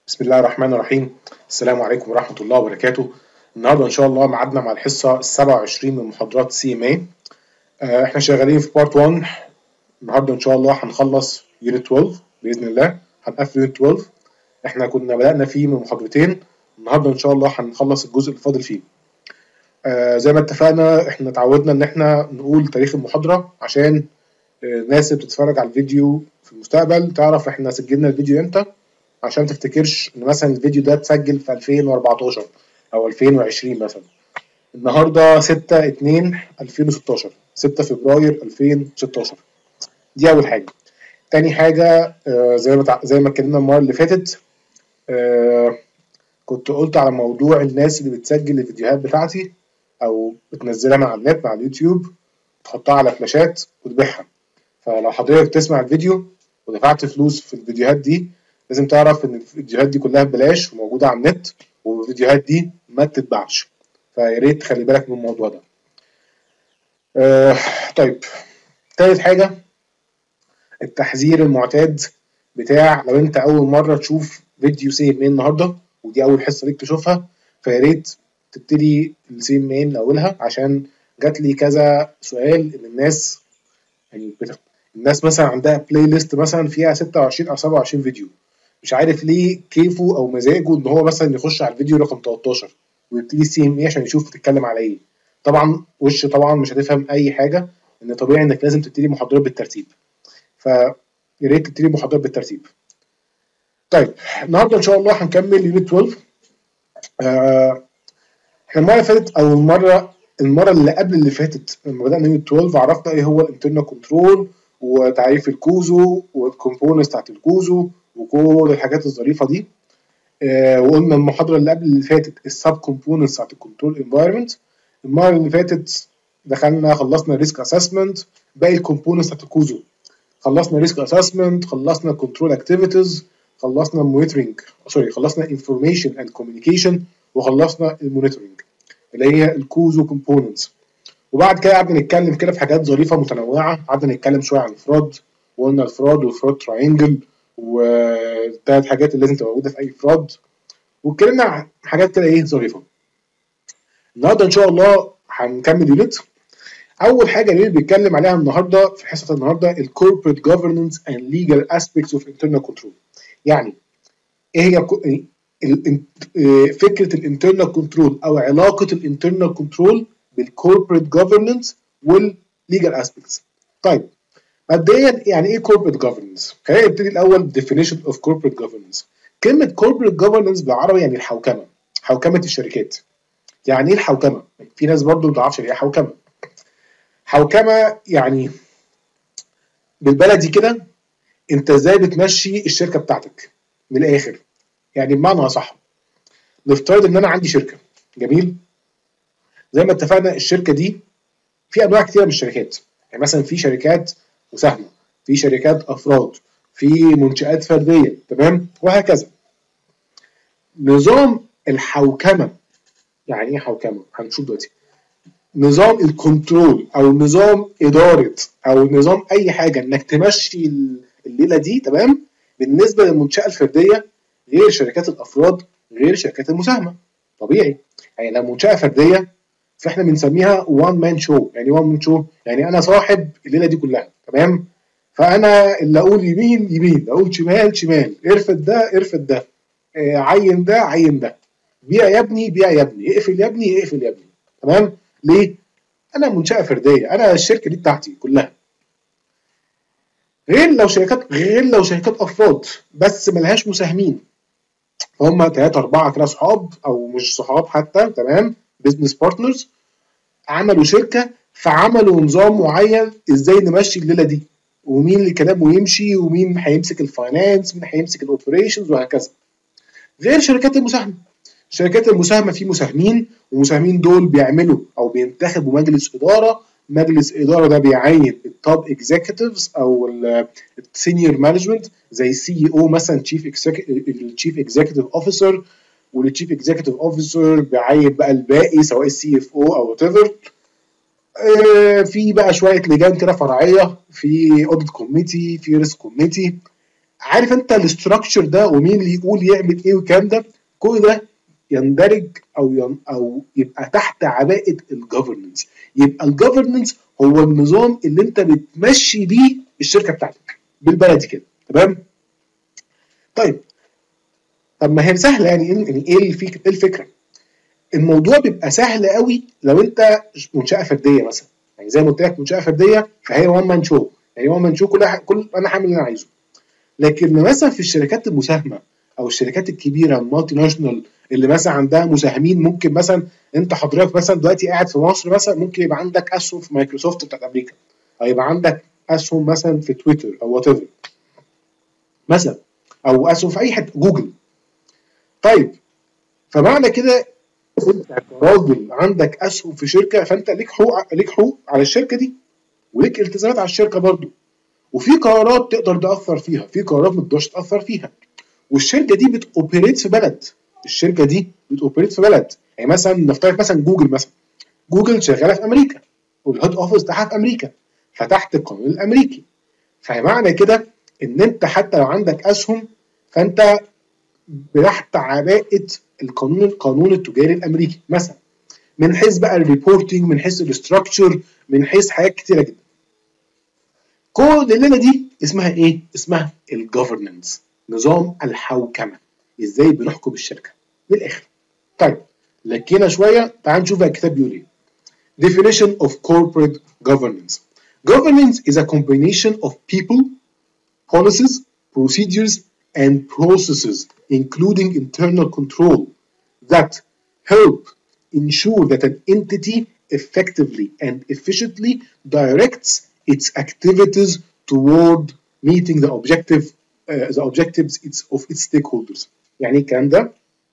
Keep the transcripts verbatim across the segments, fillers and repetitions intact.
بسم الله الرحمن الرحيم. السلام عليكم ورحمة الله وبركاته. النهارده إن شاء الله ميعادنا مع الحصة السابعة والعشرين من محاضرات سي ام اي. احنا شغالين في بارت واحد. النهارده إن شاء الله هنخلص يونت اتناشر بإذن الله، هنقفل يونت اتناشر. احنا كنا بدأنا فيه من محاضرتين، النهارده إن شاء الله هنخلص الجزء اللي فاضل فيه. آه زي ما اتفقنا احنا اتعودنا إن احنا نقول تاريخ المحاضرة عشان الناس اللي بتتفرج على الفيديو في المستقبل تعرف احنا سجلنا الفيديو امتى، عشان تفتكرش ان مثلا الفيديو ده اتسجل في ألفين وأربعتاشر او ألفين وعشرين مثلا. النهارده ستة اتنين ألفين وستاشر، ستة فبراير ألفين وستاشر. دي اول حاجه. تاني حاجه آه زي ما تع... زي ما اتكلمنا المره اللي فاتت، آه كنت قلت على موضوع الناس اللي بتسجل الفيديوهات بتاعتي او بتنزلها من على النت مع اليوتيوب، تحطها على فلاشات وتبيعها. فلو حضرتك تسمع الفيديو ودفعت فلوس في الفيديوهات دي، لازم تعرف ان الفيديوهات دي كلها ببلاش وموجوده على النت، والفيديوهات دي ما تتباعش، فيا ريت تخلي بالك من الموضوع ده. آه طيب، تالت حاجه التحذير المعتاد بتاع لو انت اول مره تشوف فيديو سي ام اي النهارده ودي اول حصه ليك تشوفها، فيا ريت تبتدي السي ام اي من اولها، عشان جات لي كذا سؤال ان الناس يعني الناس مثلا عندها بلاي ليست مثلا فيها ستة وعشرين او سبعة وعشرين فيديو، مش عارف ليه كيفه او مزاجه ان هو مثلا يخش على الفيديو رقم تلتاشر ويبتدي السي ام اي عشان يشوف تتكلم على ايه. طبعا وش طبعا مش هتفهم اي حاجه، ان طبيعي انك لازم تبتدي محاضرات بالترتيب، فيا ريت تبتدي محاضرات بالترتيب. طيب النهارده ان شاء الله هنكمل يونت اتناشر. آه احنا المره اللي فاتت او المره المره اللي قبل اللي فاتت لما بدانا يونت اتناشر عرفنا ايه هو الانترنال كنترول وتعريف الكوزو والكومبوننتس بتاعت الكوزو وكل الحاجات الظريفه دي. آه وقلنا المحاضره اللي قبل اللي فاتت السب كومبوننتس بتاعت الكنترول انفايرمنت. المره اللي فاتت دخلنا خلصنا ريسك اسسمنت، باقي الكومبوننتس بتاعت الكوزو. خلصنا ريسك اسسمنت، خلصنا كنترول اكتيفيتيز، خلصنا مونيتورنج سوري خلصنا انفورميشن اند كوميونيكيشن، وخلصنا المونيتورنج اللي هي الكوزو كومبوننتس. وبعد كده قعدنا نتكلم كده في حاجات ظريفه متنوعه، قعدنا نتكلم شويه عن الفراد، وقلنا الفراد والفراد تراينجل والثلاث حاجات اللي لازم تبقى موجوده في اي فراد، واتكلمنا عن حاجات كده ايه ظريفه. النهارده ان شاء الله هنكمل يونت. اول حاجه اللي بيتكلم عليها النهارده في حصه النهارده الكوربريت جوفرنس اند ليجال اسبيكتس اوف انترنال كنترول. يعني ايه هي فكره الانترنال كنترول او علاقه الانترنال كنترول بالكوربريت جوفرنس والليجال اسبيكتس. طيب مبدئيا يعني ايه كوربريت جوفرنس؟ خلينا نبتدي الاول definition of corporate governance. كلمه corporate governance بالعربي يعني الحوكمه، حوكمه الشركات. يعني ايه الحوكمه؟ في ناس برضو ما تعرفش ايه حوكمه. حوكمه يعني بالبلدي كده انت ازاي بتمشي الشركه بتاعتك من الاخر. يعني بمعنى اصح، نفترض ان انا عندي شركه، جميل، زي ما اتفقنا الشركه دي في انواع كتيره من الشركات. يعني مثلا في شركات مساهمه، في شركات افراد، في منشآت فرديه، تمام، وهكذا. نظام الحوكمه يعني ايه حوكمه؟ هنشوف دلوقتي. نظام الكنترول او نظام اداره او نظام اي حاجه انك تمشي الليله دي، تمام، بالنسبه للمنشاه الفرديه غير شركات الافراد غير شركات المساهمه. طبيعي، يعني لو منشاه فرديه فاحنا بنسميها وان مان شو. يعني وان مان شو يعني انا صاحب الليله دي كلها، تمام، فانا اللي اقول يمين يمين، اقول شمال شمال، ارفد ده ارفد ده، آه عين ده عين ده، بيع يا ابني بيع يا ابني، اقفل يا ابني اقفل يا ابني، تمام. ليه؟ انا منشاه فرديه، انا الشركه دي بتاعتي كلها. غير لو شركات غير لو شركات افراد بس ملهاش مساهمين، هم ثلاثة أربعة كده صحاب أو مش صحاب حتى، تمام، بزنس بارتنرز، عملوا شركة فعملوا نظام معين إزاي نمشي الليلة دي، ومين اللي كلامه يمشي، ومين هيمسك الفاينانس، مين هيمسك الأوبريشنز، وهكذا. غير شركات المساهمة. شركات المساهمة في مساهمين، والمساهمين دول بيعملوا أو بينتخبوا مجلس إدارة. مجلس إدارة ده بيعين التوب اكزيكتيفز أو السينيور مانجمنت، زي السي اي او مثلا، تشيف التشيف اكزيكتيف اوفيسر، والتشيف اكزيكتيف اوفيسر بيعين بقى الباقي سواء السي اف او او وات ايفر. في بقى شويه لجان كده فرعيه، في اوديت كوميتي، في ريسك كوميتي. عارف انت الاستراكشر ده ومين اللي يقول يعمل ايه والكلام ده، كل ده يندرج او ين او يبقى تحت عباءه الجفرننس. يبقى الجفرننس هو النظام اللي انت بتمشي بيه الشركه بتاعتك بالبلدي كده، تمام؟ طيب طب ما هي سهله يعني، يعني ايه الفكره؟ الموضوع بيبقى سهل قوي لو انت منشاه فرديه مثلا، يعني زي ما قلت لك منشاه فرديه فهي وان مان شو، يعني وان مان شو كل كل انا هعمل اللي انا عايزه. لكن مثلا في الشركات المساهمه او الشركات الكبيره المالتي ناشونال اللي مثلا عندها مساهمين، ممكن مثلا انت حضرتك مثلا دلوقتي قاعد في مصر مثلا، ممكن يبقى عندك اسهم في مايكروسوفت بتاعت امريكا، او يبقى عندك اسهم مثلا في تويتر او وات ايفر مثلا، او اسهم في اي حته جوجل. طيب فمعنى كده انت كراجل عندك اسهم في شركه، فانت ليك حقوق، ليك حقوق على الشركه دي وليك التزامات على الشركه برضو، وفي قرارات تقدر تاثر فيها، في قرارات ما تقدرش تاثر فيها. والشركه دي بتوبريت في بلد، الشركه دي بتوبريت في بلد، يعني مثلا نفترض مثلا جوجل مثلا، جوجل شغاله في امريكا والهيد اوفيس بتاعها في امريكا، فتحت القانون الامريكي. فمعنى كده ان انت حتى لو عندك اسهم فانت تحت عباءه القانون القانون التجاري الامريكي مثلا، من حيث بقى الريبورتنج، من حيث الاستراكشر، من حيث حاجات كتيره جدا. كل الليله دي اسمها ايه؟ اسمها الجفرننس، نظام الحوكمه، ازاي بنحكم الشركه من الاخر. طيب لكينا شويه، تعال نشوف الكتاب بيقول ايه. Definition of corporate governance. Governance is a combination of people, policies, procedures, and processes, including internal control, that help ensure that an entity effectively and efficiently directs its activities toward meeting the objective uh, the objectives its, of its stakeholders. يعني ايه الكلام ده؟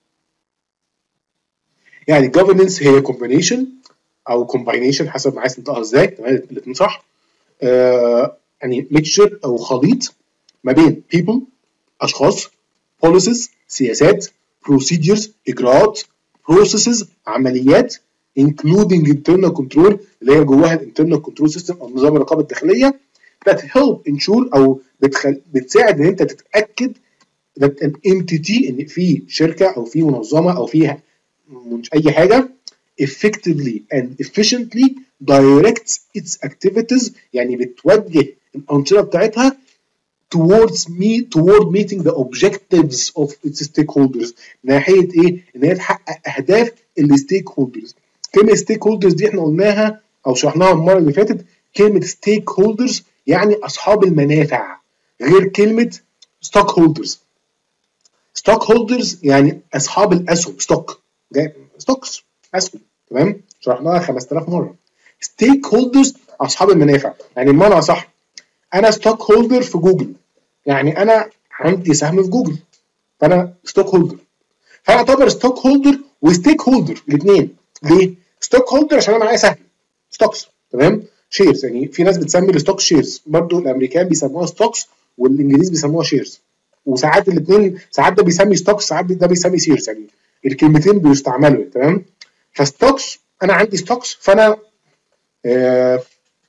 يعني governance هي combination او combination حسب ما عايز تنطقها ازاي، تمام الاثنين صح. آه يعني mixture او خليط ما بين people اشخاص، policies سياسات، procedures اجراءات، processes عمليات، including internal control اللي هي جواها الانترنال كنترول سيستم او نظام الرقابه الداخليه، that help ensure او بتخل... بتساعد ان انت تتاكد that an entity ان في شركه او في منظمه او في اي حاجه effectively and efficiently directs its activities، يعني بتوجه الانشطه بتاعتها towards me toward meeting the objectives of its stakeholders، ناحيه ايه؟ ان هي تحقق اهداف الستيك هولدرز. كلمه ستيك هولدرز دي احنا قلناها او شرحناها المره اللي فاتت، كلمه ستيك هولدرز يعني اصحاب المنافع، غير كلمه ستوك هولدرز. ستوك هولدرز يعني اصحاب الاسهم، ستوك ستوكس اسهم، تمام؟ شرحناها خمسة آلاف مره. ستيك هولدرز اصحاب المنافع، يعني بمعنى صح انا ستوك هولدر في جوجل، يعني انا عندي سهم في جوجل فانا ستوك هولدر، فانا اعتبر ستوك هولدر وستيك هولدر الاثنين. ليه؟ ستوك هولدر عشان انا معايا سهم ستوكس، تمام؟ شيرز، يعني في ناس بتسمي الستوك شيرز، برضو الامريكان بيسموها ستوكس والانجليز بيسموها شيرز، وساعات الاثنين، ساعات ده بيسمي ستوكس ساعات ده بيسمي شيرز، يعني الكلمتين بيستعملوا، تمام؟ فستوكس انا عندي ستوكس، فانا آه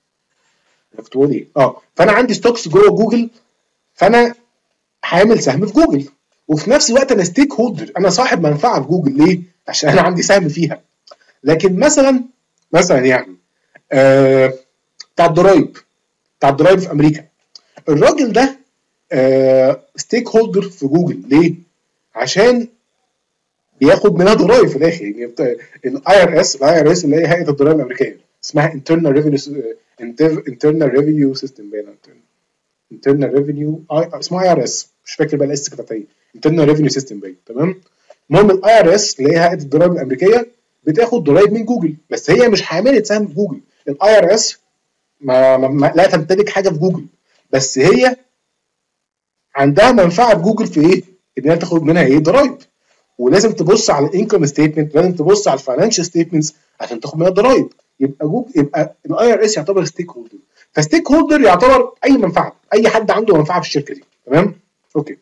كنت بقول ايه؟ اه فانا عندي ستوكس جوه جوجل، فانا عامل سهم في جوجل، وفي نفس الوقت انا ستيك هولدر، انا صاحب منفعه في جوجل. ليه؟ عشان انا عندي سهم فيها. لكن مثلا مثلا يعني آه بتاع الضرايب، بتاع الضرايب في امريكا، الراجل ده آه ستيك هولدر في جوجل. ليه؟ عشان بياخد منها ضرايب في الاخر، يعني الاي ار اس، الاي ار اس اللي هي هيئه الضرايب الامريكيه، اسمها internal revenue internal revenue system، باين internal revenue اسمها اي ار اس، مش فاكر بقى الاس كانت ايه، internal revenue system باين، تمام؟ المهم الاي ار اس اللي هي هيئه الضرايب الامريكيه بتاخد ضرايب من جوجل، بس هي مش حامله سهم في جوجل. الاي ار اس ما, ما لا تمتلك حاجه في جوجل، بس هي عندها منفعه في جوجل في ايه؟ ان هي تاخد منها ايه؟ ضرايب. ولازم تبص على الانكم ستيتمنت، لازم تبص على الفاينانشال ستيتمنتس عشان تاخد منها ضرايب. يبقى جوجل، يبقى الاي ار اس يعتبر ستيك هولدر. فستيك هولدر يعتبر اي منفعه، اي حد عنده منفعه في الشركه دي، تمام؟ اوكي.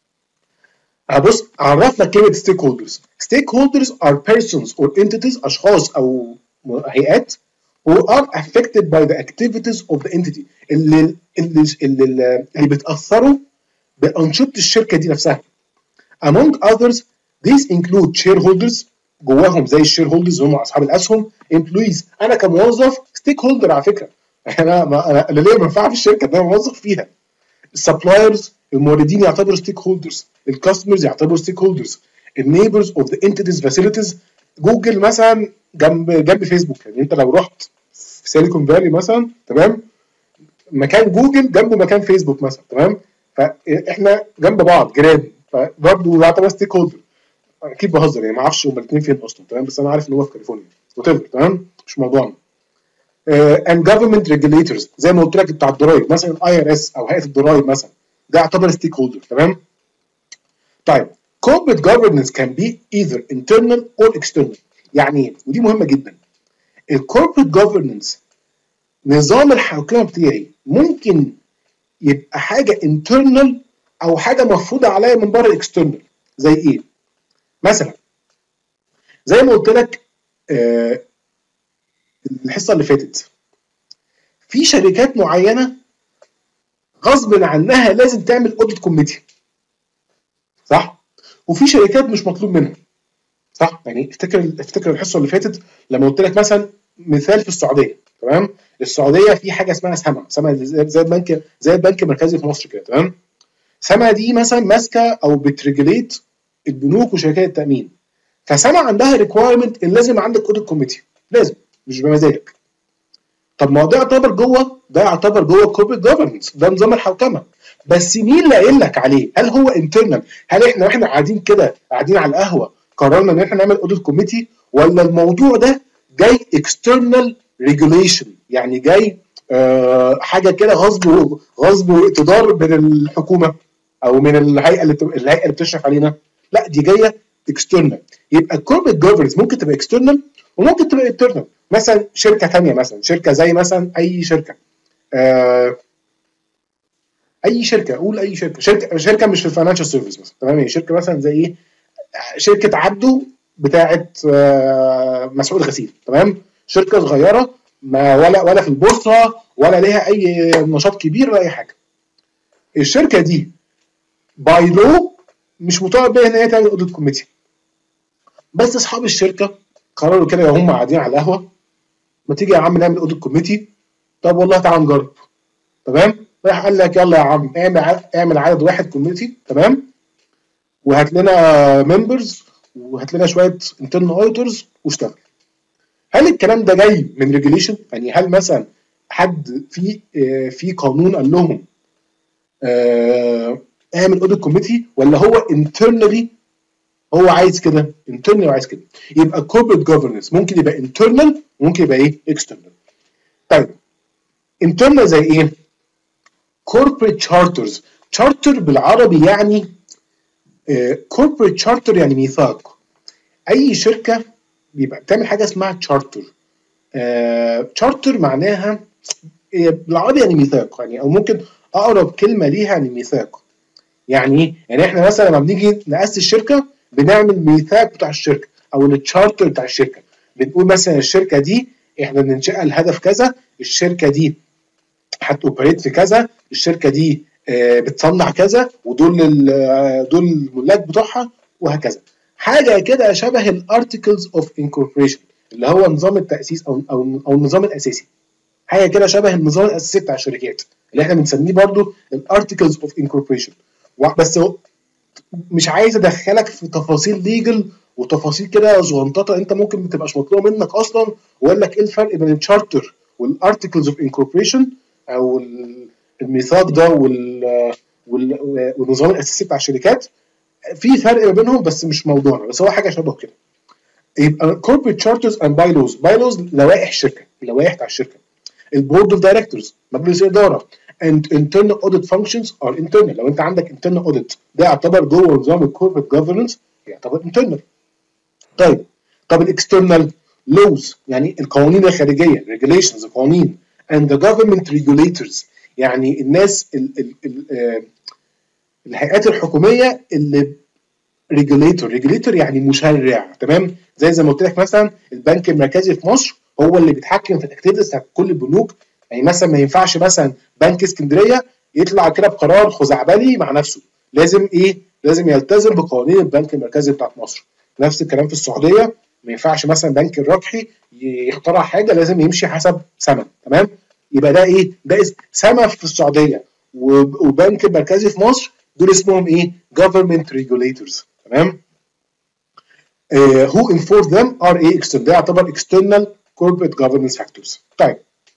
هبص اعرف لك كلمه ستيك هولدرز. ستيك هولدرز are persons or entities، اشخاص او هيئات who are affected by the activities of the entity، اللي اللي اللي, اللي بتاثروا بانشطه الشركه دي نفسها. among others these include shareholders، جواهم زي الشير هولدرز هم اصحاب الاسهم، employees انا كموظف ستيك هولدر على فكره، انا ما انا ليه منفعه في الشركه ده موظف فيها. السبلايرز الموردين يعتبروا ستيك هولدرز، الكاستمرز يعتبروا ستيك هولدرز، النيبرز اوف ذا انتيتيز فاسيلتيز، جوجل مثلا جنب جنب فيسبوك، يعني انت لو رحت في سيليكون فالي مثلا تمام، مكان جوجل جنبه مكان فيسبوك مثلا تمام، فاحنا جنب بعض جيران، فبرضه يعتبر ستيك هولدر. اكيد بهزر يعني ما اعرفش هما الاثنين فين اصلا تمام، بس انا عارف ان هو في كاليفورنيا وات ايفر تمام، مش موضوعنا. اند جفرمنت ريجوليتورز زي ما قلت لك بتاع الضرايب مثلا الاي ار اس او هيئه الضرايب مثلا، ده يعتبر ستيك هولدر تمام. طيب corporate governance can be either internal or external، يعني ايه؟ ودي مهمه جدا. الكوربريت جوفرنس نظام الحوكمه بتاعي ممكن يبقى حاجه internal او حاجه مفروضه عليا من بره external. زي ايه؟ مثلا زي ما قلت لك آه الحصه اللي فاتت، في شركات معينه غصب عنها لازم تعمل اوديت كوميتي، صح؟ وفي شركات مش مطلوب منها، صح؟ يعني افتكر افتكر الحصه اللي فاتت لما قلت لك مثلا مثال في السعوديه تمام؟ السعوديه في حاجه اسمها سما، سما زي البنك زي البنك المركزي في مصر كده تمام؟ سما دي مثلا ماسكه او بتريجليت البنوك وشركات التامين، فسما عندها ريكوايرمنت ان لازم عندك اوديت كوميتي، لازم مش بمزاجك. طب ما هو ده يعتبر جوه ده يعتبر جوه الكوربريت جوفرنس، ده نظام الحوكمه، بس مين اللي قايل لك عليه؟ هل هو انترنال؟ هل احنا واحنا قاعدين كده قاعدين على القهوه قررنا ان احنا نعمل اوديت كوميتي، ولا الموضوع ده جاي اكسترنال ريجوليشن، يعني جاي آه حاجه كده غصب غصب واقتدار من الحكومه او من الهيئه اللي الهيئه اللي بتشرف علينا؟ لا دي جايه اكسترنال. يبقى الكوربريت جوفرنس ممكن تبقى اكسترنال وممكن تبقى انترنال. مثلا شركه ثانيه، مثلا شركه زي مثلا اي شركه آه اي شركه، قول اي شركه شركه شركه مش في الفاينانشال سيرفيس مثلا تمام، يعني شركه مثلا زي ايه، شركه عبده بتاعه آه مسعود غسيل تمام، شركه صغيره ما ولا ولا في البورصه ولا ليها اي نشاط كبير ولا اي حاجه. الشركه دي باي لو مش مطالب بيها ان هي تعمل اوديت كوميتي، بس اصحاب الشركه قرروا كده وهم قاعدين على القهوه، ما تيجي يا عم نعمل اوديت كوميتي؟ طب والله تعالى نجرب تمام. راح قال لك يلا يا عم اعمل اعمل عدد واحد كوميتي تمام، وهات لنا ممبرز وهات لنا شويه انترنال اوديتورز واشتغل. هل الكلام ده جاي من ريجوليشن؟ يعني هل مثلا حد في في قانون قال لهم اعمل اوديت كوميتي، ولا هو انترنالي هو عايز كده؟ انترنالي عايز كده. يبقى كوربريت جوفرنس ممكن يبقى انترنال وممكن يبقى ايه؟ اكسترنال. طيب انترنال زي ايه؟ كوربريت تشارترز، تشارتر بالعربي يعني كوربريت uh, تشارتر يعني ميثاق. اي شركه بيبقى بتعمل حاجه اسمها تشارتر. تشارتر uh, معناها بالعربي يعني ميثاق، يعني او ممكن اقرب كلمه ليها يعني ميثاق. يعني ايه؟ يعني احنا مثلا لما بنيجي ناسس الشركه بنعمل ميثاق بتاع الشركه او التشارتر بتاع الشركه، بنقول مثلا الشركه دي احنا بننشئها الهدف كذا، الشركه دي هتوبريت في كذا، الشركه دي بتصنع كذا، ودول دول الملاك بتوعها، وهكذا. حاجه كده شبه الارتكلز اوف انكوربريشن اللي هو نظام التاسيس او او او النظام الاساسي، حاجه كده شبه النظام الاساسي بتاع الشركات اللي احنا بنسميه برضو الارتكلز اوف انكوربريشن. بس مش عايز ادخلك في تفاصيل ليجل وتفاصيل كده صغنططه انت ممكن ما تبقاش مطلوبه منك اصلا، واقول لك ايه الفرق بين التشارتر والارتكلز اوف انكوربريشن او الميثاق ده والنظام الاساسي بتاع الشركات. في فرق ما بينهم بس مش موضوعنا، بس هو حاجه شبه كده. يبقى corporate charters and bylaws، bylaws لوائح الشركه، اللوائح بتاع الشركه. البورد اوف دايركتورز مجلس الاداره، and internal audit functions are internal. لو انت عندك internal audit ده يعتبر جوه نظام الكوربريت جوفرنس، يعتبر internal. طيب طب الاكسترنال laws يعني القوانين الخارجيه regulations القوانين، and the government regulators يعني الناس ال ال ال الهيئات الحكوميه اللي regulator regulator يعني مشرع تمام. زي زي ما قلت لك مثلا البنك المركزي في مصر هو اللي بيتحكم في الاكتيفيتيز بتاعت كل البنوك. يعني مثلا ما ينفعش مثلا بنك اسكندريه يطلع كده بقرار خزعبلي مع نفسه، لازم ايه؟ لازم يلتزم بقوانين البنك المركزي بتاعت مصر. نفس الكلام في السعوديه، ما ينفعش مثلا بنك الربحي يخترع حاجه، لازم يمشي حسب سما. تمام؟ يبقى ده ايه؟ ده اسم سما في السعوديه، والبنك المركزي في مصر دول اسمهم ايه؟ government regulators. تمام؟ uh, who enforce them are ايه؟ external. ده يعتبر external corporate governance factors. طيب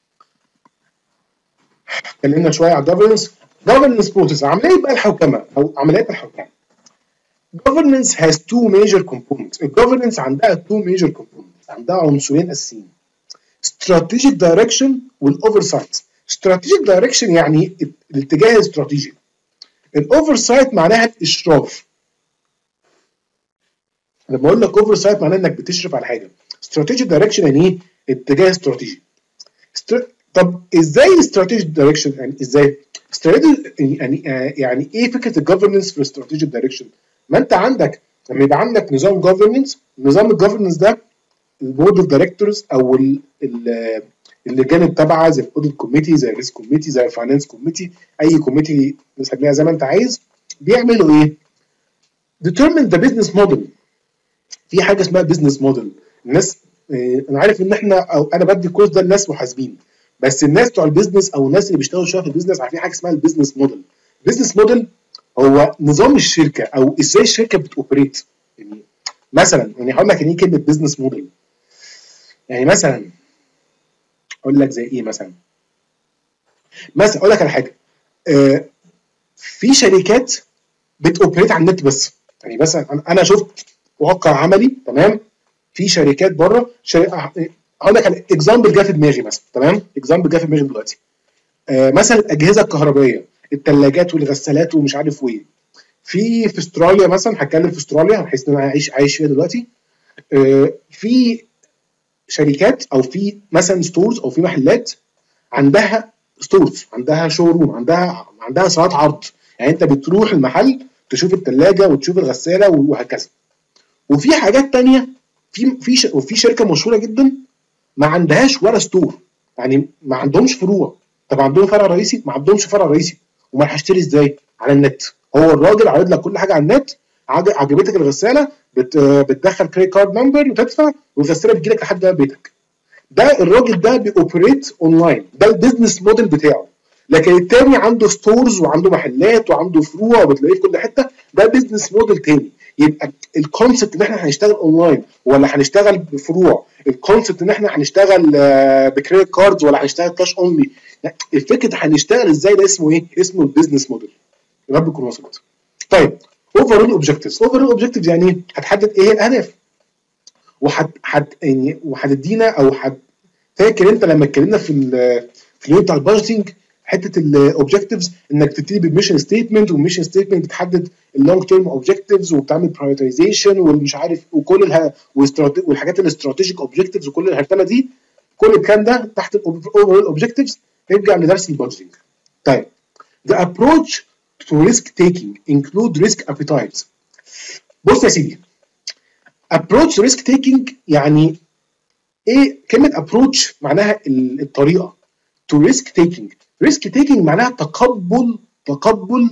اتكلمنا شويه على governance. governance process، عمليه بقى الحوكمه او عمليات الحوكمه. governance has two major components. الجوفرنس عندها two major components، عندها عنصرين اساسيين: strategic direction والاوفرسايت. strategic direction يعني الاتجاه الاستراتيجي. الاوفرسايت معناها الاشراف. لما اقول لك اوفرسايت معناه انك بتشرف على حاجه. strategic direction يعني ايه؟ اتجاه استراتيجي. استر... طب ازاي الاستراتيجيك دايركشن؟ يعني ازاي؟ استراتيجي يعني آه يعني ايه فكره الجفرنس في الاستراتيجيك دايركشن؟ ما انت عندك لما يبقى عندك نظام جفرنس، نظام الجفرنس ده البورد اوف دايركتورز او ال ال اللجان التابعه زي الاوديت كوميتي، زي الريسك كوميتي، زي الفاينانس كوميتي، اي كوميتي نسميها زي ما انت عايز، بيعملوا ايه؟ determine the business model. في حاجه اسمها بزنس موديل. الناس اه انا عارف ان احنا او انا بدي الكورس ده لناس محاسبين، بس الناس بتوع البيزنس او الناس اللي بيشتغلوا شويه في البيزنس عارفين حاجه اسمها البيزنس موديل. البيزنس موديل هو نظام الشركه او ازاي الشركه بتوبريت. يعني مثلا يعني هقول لك يعني ايه كلمه بيزنس موديل. يعني مثلا اقول لك زي ايه مثلا؟ مثلا اقول لك على حاجه، اه في شركات بتوبريت على النت بس. يعني مثلا انا شفت واقع عملي، تمام، في شركات بره شركة. هقول لك على اكزامبل جه في دماغي مثلا، تمام، اكزامبل جه في دماغي دلوقتي. آه مثلا الاجهزه الكهربائيه، الثلاجات والغسالات ومش عارف وايه. في في استراليا مثلا، هتكلم في استراليا بحيث ان انا عايش عايش فيها دلوقتي. آه في شركات او في مثلا ستورز او في محلات عندها ستورز، عندها شو روم، عندها عندها صالات عرض. يعني انت بتروح المحل تشوف الثلاجه وتشوف الغساله وهكذا. وفي حاجات تانية، في في وفي شركه مشهوره جدا ما عندهاش ولا ستور، يعني ما عندهمش فروع. طب عندهم فرع رئيسي؟ ما عندهمش فرع رئيسي. امال هشتري ازاي؟ على النت. هو الراجل عارض لك كل حاجه على النت. عجبتك الغساله بت بتدخل كريدت كارد نمبر وتدفع، والغساله بتجي لك لحد باب بيتك. ده الراجل ده بيوبريت اونلاين، ده البيزنس موديل بتاعه. لكن التاني عنده ستورز وعنده محلات وعنده فروع وبتلاقيه في كل حته، ده بيزنس موديل تاني. يبقى الكونسبت ان احنا هنشتغل اونلاين ولا هنشتغل بفروع، الكونسبت ان احنا هنشتغل بكريدت كاردز ولا هنشتغل كاش اونلي، الفكره هنشتغل ازاي ده اسمه ايه؟ اسمه البيزنس موديل. يا رب تكون وصلت. طيب اوفرول اوبجكتيفز. اوفرول اوبجكتيفز يعني ايه؟ هتحدد ايه الاهداف، وحد حد يعني وهتدينا او حد. فاكر انت لما اتكلمنا في ال في اليوم بتاع البادجتنج حته الاوبجكتيفز، انك تبتدي بالميشن ستيتمنت، والميشن ستيتمنت بتحدد اللونج تيرم اوبجكتيفز وبتعمل برايورتيزيشن والمش عارف وكل الها والحاجات الاستراتيجيك اوبجكتيفز وكل الهرتله دي. كل الكلام ده تحت الاوفرول اوبجكتيفز. نرجع لدرس البادجتنج. طيب the approach to risk taking include risk appetite. بص يا سيدي، approach to risk taking يعني ايه؟ كلمه approach معناها الطريقه. to risk taking، risk taking معناها تقبل تقبل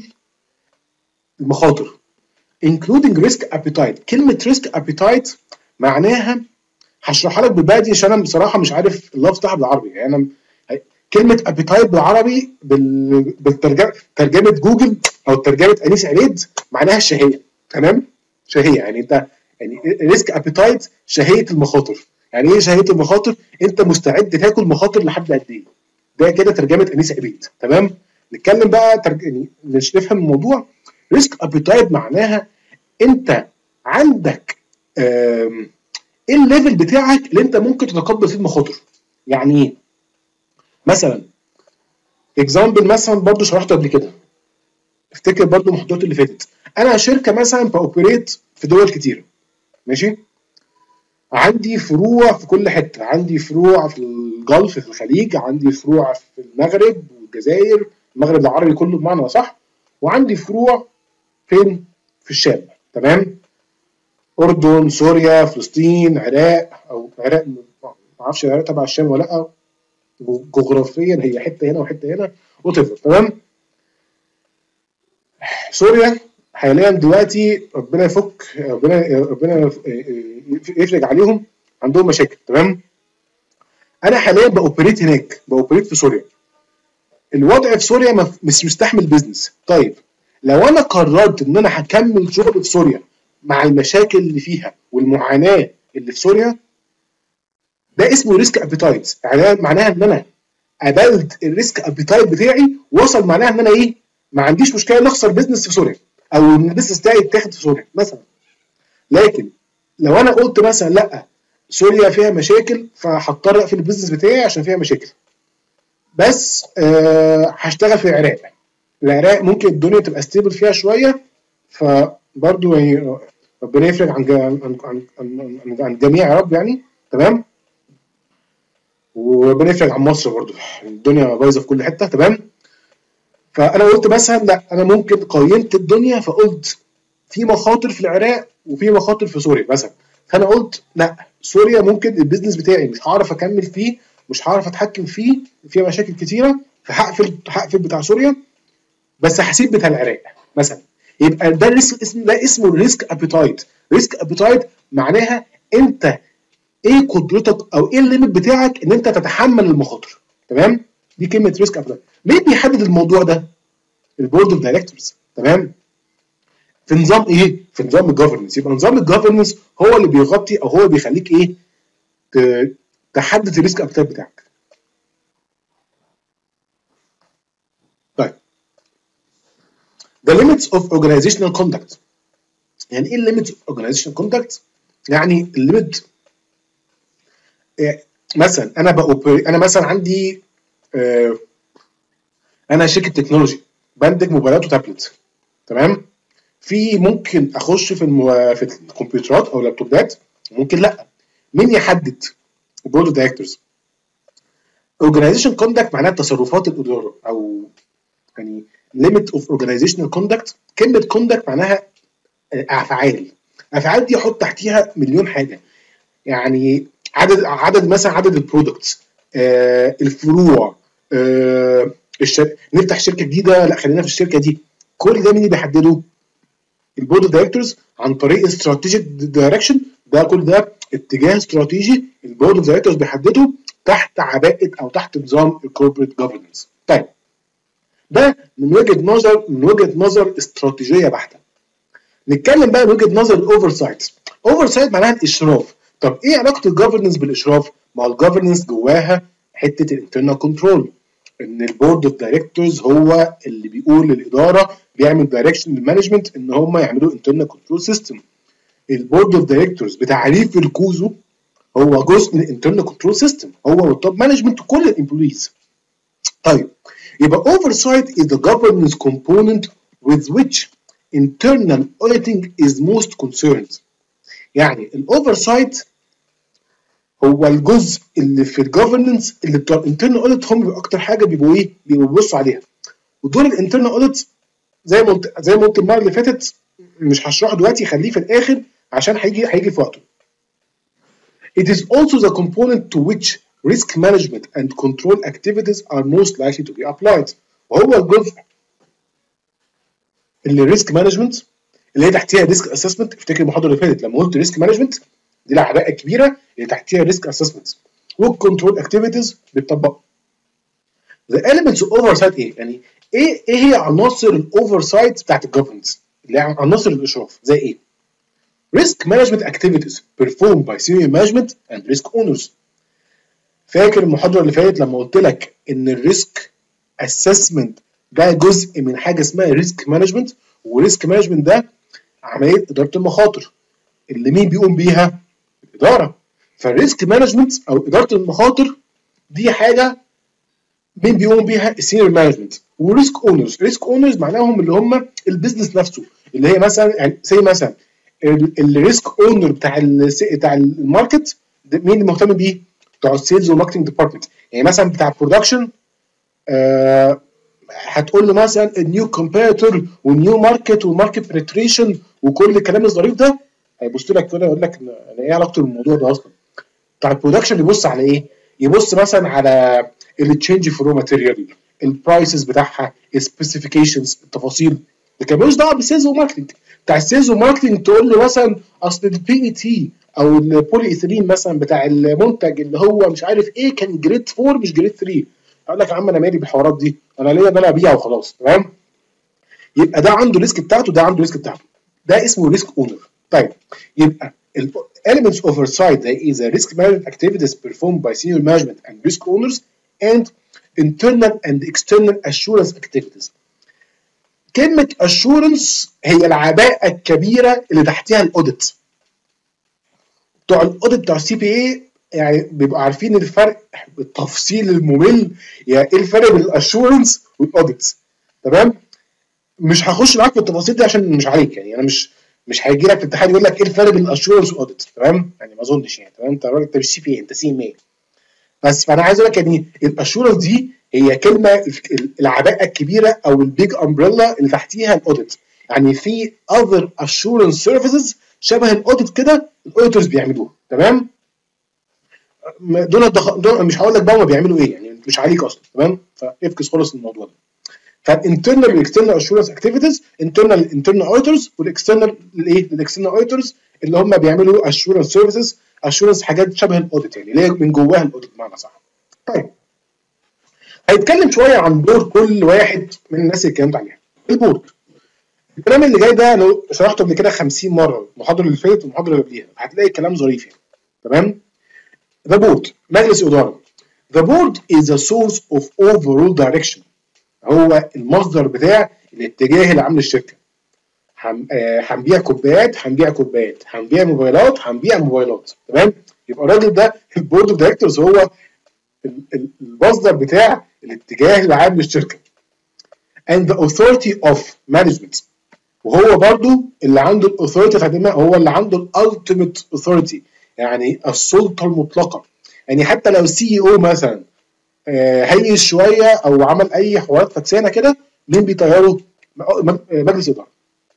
المخاطر. including risk appetite، كلمه risk appetite معناها هشرحها لك بالبلدي عشان انا بصراحه مش عارف اللفظ بتاعها بالعربي. يعني انا كلمه appetite بالعربي بال... بالترجمه ترجمه جوجل او ترجمه انيس عبيد معناها الشهيه. تمام؟ شهيه يعني انت يعني ريسك ابيتايت شهيه المخاطر. يعني ايه شهيه المخاطر؟ انت مستعد تاكل مخاطر لحد قد ايه؟ ده كده ترجمه انيس عبيد. تمام؟ نتكلم بقى ترج... يعني مش نفهم الموضوع. ريسك ابيتايت معناها انت عندك ايه الليفل بتاعك اللي انت ممكن تتقبل فيه المخاطر. يعني ايه؟ مثلا اكزامبل مثلا برضه شرحته قبل كده، افتكر برضه المحاضرات اللي فاتت. انا شركه مثلا باوبريت في دول كتير، ماشي، عندي فروع في كل حته، عندي فروع في الجلف في الخليج، عندي فروع في المغرب والجزائر، المغرب العربي كله بمعنى صح، وعندي فروع فين؟ في الشام. تمام؟ اردن، سوريا، فلسطين، عراق، او عراق ما اعرفش العراق تبع الشام ولا لا، جغرافيا هي حته هنا وحته هنا وتفضل. تمام؟ سوريا حاليا دلوقتي ربنا يفك ربنا ربنا يفرج عليهم، عندهم مشاكل. تمام. انا حاليا باوبريت هناك، باوبريت في سوريا. الوضع في سوريا مش مستحمل بيزنس. طيب لو انا قررت ان انا هكمل شغل في سوريا مع المشاكل اللي فيها والمعاناه اللي في سوريا، ده اسمه ريسك ابيتايت. يعني معناها ان انا قبلت الريسك ابيتايت بتاعي، وصل معناها ان انا ايه، ما عنديش مشكله نخسر بيزنس في سوريا او ان البيزنس بتاعي يتاخد في سوريا مثلا. لكن لو انا قلت مثلا لا، سوريا فيها مشاكل فهضطر اقفل البيزنس بتاعي عشان فيها مشاكل، بس أه هشتغل في العراق. العراق ممكن الدنيا تبقى ستيبل فيها شويه، فبرضه يعني ربنا يفرج عن عن عن عن, عن الجميع يا رب يعني. تمام. وربنا يفرج عن مصر برضه، الدنيا بايظه في كل حته. تمام. فانا قلت مثلا لا، انا ممكن قيمت الدنيا فقلت في مخاطر في العراق وفي مخاطر في سوريا مثلا. فانا قلت لا، سوريا ممكن البيزنس بتاعي مش هعرف اكمل فيه، مش هعرف اتحكم فيه، فيها مشاكل كتيره، فهقفل هقفل بتاع سوريا بس هسيب بتاع العراق مثلا. يبقى ده الريسك، اسم ده اسمه الريسك ابيتايت. ريسك ابيتايت معناها انت ايه قدرتك او ايه الليميت بتاعك ان انت تتحمل المخاطر. تمام. دي كلمه ريسك ابيتايت. مين بيحدد الموضوع ده؟ البورد اوف دايركتورز. تمام. في نظام ايه؟ في نظام الجفرنس. يبقى نظام الجفرنس هو اللي بيغطي او هو اللي بيخليك ايه، تحدد الريسك ابيتايت بتاعك. طيب the limits of organizational conduct. يعني ايه limits of organizational conduct؟ يعني الليميت مثلا انا بأوبري، انا مثلا عندي آه انا شركه تكنولوجي بنتج موبايلات وتابلت. تمام. في ممكن اخش في المو... في الكمبيوترات او اللابتوبات، ممكن لا. مين يحدد؟ البورد اوف دايركتورز. اورجانيزيشن كوندكت معناها تصرفات الاداره، او يعني ليميت اوف اورجانيزيشنال كوندكت. كلمه كوندكت معناها افعال. افعال دي احط تحتيها مليون حاجه، يعني عدد عدد مثلا عدد البرودكتس، آه الفروع، آه الشر... نفتح شركه جديده، لا خلينا في الشركه دي. كل ده مين اللي بيحدده؟ البورد اوف دايركتورز عن طريق استراتيجيك دايركشن. ده كل ده اتجاه استراتيجي البورد اوف دايركتورز بيحدده تحت عباءه او تحت نظام الكوربريت جفرنس. طيب ده من وجهه نظر من وجهه نظر استراتيجيه بحته. نتكلم بقى من وجهه نظر الاوفر سايت. اوفر سايت معناها الاشراف. طب ايه علاقه الجفرنس بالاشراف؟ ما الجفرنس جواها حته الانترنال كنترول، ان البورد اوف دايركتورز هو اللي بيقول للاداره، بيعمل دايركشن للمانجمنت ان هم يعملوا انترنال كنترول سيستم. البورد اوف دايركتورز بتعريف ركوزه هو جزء من الانترنال كنترول سيستم، هو والتوب مانجمنت وكل الامبلويز. طيب يبقى oversight is the governance component with which internal auditing is most concerned. يعني الاوفرسايت هو الجزء اللي في الجفرنس اللي بتوع الانترنال اوديت هم اكتر حاجه بيبقوا ايه، بيبقوا بيبصوا عليها. ودول الانترنال اوديت زي ما قلت زي ما قلت المره اللي فاتت، مش هشرحه دلوقتي، خليه في الاخر عشان هيجي هيجي في وقته. It is also the component to which risk management and control activities are most likely to be applied. وهو الجزء اللي ريسك مانجمنت اللي هي تحتيها ريسك اسسمنت. افتكر المحاضره اللي فاتت لما قلت ريسك مانجمنت دي الاعباء الكبيره اللي تحتيها ريسك اسسمنت، والكنترول اكتيفيتيز بتطبق. The elements of oversight ايه؟ يعني ايه ايه هي عناصر الاوفر سايت بتاعت الجفرنس؟ اللي هي عناصر الاشراف زي ايه؟ Risk management activities performed by senior management and risk owners. فاكر المحاضره اللي فاتت لما قلت لك ان الريسك اسسمنت ده جزء من حاجه اسمها ريسك مانجمنت، وريسك مانجمنت ده عمليه اداره المخاطر اللي مين بيقوم بيها؟ الاداره. فالريسك مانجمنت او اداره المخاطر دي حاجه مين بيقوم بيها؟ السينيور مانجمنت. وريسك اونرز، ريسك اونرز معناهم اللي هم البيزنس نفسه، اللي هي مثلا يعني زي مثلا الريسك اونر بتاع بتاع الماركت مين اللي مهتم بيه؟ بتوع السيلز والماركتنج ديبارتمنت. يعني مثلا بتاع البرودكشن آه هتقول له مثلا النيو كومبيتيتور والنيو ماركت والماركت بنتريشن وكل الكلام الظريف ده، هيبص لك كده يقول لك انا ايه علاقته بالموضوع ده اصلا. بتاع البرودكشن يبص على ايه؟ يبص مثلا على التشينج في رو ماتيريال، البرايسز بتاعها، السبيسيفيكيشنز، التفاصيل. لكن ملوش دعوه بالسيلز وماركتنج. بتاع السيلز وماركتنج تقول له مثلا اصل البي اي تي او البولي ايثيلين مثلا بتاع المنتج اللي هو مش عارف ايه كان جريد أربعة مش جريد ثلاثة، اقول لك يا عم انا مالي بالحوارات دي، انا ليا ان انا ابيع وخلاص. تمام؟ يبقى ده عنده ريسك بتاعته، ده عنده ريسك بتاعته، ده اسمه ريسك اونر. طيب يبقى ال elements oversight that is a risk management activities performed by senior management and risk owners and internal and external assurance activities. كلمة assurance هي العباءة الكبيرة اللي تحتها الاوديت. بتوع الاوديت بتوع السي بي اي يعني بيبقوا عارفين الفرق بالتفصيل الممل، يعني ايه الفرق بين الاشورنس والاوديت. تمام؟ مش هخش معاك في التفاصيل دي عشان مش عليك، يعني انا مش مش هيجي لك في الامتحان يقول لك ايه الفرق بين الاشورنس والاوديت. تمام؟ يعني ما اظنش يعني. تمام؟ انت راجل، انت مش سي بي اي، انت سي ام اي. بس فانا عايز اقول لك يعني الاشورنس دي هي كلمه العباءه الكبيره او البيج امبريلا اللي تحتيها الاوديت. يعني في اذر اشورنس سيرفيسز شبه الاوديت كده الاوديتورز بيعملوها. تمام؟ دول الدخ... دول مش هقول لك بقى هم بيعملوا ايه، يعني مش عليك اصلا. تمام؟ فافكس خالص الموضوع ده. فالانترنال والاكسترنال اشورنس اكتيفيتيز، انترنال انترنال اوديتورز، والاكسترنال الايه الاكسترنال اوديتورز اللي هم بيعملوا اشورنس سيرفيسز، اشورنس حاجات شبه الاوديت يعني اللي هي من جواها الاوديت بمعنى صح. طيب هيتكلم شويه عن دور كل واحد من الناس اللي اتكلمت عليها. البورد، الكلام اللي جاي ده انا شرحته قبل كده خمسين مره، المحاضره اللي فاتت والمحاضره اللي قبليها، هتلاقي كلام ظريف يعني. تمام؟ The board مجلس إدارة. The board is a source of overall direction. هو المصدر بتاع الاتجاه العام للشركة. هنبيع كوبايات هنبيع كوبايات، هنبيع موبايلات هنبيع موبايلات. تمام؟ يبقى الراجل ده البورد اوف دايركتورز هو المصدر بتاع الاتجاه العام للشركة. And the authority of management. وهو برضو اللي عنده الاثوريتي، هو اللي عنده الالتيميت اوثوريتي، يعني السلطه المطلقه. يعني حتى لو السي او مثلا آه هيئ شويه او عمل اي حوارات فكسانه كده، مين بيطيره؟ مجلس اداره.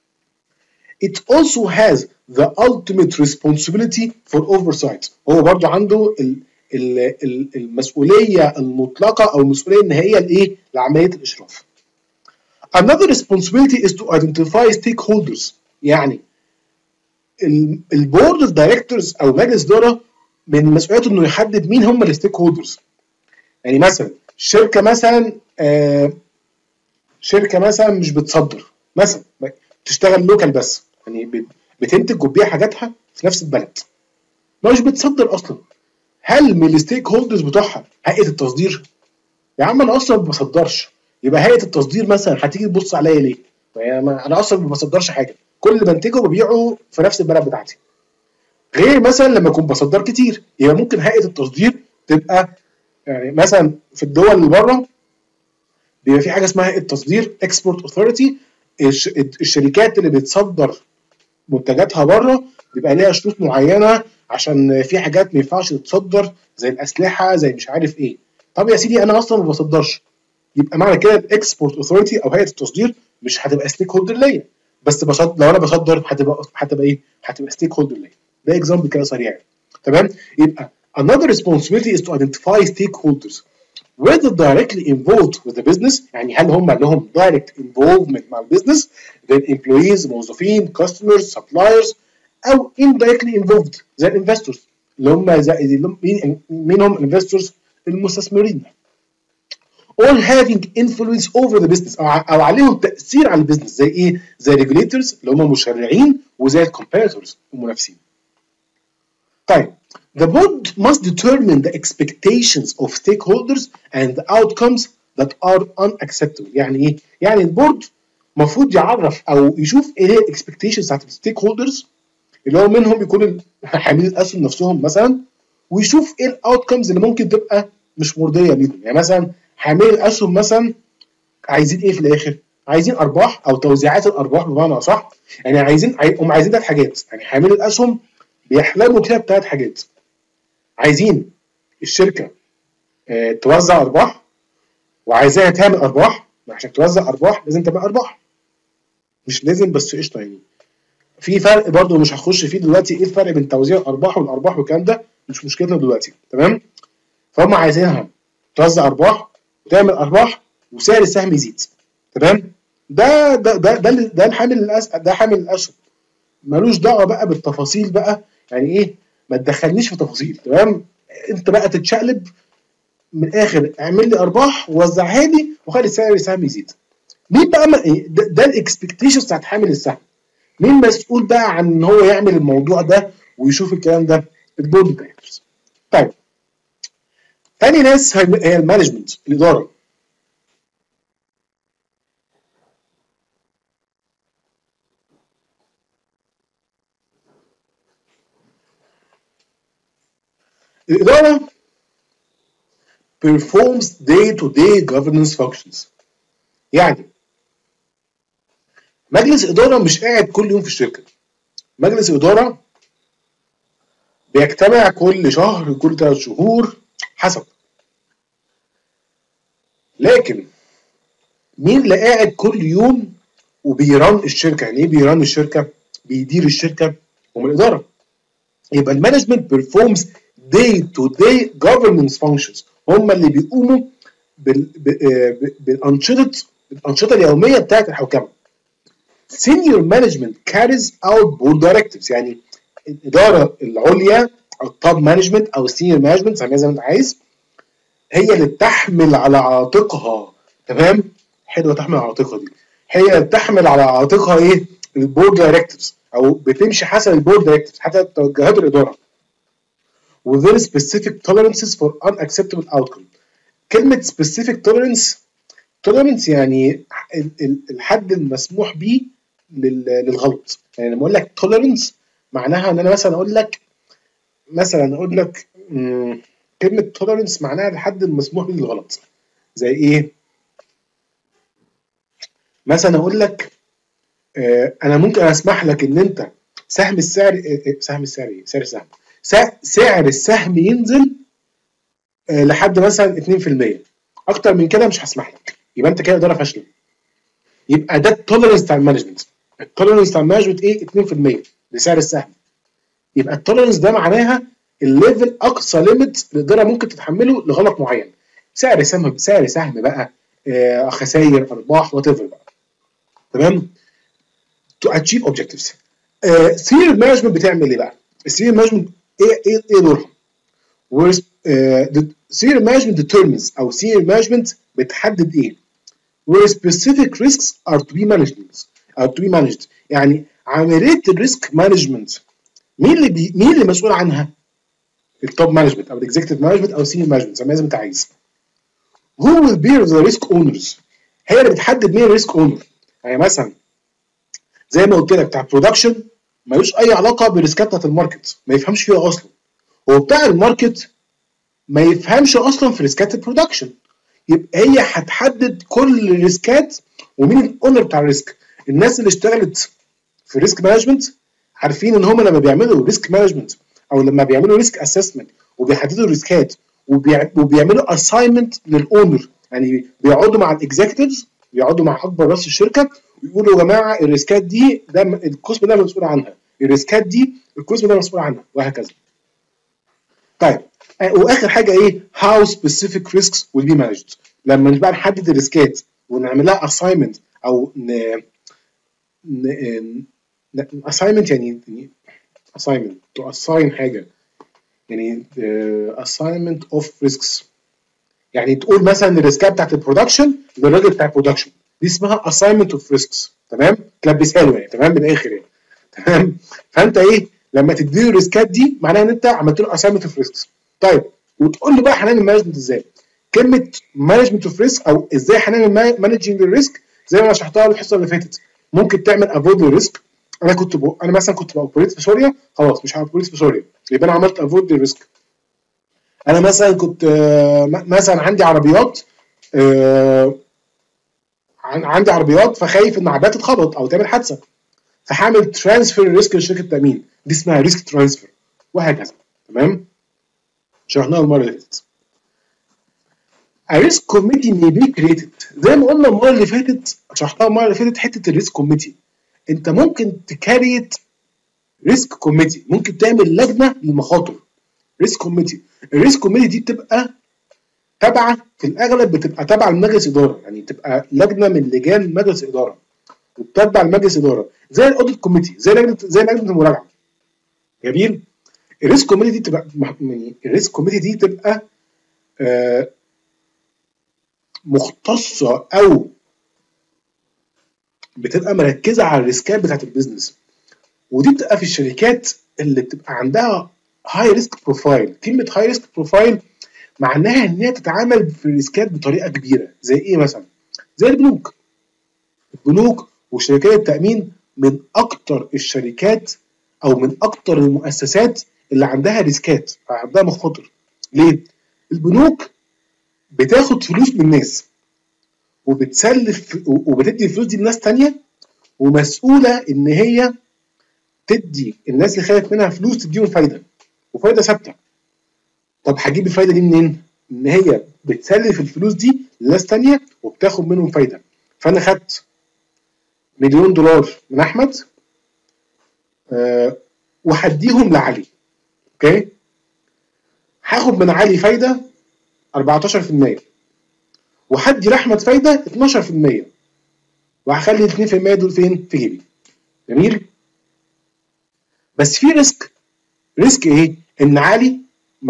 It also has the ultimate responsibility for oversight. هو برضو عنده ال ال ال المسؤوليه المطلقه او المسؤوليه النهائيه لايه؟ لعمليه الاشراف. Another responsibility is to identify stakeholders. يعني البورد اوف دايركتورز او مجلس اداره من مسؤوليته انه يحدد مين هم الستيك هولدرز. يعني مثلا شركه مثلا آه شركه مثلا مش بتصدر مثلا، بتشتغل لوكال بس، يعني بتنتج وتبيع حاجاتها في نفس البلد، مش بتصدر اصلا. هل من الستيك هولدرز بتوعها هيئه التصدير؟ يا عم انا اصلا ما بصدرش، يبقى هيئه التصدير مثلا هتيجي تبص عليا ليه؟ يعني انا اصلا ما بصدرش حاجه، كل اللي بنتجه ببيعه في نفس البلد بتاعتي. غير مثلا لما اكون بصدر كتير، يبقى ممكن هيئه التصدير تبقى يعني مثلا في الدول اللي بره بيبقى في حاجه اسمها هيئه تصدير اكسبورت اوثورتي. الشركات اللي بتصدر منتجاتها بره بيبقى ليها شروط معينه عشان في حاجات ما ينفعش تتصدر زي الاسلحه زي مش عارف ايه. طب يا سيدي انا اصلا ما بصدرش، يبقى معنى كده الاكسبورت اوثورتي او هيئه التصدير مش هتبقى ستيك هولدر ليا، بس بصدر لو انا بصدر هتبقى هتبقى ايه؟ هتبقى ستيك هولدر ليا. ده اكزامبل كده سريع. تمام؟ يبقى another responsibility is to identify stakeholders whether directly involved with the business. يعني هل هم لهم direct involvement مع البيزنس زي employees موظفين customers suppliers، او indirectly involved زي investors اللي هم زي مين مين هم investors؟ المستثمرين. all having influence over the business او او عليهم تاثير على البيزنس زي ايه؟ زي regulators اللي هم مشرعين وزي competitors المنافسين. طيب the board must determine the expectations of stakeholders and the outcomes that are unacceptable. يعني ايه؟ يعني البورد المفروض يعرف او يشوف ايه هي الاكسبكتيشنز بتاعت الستيك هولدرز اللي هو منهم يكون حاملين الاسهم نفسهم مثلا، ويشوف ايه الاوتكمز اللي ممكن تبقى مش مرضيه ليهم. يعني مثلا حاملين الاسهم مثلا عايزين ايه في الاخر؟ عايزين ارباح او توزيعات الارباح بمعنى اصح. يعني عايزين هم عايزين ثلاث حاجات، يعني حاملين الاسهم بيحلموا كده بثلاث حاجات. عايزين الشركه اه توزع ارباح، وعايزاها تعمل ارباح. عشان توزع ارباح لازم تبقى ارباح، مش لازم بس قشطه. يعني في فرق برضو مش هخش فيه دلوقتي، ايه الفرق بين توزيع الارباح والارباح والكلام ده مش مشكلتنا دلوقتي. تمام؟ فهم عايزينها توزع ارباح وتعمل ارباح وسعر السهم يزيد. تمام؟ ده ده ده ده, ده الحامل الاسد، ده حامل الاسد ملوش دعوه بقى بالتفاصيل بقى. يعني ايه؟ ما تدخلنيش في تفاصيل. تمام؟ انت بقى تتشقلب من الاخر، اعمل لي ارباح ووزعها لي وخلي سعر السهم يزيد. مين بقى ما إيه؟ ده, ده الاكسبكتيشنز بتاعت حامل السهم. مين مسؤول بقى عن ان هو يعمل الموضوع ده ويشوف الكلام ده؟ البورد دايركتورز. طيب، تاني ناس هي المانجمنت، الاداره. الاداره performs day to day governance functions. يعني مجلس اداره مش قاعد كل يوم في الشركه. مجلس اداره بيجتمع كل شهر، كل ثلاث شهور، حسب. لكن مين اللي قاعد كل يوم وبيران الشركه؟ يعني ايه بيران الشركه؟ بيدير الشركه هم الاداره. يبقى المانجمنت بيرفورمز day to day governance functions. هم اللي بيقوموا بال... بالانشطه الانشطه اليوميه بتاعت الحوكمه. senior management carries out board directives. يعني الاداره العليا او التوب مانجمنت او السينيور مانجمنت، سميها زي ما انت عايز، هي اللي بتحمل على عاتقها. تمام؟ حلوه تحمل على عاتقها دي. هي اللي بتحمل على عاتقها ايه؟ البورد دايركتيفز، او بتمشي حسب البورد دايركتيفز، حسب توجهات الاداره. within specific tolerances for unacceptable outcome. كلمه specific tolerance tolerance يعني الحد المسموح به للغلط. يعني لما اقول لك tolerance معناها ان انا مثلا اقول لك مثلا اقول لك كلمه tolerance معناها الحد المسموح به للغلط. زي ايه؟ مثلا اقول لك آه انا ممكن اسمح لك ان انت سهم السعر سهم السعر ايه؟ سعر السهم سعر السهم ينزل آه لحد مثلا اتنين في المية. اكتر من كده مش هسمح لك. يبقى انت كده اداره فاشله. يبقى ده التوليرنس بتاع المانجمنت. التوليرنس بتاع المانجمنت ايه؟ اتنين في المية لسعر السهم. يبقى التوليرنس ده معناها الليفل، اقصى ليميت الاداره ممكن تتحمله لغلط معين. سعر سهم سعر سهم بقى آه خسائر، ارباح، وات ايفر بقى. تمام؟ to achieve objectives. سينيور uh, مانجمنت بتعمل ايه بقى؟ السينيور مانجمنت ايه ايه ايه دورها؟ سينيور مانجمنت determines او سينيور مانجمنت بتحدد ايه؟ where specific risks are to be managed are to be managed. يعني عمليه الريسك مانجمنت مين اللي بي مين اللي مسؤول عنها؟ التوب مانجمنت او الاكزيكتيف مانجمنت او السينيور مانجمنت، زي ما انت عايز. who will be the risk owners. هي اللي بتحدد مين الريسك اونر. يعني مثلا زي ما قلت لك بتاع البرودكشن ملوش اي علاقه بالريسكات بتاعت الماركت، ما يفهمش فيها اصلا. وبتاع الماركت ما يفهمش اصلا في ريسكات البرودكشن. يبقى هي هتحدد كل الريسكات. ومين الاونر بتاع الريسك؟ الناس اللي اشتغلت في ريسك مانجمنت عارفين ان هم لما بيعملوا ريسك مانجمنت او لما بيعملوا ريسك اسسمنت وبيحددوا الريسكات وبيعملوا اساينمنت للاونر. يعني بيقعدوا مع الاكزيكتيفز، بيقعدوا مع اكبر راس الشركه ويقولوا يا جماعه الريسكات دي ده القسم ده مسؤول عنها، الريسكات دي القسم ده مسؤول عنها، وهكذا. طيب، واخر حاجه ايه؟ how specific risks will be managed. لما بقى نحدد الريسكات ونعمل لها اساينمنت او ن اساينمنت يعني assignment to assign حاجه، يعني uh, assignment of risks. يعني تقول مثلا الريسكات بتاعت البرودكشن للراجل بتاع البرودكشن، دي اسمها assignment of risks. تمام؟ تلبسها له يعني. تمام؟ من الاخر يعني. تمام؟ فانت ايه؟ لما تديله الريسكات دي معناها ان انت عملت له assignment of risks. طيب، وتقول له بقى هنعمل مانجمنت ازاي؟ كلمه مانجمنت اوف ريسك او ازاي هنعمل مانجنج الريسك زي ما انا شرحتها الحصه اللي فاتت. ممكن تعمل افويد الريسك. انا كنت ب... انا مثلا كنت باوبريت في سوريا، خلاص مش هاوبريت في سوريا، يبقى انا عملت افويد الريسك. انا مثلا كنت مثلا عندي عربيات، عندي عربيات فخايف ان عربيات تتخبط او تعمل حادثه، فهعمل ترانسفير الريسك لشركه التامين، دي اسمها ريسك ترانسفير، وهكذا. تمام؟ شرحناها المره اللي فاتت. A risk committee may be created. زي ما قلنا المره اللي فاتت، شرحتها المره اللي فاتت حته الريسك كوميتي. انت ممكن تكريت ريسك كوميتي، ممكن تعمل لجنه للمخاطر. ريسك كوميتي، الريسك كوميتي دي بتبقى تابعه، في الاغلب بتبقى تابعه لمجلس اداره، يعني تبقى لجنه من لجان مجلس اداره. وبتتبع لمجلس اداره زي الاوديت كوميتي، زي لجنه زي لجنه المراجعه. جميل. الريسك كوميتي دي تبقى يعني الريسك كوميتي دي تبقى آه مختصه او بتبقى مركزه على الريسكات بتاعت البيزنس، ودي بتبقى في الشركات اللي بتبقى عندها هاي ريسك بروفايل. كلمه هاي ريسك بروفايل معناها ان هي تتعامل في الريسكات بطريقه كبيره. زي ايه مثلا؟ زي البنوك. البنوك وشركات التامين من اكتر الشركات او من اكتر المؤسسات اللي عندها ريسكات، عندها مخاطر. ليه؟ البنوك بتاخد فلوس من الناس وبتسلف وبتدي الفلوس دي لناس تانية، ومسؤوله ان هي تدي الناس اللي خدت منها فلوس تديهم فايده، وفايده ثابته. طب هجيب الفايده دي منين؟ ان هي بتسلف الفلوس دي لناس تانية وبتاخد منهم فايده. فانا خدت مليون دولار من احمد أه وهديهم لعلي. اوكي؟ هاخد من علي فايده أربعتاشر في المية وهدي لاحمد فايده اتناشر في المية، وهخلي ال اتنين في المية دول فين؟ في جيبي. جميل؟ بس في ريسك. ريسك ايه؟ ان علي ما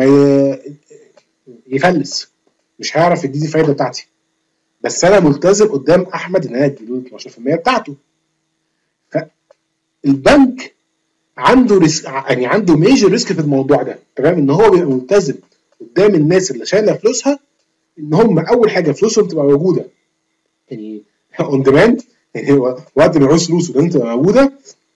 يفلس، مش هيعرف يديني الفايده بتاعتي، بس انا ملتزم قدام احمد ان انا اديله اتناشر في المية بتاعته. فالبنك عنده ريسك، يعني عنده ميجر ريسك في الموضوع ده، تمام؟ ان هو بيبقى ملتزم قدام الناس اللي شايله فلوسها ان هم اول حاجه فلوسهم تبقى موجوده يعني اون ديماند، يعني وقت ما يعوز فلوسه لازم تبقى موجوده.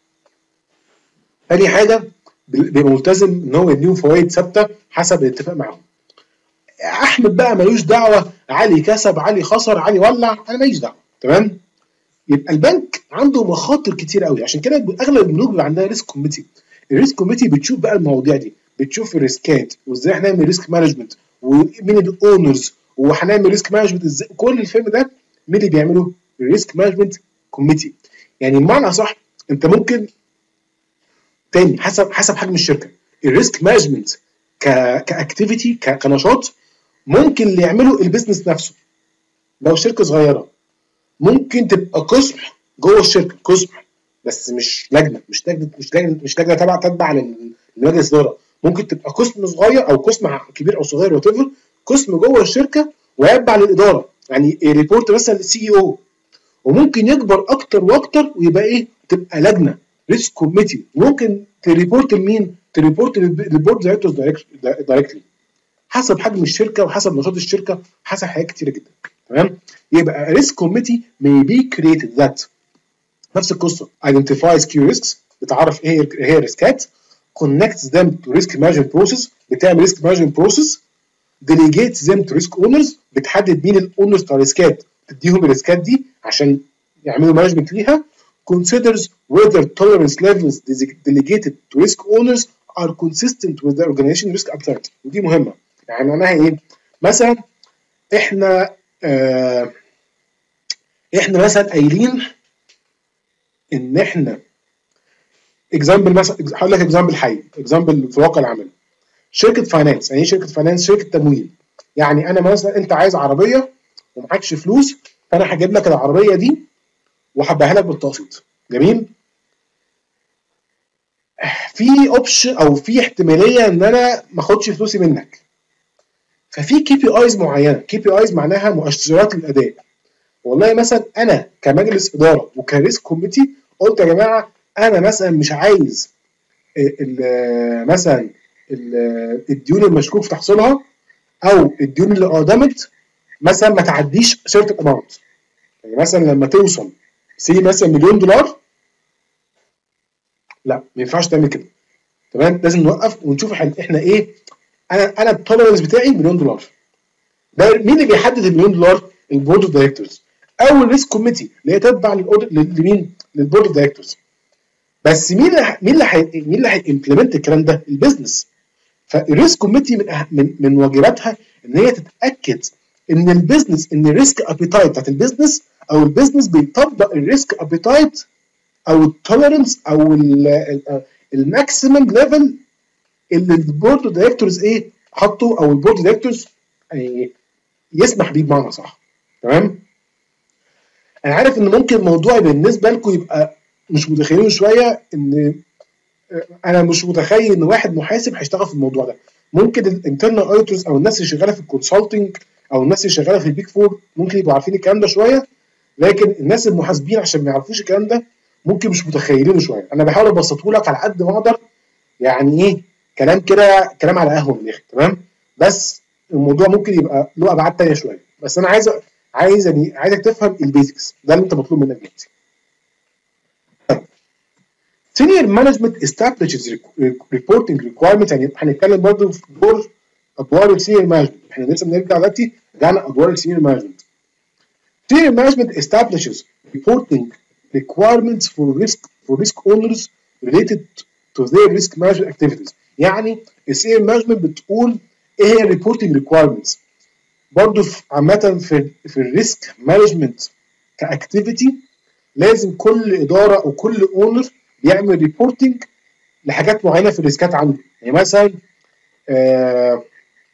تاني حاجه بيبقى ملتزم ان هو يديهم فوائد ثابته حسب الاتفاق معاهم. احمد بقى ملوش دعوه، علي كسب علي خسر علي ولع، انا ماليش دعوه. تمام؟ يبقى البنك عنده مخاطر كتير قوي، عشان كده اغلب البنوك بيبقى عندها ريسك كوميتي. الريسك كوميتي بتشوف بقى المواضيع دي، بتشوف الريسكات وازاي هنعمل ريسك مانجمنت ومين الاونرز وهنعمل ريسك مانجمنت ازاي. كل الفيلم ده مين اللي بيعمله؟ الريسك مانجمنت كوميتي. يعني بمعنى صح انت ممكن تاني حسب حسب حجم الشركه. الريسك مانجمنت كاكتيفيتي كنشاط ممكن اللي يعمله البيزنس نفسه. لو شركه صغيره ممكن تبقى قسم جوه الشركه، قسم بس مش لجنه، مش لجنه مش لجنه مش لجنه تبع تتبع لمجلس اداره. ممكن تبقى قسم صغير او قسم كبير او صغير وات ايفر، قسم جوه الشركه ويتبع للاداره، يعني ريبورت مثلا للسي اي او. وممكن يكبر اكتر واكتر ويبقى ايه؟ تبقى لجنه ريسك كوميتي. ممكن تريبورت لمين؟ تريبورت للبورد دايركتورز دايركتلي، حسب حجم الشركه وحسب نشاط الشركه، حسب حاجات كتيره جدا. تمام؟ يبقى ريسك كوميتي may be created that نفس القصه identifies key risks، بتعرف ايه هي الريسكات، connects them to risk management process، بتعمل risk management process، delegates them to risk owners، بتحدد مين الاونرز بتاع الريسكات، تديهم الريسكات دي عشان يعملوا مانجمنت ليها، considers whether tolerance levels delegated to risk owners are consistent with the organization risk appetite. ودي مهمه. يعني معناها ايه؟ مثلا احنا آه احنا مثلا قايلين ان احنا اكزامبل، مثلا هقول لك اكزامبل حي، اكزامبل في واقع العمل. شركه فاينانس. يعني ايه شركه فاينانس؟ شركه تمويل. يعني انا مثلا انت عايز عربيه ومعكش فلوس، فانا هجيب لك العربيه دي وهبيعها لك بالتقسيط. جميل؟ في اوبشن او في احتماليه ان انا ما اخدش فلوسي منك. ففي كي بي ايز معينه، كي بي ايز معناها مؤشرات الاداء. والله مثلا انا كمجلس اداره وكريسك كوميتي قلت يا جماعه انا مثلا مش عايز ال مثلا ال الديون المشكوك في تحصيلها او الديون اللي قدمت مثلا ما تعديش سيرت اماونت. يعني مثلا لما توصل سي مثلا مليون دولار، لا ما ينفعش تعمل كده. تمام؟ لازم نوقف ونشوف احنا ايه. انا انا التولرنس بتاعي مليون دولار. ده مين اللي بيحدد المليون دولار؟ البورد اوف دايركتورز او الريسك كوميتي اللي هي تتبع لمين؟ للبورد اوف دايركتورز. بس مين اللي مين اللي حي... مين اللي هيمبلمنت الكلام ده؟ البيزنس. فالريسك كوميتي من من من واجباتها ان هي تتاكد ان البيزنس، ان الريسك ابيتايت بتاعت البيزنس او البيزنس بيطبق الريسك ابيتايت او التوليرنس او الماكسيمم ليفل اللي البورد اوف دايركتورز ايه حطه، او البورد اوف دايركتورز يعني يسمح بيه بمعنى صح. تمام؟ انا عارف ان ممكن الموضوع بالنسبه لكم يبقى مش متخيلين شويه، ان انا مش متخيل ان واحد محاسب هيشتغل في الموضوع ده. ممكن الانترنال اوديتورز او الناس اللي شغاله في الكونسلتنج او الناس اللي شغاله في البيك فور ممكن يبقوا عارفين الكلام ده شويه، لكن الناس المحاسبين عشان ما يعرفوش الكلام ده ممكن مش متخيلينه شويه. انا بحاول ابسطه لك على قد ما اقدر، يعني ايه كلام كده، كلام على قهوه من الاخر، تمام؟ بس الموضوع ممكن يبقى له ابعاد ثانيه شويه، بس انا عايز عايز يعني عايزك تفهم البيزكس، ده اللي انت مطلوب منك دلوقتي. Senior management establishes reporting requirements. يعني هنتكلم برضه في دور ادوار السينيور مانجمنت، احنا لسه بنرجع دلوقتي رجعنا ادوار السينيور مانجمنت. Senior management establishes reporting requirements for risk for risk owners related to their risk management activities. يعني السينيور مانجمنت بتقول ايه هي الريبورتنج ريكوايرمنتس. برضه عامة في في الريسك مانجمنت كاكتيفيتي لازم كل اداره او كل اونر يعمل ريبورتنج لحاجات معينه في الريسكات عنده. يعني مثلا آه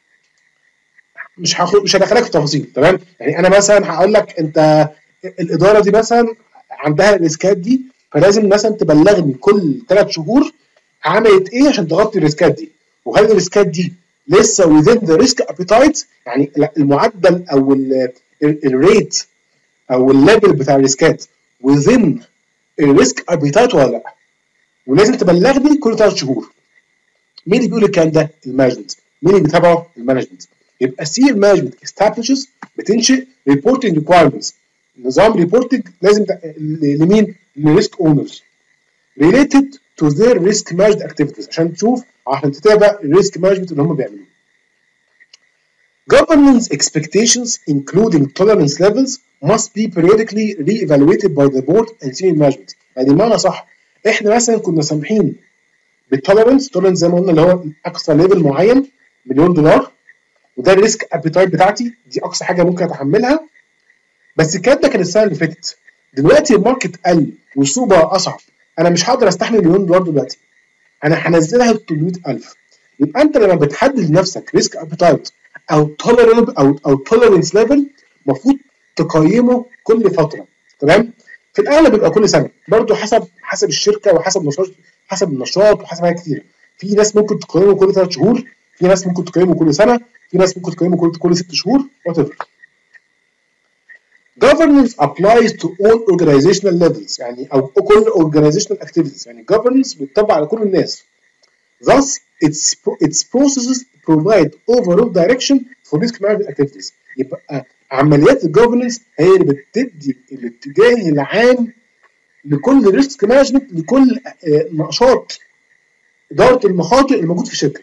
مش هاخد مش هدخلك في تفاصيل، تمام؟ يعني انا مثلا هقول لك انت الاداره دي مثلا عندها الريسكات دي، فلازم مثلا تبلغني كل ثلاث شهور عملت ايه عشان تغطي الريسكات دي، وهل الريسكات دي لسه within the risk appetite، يعني المعدل او الريت او الليفل بتاع الريسكات within الريسك ابيتايت ولا لا، ولازم تبلغني كل ثلاث شهور. مين اللي بيقول الكلام ده؟ المانجمنت. مين اللي بيتابعه؟ المانجمنت. يبقى سي المانجمنت establishes بتنشئ reporting requirements، نظام ريبورتنج لازم لمين؟ للريسك اونرز related to their risk management activities، عشان تشوف عشان تتابع الريسك مانجمنت اللي هم بيعملوه. Governance expectations including tolerance levels must be periodically re-evaluated by the board and senior management. يعني بمعنى صح، احنا مثلا كنا سامحين بالتولرنس، تولرنس زي ما قلنا اللي هو اقصى ليفل معين مليون دولار، وده الريسك ابيتايت بتاعتي، دي اقصى حاجه ممكن اتحملها. بس الكلام ده كان السنه اللي فاتت، دلوقتي الماركت قل والسوق بقى اصعب، انا مش هقدر استحمل مليون دولار دلوقتي، انا هنزلها ل ثلاثمية ألف. يبقى انت لما بتحدد لنفسك ريسك ابيتايت او تولرنس او او تولرنس ليفل المفروض تقيمه كل فتره، تمام؟ في الاغلب بيبقى كل سنه، برضه حسب حسب الشركه وحسب نشاط حسب النشاط وحسب حاجات كتير. في ناس ممكن تقيمه كل ثلاث شهور، في ناس ممكن تقيمه كل سنه، في ناس ممكن تقيمه كل كل ست شهور whatever. Governance applies to all organizational levels، يعني او كل organizational activities، يعني governance بتطبق على كل الناس. Thus its its processes provide overall direction for risk management activities. يبقى عمليات الجوفرنس هي اللي بتدي الاتجاه العام لكل ريسك مانجمنت، لكل نشاط اداره المخاطر الموجود في الشركه.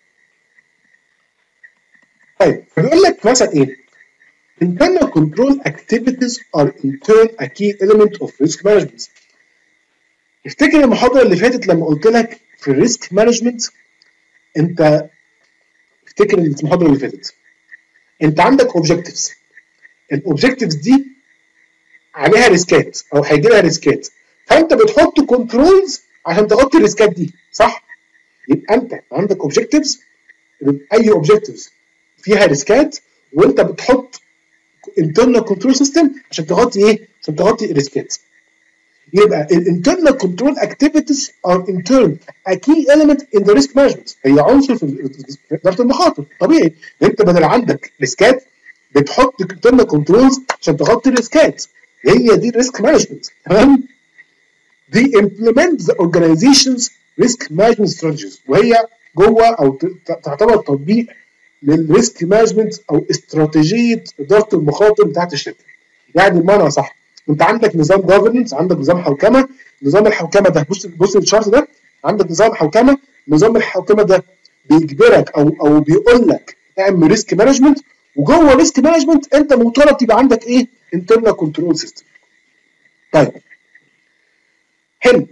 طيب بيقول لك مثلا ايه؟ internal control activities are in turn a key element of risk management. افتكر المحاضره اللي فاتت لما قلت لك في الريسك مانجمنت، انت افتكر المحاضره اللي فاتت انت عندك اوبجكتيفز، الاوبجكتيفز دي عليها ريسكات او هيجي لها ريسكات، فانت بتحط كنترولز عشان تغطي الريسكات دي، صح؟ يبقى انت عندك اوبجكتيفز، اي اوبجكتيفز فيها ريسكات، وانت بتحط internal control system عشان تغطي ايه؟ عشان تغطي الريسكات. يبقى الانترنال كنترول اكتيفيتيز ار ان تيرن ا كي element in the risk management، هي عنصر في اداره المخاطر. طبيعي انت بدل عندك ريسكات بتحط internal كنترولز عشان تغطي الريسكات، هي دي الريسك مانجمنت، تمام؟ دي implement the organization's risk management strategies، وهي جوه او تعتبر تطبيق للريسك مانجمنت او استراتيجيه اداره المخاطر بتاعت الشركه. يعني بمعنى صح، انت عندك نظام جوفرنس، عندك نظام حوكمه، نظام الحوكمه ده بص بص الشارت ده، عندك نظام حوكمه، نظام الحوكمه ده بيجبرك او او بيقول لك اعمل ريسك مانجمنت، وجوه ريسك مانجمنت انت مطالب يبقى عندك ايه؟ انترنال كنترول سيستم. طيب حلو.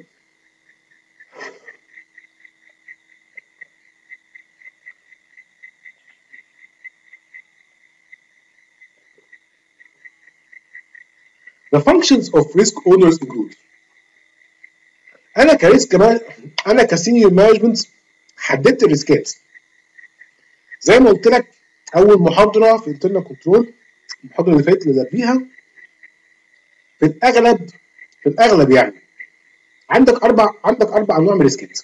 The functions of risk owners include، انا كريسك كمان انا كسينيور مانجمنت حددت الريسكات زي ما قلت لك اول محاضره في انترنال كنترول، المحاضره اللي فاتت اللي قبليها، في الاغلب في الاغلب يعني عندك اربع عندك اربع انواع من الريسكات.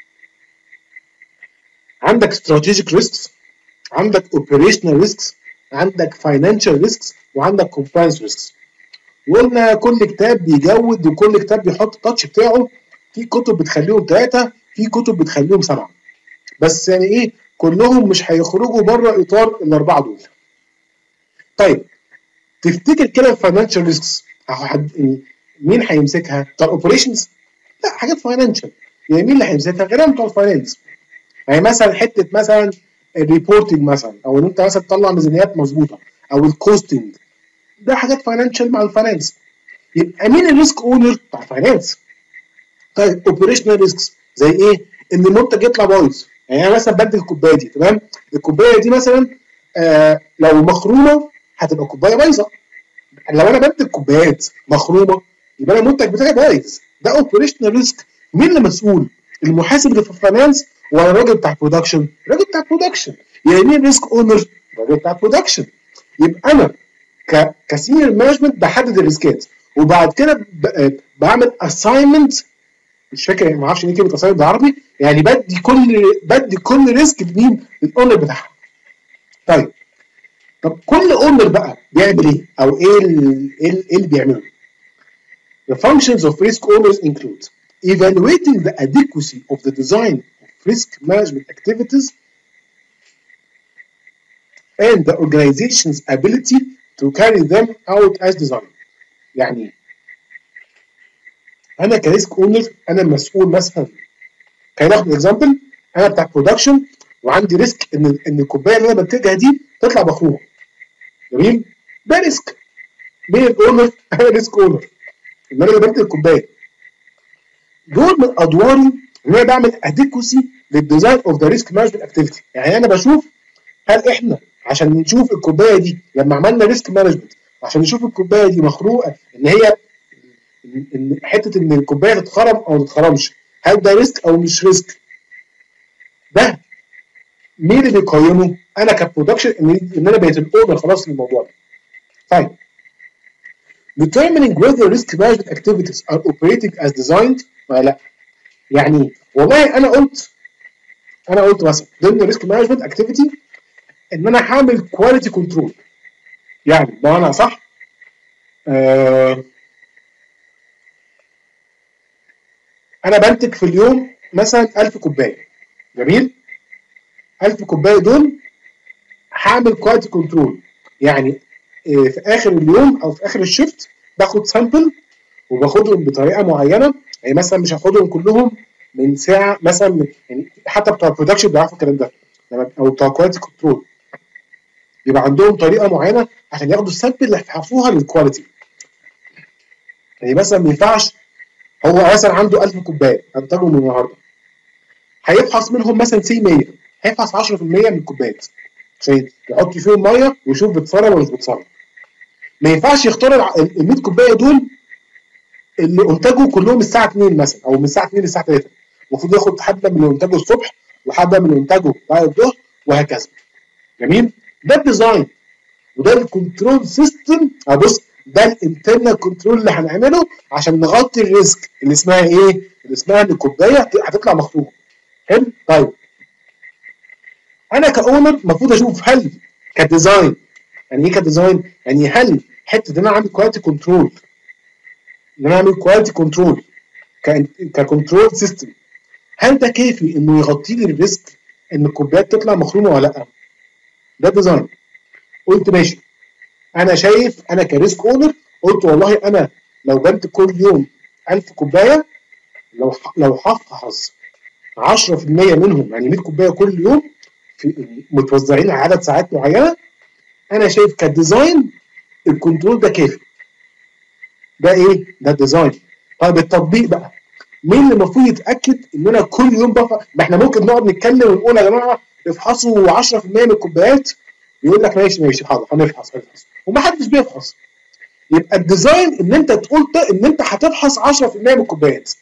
عندك strategic risks، عندك operational risks، عندك financial risks، وعندك compliance risks. وقلنا كل كتاب بيجود وكل كتاب بيحط التاتش بتاعه. في كتب بتخليهم ثلاثه، في كتب بتخليهم سبعه، بس يعني ايه كلهم مش هيخرجوا بره اطار الاربعه دول. طيب تفتكر كده الفاينانشال ريسكس مين هيمسكها؟ بتوع الاوبريشنز؟ لا، حاجات فاينانشال. يعني مين اللي هيمسكها؟ غالبا بتوع الفاينانس. يعني مثلا حته مثلا الريبورتنج مثلا، او ان انت مثلا تطلع ميزانيات مظبوطه، او الكوستنج، ده حاجات فاينانشال مع الفاينانس. يبقى مين الريسك اونر؟ بتاع الفاينانس. طيب اوبريشنال ريسكس زي ايه؟ ان المنتج يطلع بايظ. يعني انا مثلا بدي الكوبايه دي، تمام؟ الكوبايه دي مثلا آه لو مخرومه هتبقى كوبايه بايظه. لو انا بدي الكوبايات مخرومه يبقى انا المنتج بتاعي بايظ. ده اوبريشنال ريسك. مين اللي مسؤول؟ المحاسب اللي في الفاينانس ولا الراجل بتاع البرودكشن؟ الراجل بتاع البرودكشن. يعني مين ريسك اونر؟ الراجل بتاع البرودكشن. يبقى انا ك كسينيور مانجمنت بحدد الريسكات، وبعد كده بعمل اساينمنت. مش فاكر، ما اعرفش ايه كلمه اساينمنت بالعربي، يعني بدي كل بدي كل ريسك لمين؟ للاونر بتاعها. طيب طب كل اونر بقى بيعمل ايه؟ او ايه ايه اللي بيعمله؟ The functions of risk owners include evaluating the adequacy of the design of risk management activities and the organization's ability to carry them out as designed. يعني انا كريسك اونر انا مسؤول مثلا، خلينا ناخد اكزامبل، انا بتاع برودكشن وعندي ريسك ان ان الكوبايه اللي انا بنتجها دي تطلع مخرومه. جميل؟ ده ريسك. مين الاونر؟ انا ريسك اونر، ان انا اللي بنتج الكوبايه. دول من ادواري ان انا بعمل اديكوسي للديزاين اوف ذا ريسك مانجمنت اكتيفيتي. يعني انا بشوف هل احنا عشان نشوف الكوبايه دي لما عملنا ريسك مانجمنت، عشان نشوف الكوبايه دي مخروقه ان هي ان حته ان الكوبايه تتخرم او ما تتخرمش، هل ده ريسك او مش ريسك؟ ده مين اللي بيقيمه؟ انا كبرودكشن، ان ان انا بقيت الاونر خلاص للموضوع ده. طيب determining whether risk management activities are operating as designed ولا لا. يعني والله انا قلت انا قلت مثلا ضمن الريسك مانجمنت اكتيفيتي ان انا هعمل كواليتي كنترول. يعني بمعنى صح، آه انا بنتج في اليوم مثلا ألف كوبايه. جميل؟ ألف كوبايه دول هعمل كواليتي كنترول. يعني آه في اخر اليوم او في اخر الشيفت باخد سامبل وباخدهم بطريقه معينه. يعني مثلا مش هاخدهم كلهم من ساعه مثلا، يعني حتى بتوع البرودكشن بيعرفوا الكلام ده، او بتوع كواليتي كنترول يبقى عندهم طريقه معينه عشان ياخدوا السامبل اللي هيحفظوها للكواليتي. يعني مثلا ما ينفعش هو مثلا عنده ألف كوبايه انتجهم النهارده، هيفحص منهم مثلا سي مية، هيفحص عشرة في المية من الكوبايات عشان يحط فيهم ميه ويشوف بتسرب ولا مش بتسرب. ما ينفعش يختار ال مية كوبايه دول اللي انتجوا كلهم الساعه اتنين مثلا، او من الساعه اتنين للساعه تلاتة. المفروض ياخد حبه من اللي انتجه الصبح وحبه من اللي انتجه بعد الظهر وهكذا. جميل؟ ده الديزاين وده الكنترول سيستم. ابص ده الانترنال كنترول اللي هنعمله عشان نغطي الريسك اللي اسمها ايه؟ اللي اسمها ان الكوبايه هتطلع مخرومه. حلو؟ طيب انا كاونر المفروض اشوف هل كديزاين، يعني ايه كديزاين؟ يعني هل حته ان انا اعمل كواليتي كنترول، ان انا اعمل كواليتي كنترول ككنترول سيستم، هل ده كافي انه يغطي لي الريسك ان الكوبايات تطلع مخرومه ولا لا؟ ده ديزاين. قلت ماشي، انا شايف انا كريسك اونر قلت والله انا لو بنت كل يوم ألف كوبايه، لو لو هفحص عشرة في المية منهم يعني مية كوبايه كل يوم في متوزعين على عدد ساعات معينه، انا شايف كديزاين الكنترول ده كافي. ده ايه؟ ده ديزاين. طيب التطبيق بقى، مين اللي المفروض يتاكد ان انا كل يوم بفحص؟ ما احنا ممكن نقعد نتكلم ونقول يا جماعه افحصوا عشرة في المية من الكوبايات، يقول لك ماشي ماشي حاضر هنفحص هنفحص ومحدش بيفحص. يبقى الديزاين ان انت تقول ان انت هتفحص عشرة في المية من الكوبايات.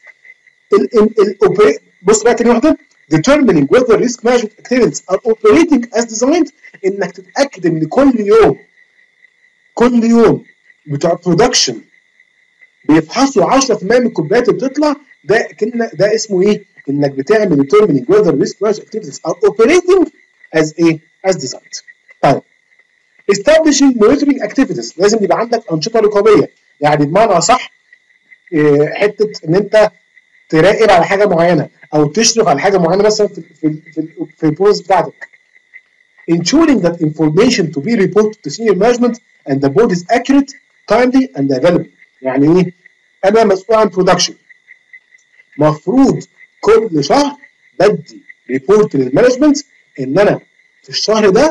بص بقى تاني واحده، determining whether risk management activities are operating as designed، انك تتاكد ان كل يوم كل يوم بتوع برودكشن بيفحصوا عشرة في المية من الكوبايات اللي بتطلع. ده كنا ده اسمه ايه؟ انك بتعمل determining whether risk management activities are operating as a as designed. طيب establishing monitoring activities، لازم يبقى عندك انشطه رقابيه، يعني بمعنى صح حته ان انت تراقب على حاجه معينه او تشرف على حاجه معينه مثلا في في في, في البروسيس بتاعتك. ensuring that information to be reported to senior management and the board is accurate, timely and available. يعني ايه؟ انا مسؤول عن برودكشن، مفروض كل شهر بدي ريبورت للمانجمنت ان انا في الشهر ده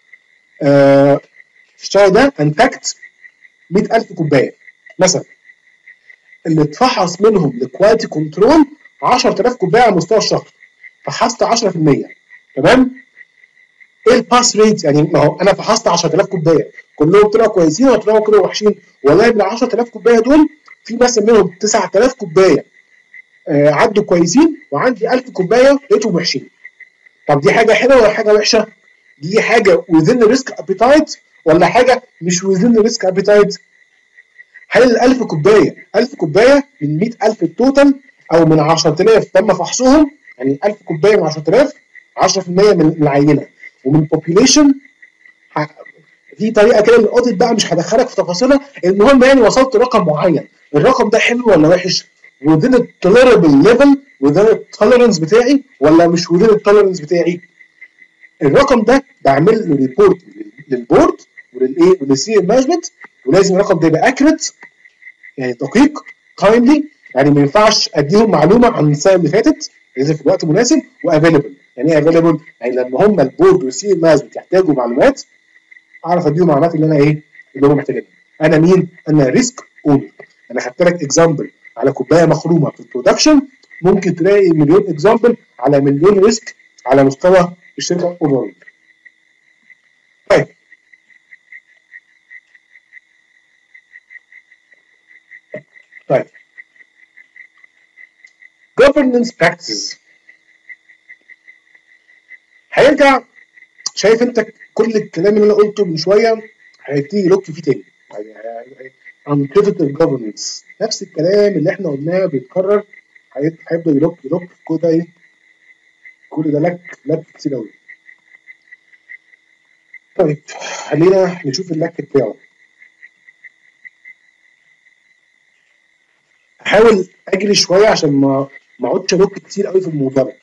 آه في الشهر ده انتجت مئة ألف كوبايه مثلا، اللي اتفحص منهم لكواليتي كنترول عشرة آلاف كوبايه على مستوى الشهر، فحصت عشرة في المية. تمام؟ ايه الباس ريت؟ يعني ما هو انا فحصت عشرة آلاف كوبايه كلهم طلعوا كويسين ولا طلعوا كلهم وحشين؟ والله من عشرة آلاف كوبايه دول في مثلا منهم تسعة آلاف كوبايه آه عدوا كويسين، وعندي ألف كوبايه لقيتهم وحشين. طب دي حاجه حلوه ولا حاجه وحشه؟ دي حاجه within risk appetite ولا حاجه مش within risk appetite؟ هل ال ألف كوبايه ألف كوبايه من مئة ألف التوتال او من عشرة آلاف تم فحصهم؟ يعني ألف كوبايه من عشرة آلاف عشرة في المية من العينه، ومن البوبيليشن في طريقه كده للاوديت بقى مش هدخلك في تفاصيلها. المهم يعني وصلت لرقم معين، الرقم ده حلو ولا وحش؟ within التوليربل ليفل، within التوليرنس بتاعي ولا مش within التوليرنس بتاعي؟ الرقم ده بعمل له ريبورت للبورد وللايه وللسينيور مانجمنت، ولازم الرقم ده يبقى اكيوريت يعني دقيق، تايملي، يعني ما ينفعش اديهم معلومه عن السنه اللي فاتت، لازم في الوقت مناسب، وافيلبل. يعني ايه افيلبل؟ يعني لما هم البورد والسينيور مانجمنت يحتاجوا معلومات اعرف اديهم معلومات اللي انا ايه اللي هم محتاجينها. انا مين؟ انا ريسك اونر. انا خدت لك اكزامبل على كوبايه مخرومه في البرودكشن، ممكن تلاقي مليون اكزامبل على مليون ريسك على مستوى الشركه اوفرول. طيب طيب governance practices. هيرجع شايف انت كل الكلام اللي انا قلته من شويه هيبتدي يلوك فيه تاني، يعني uncritical governance، نفس الكلام اللي احنا قلناه بيتكرر هيبدا يلوك يلوك في كل ده ايه كل ده لك لك كتير قوي. طيب خلينا نشوف اللك بتاعه. احاول اجري شويه عشان ما ما اقعدش الوك كتير قوي في الموضوع ده.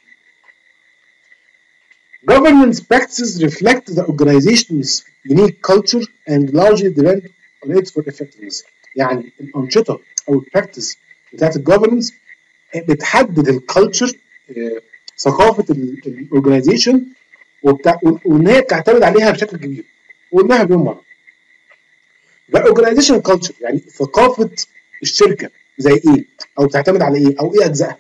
Governance practices reflect the organization's unique culture and largely depend on it for effectiveness. يعني الانشطه او البراكتس بتاعت الجوفرنس بتحدد الكالتشر، ثقافه الاورجنايزيشن، وان هي بتعتمد عليها بشكل كبير. قلناها مليون مره. The organization culture يعني ثقافه الشركه زي ايه؟ او بتعتمد على ايه؟ او ايه اجزائها؟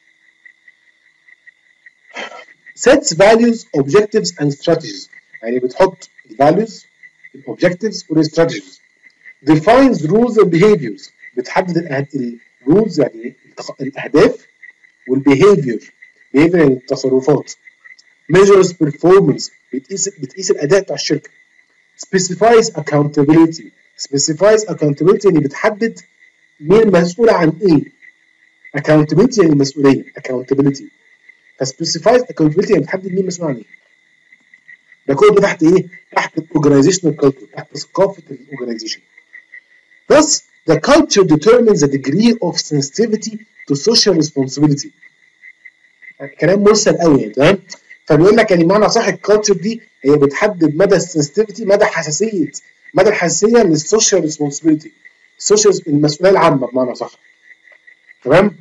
sets values, objectives and strategies. يعني بتحط values, objectives و strategies. defines rules and behaviors. بتحدد الرولز يعني الاهداف، والbehavior behavior يعني التصرفات. measures performance بتقيس بتقيس الاداء بتاع الشركه. specifies accountability. specifies accountability يعني بتحدد مين المسؤول عن ايه. accountability يعني المسؤوليه accountability. فسبيسيفايز accountability يعني بتحدد مين مسؤول عن ايه. ده كله ده تحت ايه؟ تحت الاورجنايزيشنال كلتشر، تحت ثقافه الاورجنايزيشن. Thus, the culture determines the degree of sensitivity to social responsibility. يعني كلام مرسل قوي يعني تمام؟ فبيقول لك يعني معنى صح الكالتشر دي هي بتحدد مدى السنسيتيفيتي، مدى حساسيه مدى الحساسيه للسوشيال ريسبونسبيلتي، السوشيال المسؤوليه العامه بمعنى صح. تمام؟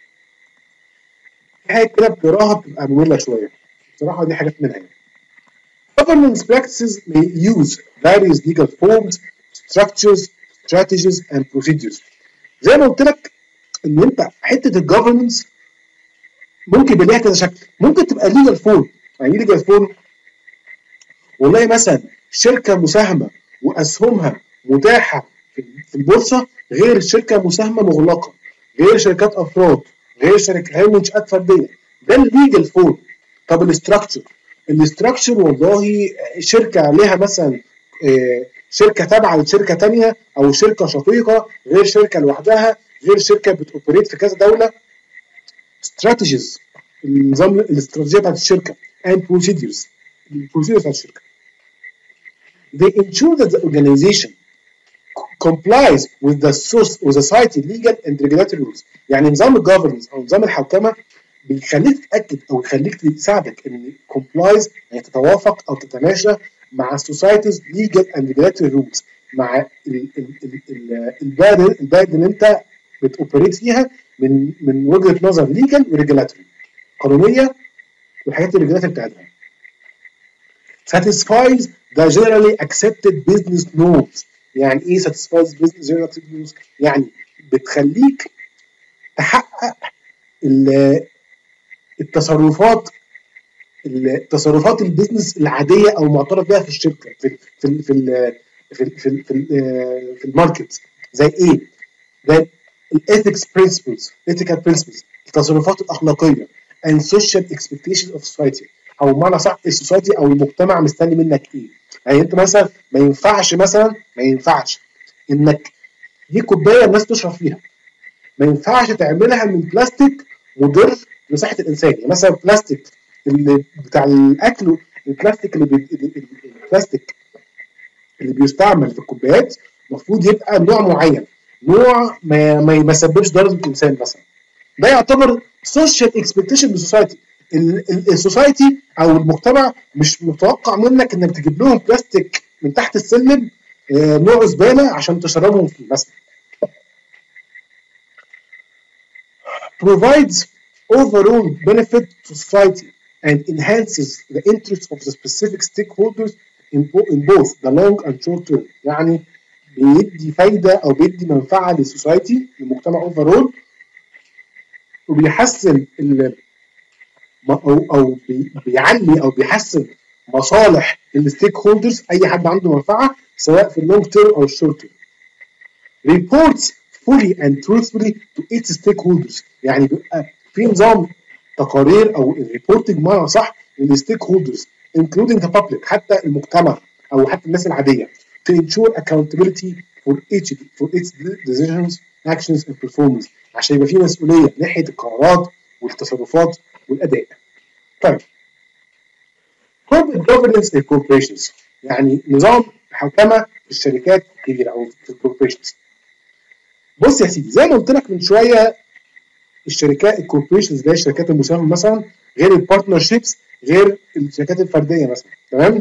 في حاجه كده بتقراها بتبقى ممله شويه. بصراحه دي حاجات منها يعني. Governance practices may use various legal forms, structures, strategies and procedures. زي ما قلت لك ان انت حته الجفرنس ممكن يبقى ليها كذا شكل. ممكن تبقى ليجال فورم. يعني ايه ليجال فورم؟ والله مثلا شركه مساهمه واسهمها متاحه في البورصه غير شركه مساهمه مغلقه، غير شركات افراد، غير شركات غير منشات فرديه. ده الليجال فورم. طب الاستراكشر الاستراكشر والله شركه ليها مثلا شركه تابعه لشركه ثانيه او شركه شقيقه غير شركه لوحدها غير شركه بتوبريت في كذا دوله. strategies النظام الاستراتيجيه بتاعت الشركه and procedures البروسيدرز بتاعت الشركه. they ensure that the organization complies with the source with the society legal and regulatory rules. يعني نظام الجفرنس او نظام الحوكمه بيخليك تتاكد او يخليك يساعدك ان complies يعني تتوافق او تتماشى مع السوسايتيز legal and regulatory rules، مع البلد البلد اللي انت بتوبريت فيها من من وجهه نظر legal وريجولاتوري قانونيه والحاجات الريجولاتوري بتاعتها. satisfies the generally accepted business norms. يعني ايه satisfies business generally accepted norms؟ يعني بتخليك تحقق التصرفات التصرفات البيزنس العاديه او معترف بها في الشركه في في في في في, في, في الماركت. زي ايه؟ زي الايثكس برنسبلز ethical principles التصرفات الاخلاقيه and social expectations of society، او بمعنى صح السوسايتي او المجتمع مستني منك ايه. يعني انت مثلا ما ينفعش مثلا ما ينفعش انك دي كوبايه الناس تشرب فيها، ما ينفعش تعملها من بلاستيك مضر لصحه الانسان. يعني مثلا البلاستيك اللي بتاع الاكل، البلاستيك اللي بي... البلاستيك اللي بيستعمل في الكوبايات المفروض يبقى نوع معين، نوع ما ما يسببش ضرر للانسان مثلا. ده يعتبر سوشيال اكسبكتيشن للسوسايتي. السوسايتي او المجتمع مش متوقع منك انك تجيب لهم بلاستيك من تحت السلم نوع زباله عشان تشربهم فيه مثلا. provides overall benefit to society and enhances the interests of the specific stakeholders in, in both the long and short term. يعني بيدي فايده او بيدي منفعه للسوسايتي للمجتمع overall، وبيحسن ال او او بيعلي او بيحسن مصالح الستيك هولدرز، اي حد عنده منفعه سواء في اللونج تيرم او الشورت تيرم. reports fully and truthfully to its stakeholders. يعني بيبقى في نظام تقارير او الريبورتنج بمعنى صح للستيك هولدرز including the public حتى المجتمع او حتى الناس العاديه to ensure accountability for each for its decisions actions and performance، عشان يبقى في مسؤوليه ناحيه القرارات والتصرفات والاداء. طيب corporate governance in corporations يعني نظام حوكمه في الشركات الكبيره او في الكوربريشنز. بص يا سيدي زي ما قلت لك من شويه الشركات الكوربريشنز اللي هي الشركات المساهمه مثلا غير البارتنرشيبس غير الشركات الفرديه مثلا، تمام؟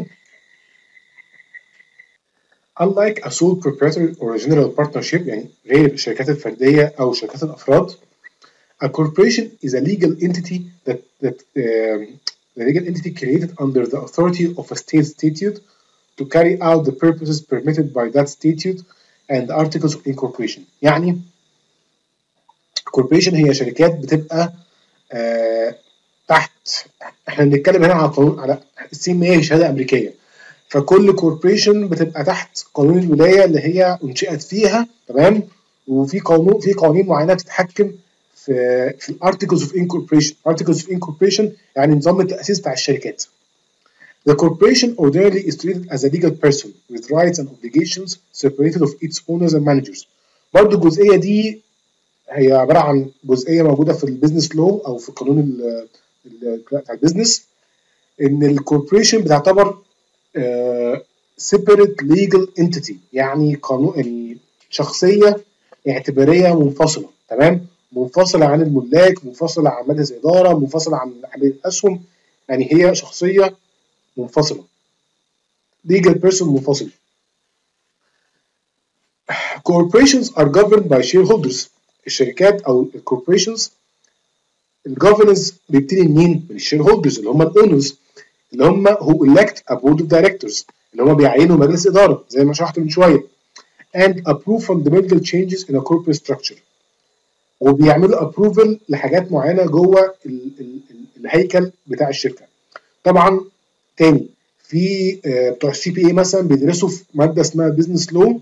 unlike a sole proprietor or general partnership يعني غير الشركات الفرديه او شركات الافراد. A corporation is a legal entity that that um, the legal entity created under the authority of a state statute to carry out the purposes permitted by that statute and the articles of incorporation. يعني corporation هي شركات بتبقى آه تحت، احنا بنتكلم هنا على قانون على السي ام اي شهاده امريكيه، فكل كوربريشن بتبقى تحت قانون الولايه اللي هي انشئت فيها، تمام؟ وفي قانون في قوانين معينه بتتحكم في في الارتكلز اوف انكوربريشن. articles of incorporation يعني نظام التاسيس بتاع الشركات. The corporation ordinarily is treated as a legal person with rights and obligations separated of its owners and managers. برضه الجزئيه دي هي عباره عن جزئيه موجوده في البيزنس لو او في القانون بتاع البيزنس، ان الكوربريشن بتعتبر separate legal entity يعني قانون شخصيه اعتباريه منفصله، تمام؟ منفصله عن الملاك، منفصله عن مجلس اداره، منفصله عن الاسهم، يعني هي شخصيه منفصله legal person منفصل. corporations are governed by shareholders. الشركات او الكوربريشنز الجوفرنس بيبتدي منين؟ من الشير هولدرز اللي هم الاونرز اللي هم who elect a board of directors اللي هم بيعينوا مجلس اداره زي ما شرحت من شويه and approve fundamental changes in a corporate structure، وبيعملوا approval لحاجات معينه جوه ال ال الهيكل بتاع الشركه. طبعا تاني في آه بتوع السي بي اي مثلا بيدرسوا في ماده اسمها بزنس لو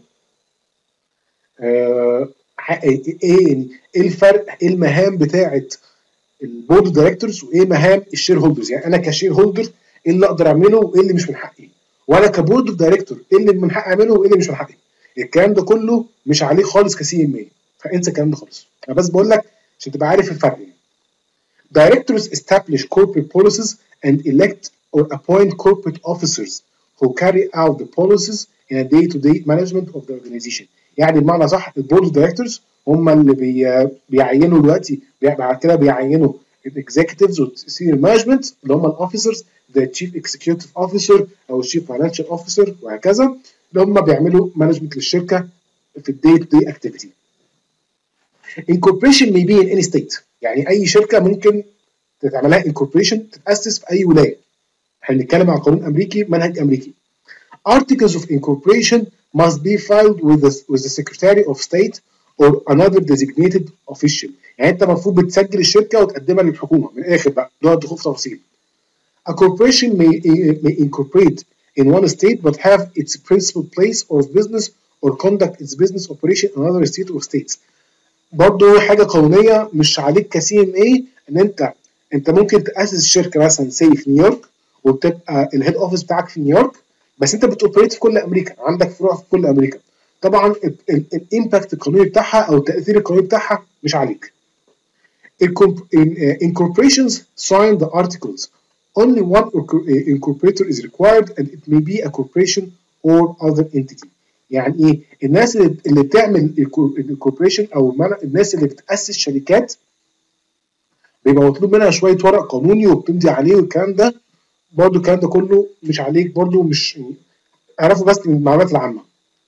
آه ايه ايه الفرق، ايه المهام بتاعه البورد دايركتورز وايه مهام الشير هولدرز. يعني انا كشير هولدر ايه اللي اقدر اعمله وايه اللي مش من حقي، وانا كبورد دايركتور ايه اللي من حقي اعمله وايه اللي مش من حقي. الكلام ده كله مش عليه خالص كسي ام اي، فانسى الكلام ده خالص. انا بس بقول لك عشان تبقى عارف الفرق يعني. Directors establish corporate policies and elect or appoint corporate officers who carry out the policies in a day-to-day management of the organization. يعني بمعنى صح البورد دايركتورز هم اللي بي بيعينوا دلوقتي بعد كده بيعينوا الاكزيكتيفز والسينيور مانجمنت اللي هم الاوفيسرز زي الشيف اكزيكتيف اوفيسر او الشيف فاينانشال اوفيسر وهكذا اللي هم بيعملوا مانجمنت للشركه في الدي تو دي اكتيفيتي. Incorporation may be in any state. يعني اي شركه ممكن تعملها incorporation تتاسس في اي ولايه. احنا بنتكلم عن قانون امريكي منهج امريكي. Articles of incorporation must be filed with the, with the Secretary of State or another designated official. يعني انت المفروض بتسجل الشركه وتقدمها للحكومه. من الاخر بقى نقعد ندخل في تفاصيل. A corporation may, may incorporate in one state but have its principal place of business or conduct its business operation in another state or states. برضه حاجه قانونيه مش عليك كسي ام اي ان انت انت ممكن تاسس شركه مثلا سي في نيويورك وبتبقى الهيد اوفيس بتاعك في نيويورك بس انت بتوبريت في كل امريكا، عندك فروع في كل امريكا. طبعا الامباكت القانوني بتاعها او التاثير القانوني بتاعها مش عليك. Incorporations sign the articles. Only one incorporator is required and it may be a corporation or other entity. يعني ايه؟ الناس اللي, اللي بتعمل الكوربريشن او الناس اللي بتاسس شركات بيبقى مطلوب منها شويه ورق قانوني وبتمضي عليه والكلام ده. برضو الكلام ده كله مش عليك، برضو مش اعرفوا بس من المعلومات العامه.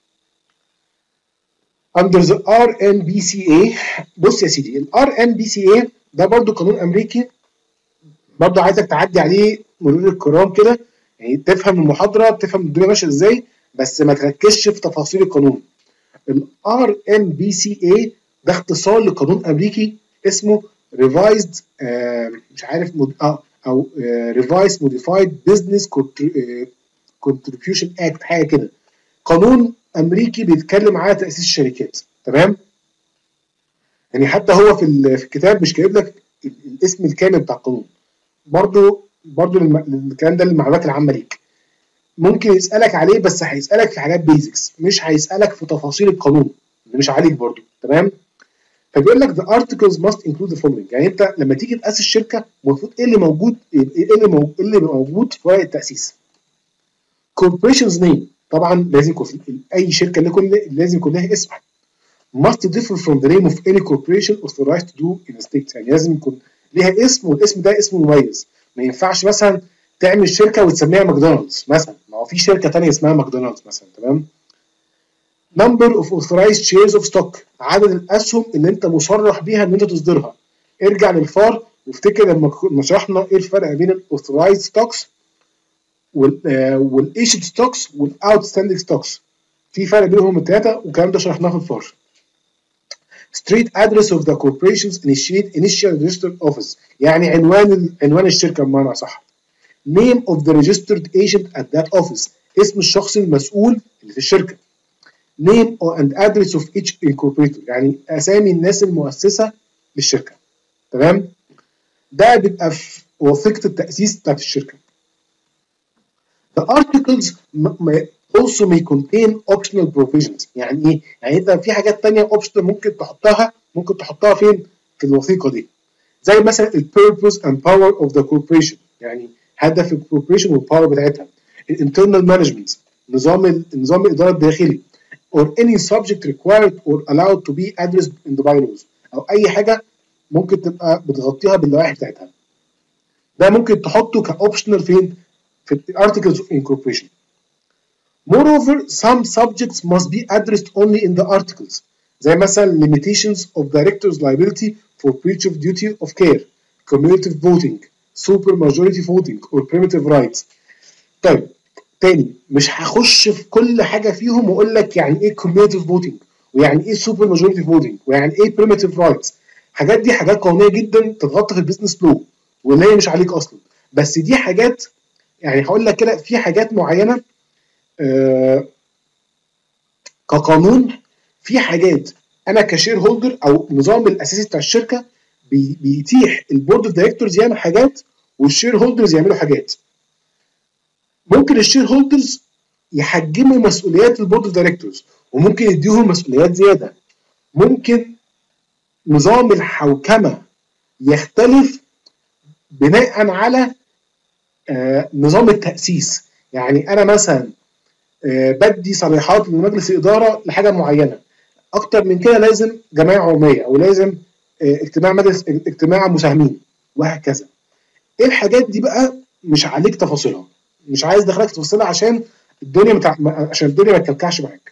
Under the آر إن بي سي إيه. بص يا سيدي ال آر إن بي سي إيه ده برضو قانون امريكي، برضو عايزك تعدي عليه مرور الكرام كده يعني تفهم المحاضره تفهم الدنيا ماشيه ازاي بس ما تركزش في تفاصيل القانون. ال آر إن بي سي إيه ده اختصار لقانون امريكي اسمه Revised آه مش عارف مد... اه او آه Revised Modified Business Contribution Act حاجه كده. قانون امريكي بيتكلم على تاسيس الشركات. تمام؟ يعني حتى هو في في الكتاب مش كاتب لك الاسم الكامل بتاع القانون. برضو برضو الكلام ده للمعلومات العامه ليك. ممكن يسالك عليه بس هيسالك في حاجات بيزكس مش هيسالك في تفاصيل القانون اللي مش عليك برضو. تمام؟ فبيقول لك the articles must include the following. يعني انت لما تيجي تاسس شركه المفروض ايه اللي موجود ايه اللي موجود ايه اللي موجود في ورق التاسيس. corporation's name طبعا لازم يكون اي شركه اللي كل لازم يكون لها اسم. must differ from the name of any corporation authorized to do in a state. يعني لازم يكون ليها اسم والاسم ده اسم مميز. ما ينفعش مثلا تعمل شركه وتسميها ماكدونالدز مثلا، ما هو في شركه ثانيه اسمها ماكدونالدز مثلا. تمام؟ number of authorized shares of stock عدد الاسهم اللي انت مصرح بيها ان انت تصدرها. ارجع للفار وافتكر لما شرحنا ايه الفرق بين الاوثرايزد ستوكس والايشد ستوكس والاوتستاندينج ستوكس. في فرق بينهم الثلاثه والكلام ده شرحناه في الفار. street address of the corporation's initiate initial registered office يعني عنوان عنوان الشركه بمعنى صح. name of the registered agent at that office اسم الشخص المسؤول اللي في الشركه. name and address of each incorporator يعني اسامي الناس المؤسسه للشركه. تمام؟ ده بيبقى في وثيقه التاسيس بتاعت الشركه. The articles also may contain optional provisions. يعني ايه؟ يعني انت في حاجات ثانيه optional ممكن تحطها ممكن تحطها فين؟ في الوثيقه دي. زي مثلا ال purpose and power of the corporation يعني هدف الكوربريشن والباور بتاعتها. الانترنال مانجمنت نظام نظام الاداره الداخلي. or any subject required or allowed to be addressed in the bylaws او اي حاجه ممكن تبقى بتغطيها باللوائح بتاعتها. ده ممكن تحطه كاوبشنال فين؟ في articles of incorporation. Moreover, some subjects must be addressed only in the articles. زي مثلا limitations of directors' liability for breach of duty of care, cumulative voting, supermajority voting or primitive rights. طيب تاني مش هخش في كل حاجه فيهم واقول لك يعني ايه cumulative voting ويعني ايه super majority voting ويعني ايه primitive rights. حاجات دي حاجات قانونيه جدا تتغطى في البيزنس لو واللي هي مش عليك اصلا. بس دي حاجات يعني هقول لك كده في حاجات معينه آه كقانون. في حاجات انا كشير هولدر او النظام الاساسي بتاع الشركه بي بيتيح البورد اوف دايركتورز يعمل حاجات والشير هولدرز يعملوا حاجات. ممكن الشير هولدرز يحجموا مسؤوليات البورد اوف دايركتورز وممكن يديهم مسؤوليات زياده. ممكن نظام الحوكمه يختلف بناء على آه نظام التاسيس. يعني انا مثلا آه بدي صلاحيات لمجلس الاداره لحاجه معينه، اكتر من كده لازم جمعيه عموميه او لازم آه اجتماع مجلس اجتماع مساهمين وهكذا. ايه الحاجات دي بقى مش عليك تفاصيلها، مش عايز دخلك في تفاصيلها عشان الدنيا متع... عشان الدنيا ما تكلكعش معاك.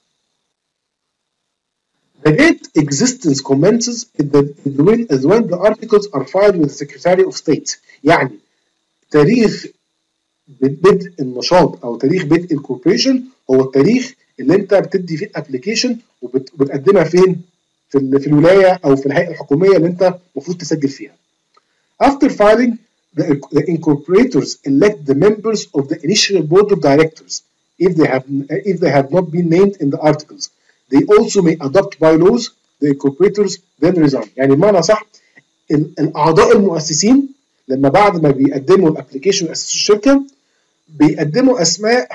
The date existence commences when when the articles are filed with the Secretary of State. يعني تاريخ بدء النشاط او تاريخ بدء الكوربريشن هو التاريخ اللي انت بتدي فيه الابلكيشن وبتقدمها فين؟ في في الولايه او في الهيئه الحكوميه اللي انت المفروض تسجل فيها. After filing, the, the incorporators elect the members of the initial board of directors if they have if they have not been named in the articles. They also may adopt bylaws. The incorporators then resign. يعني بمعنى صح الاعضاء المؤسسين لما بعد ما بيقدموا الابلكيشن ويأسسوا الشركه بيقدموا اسماء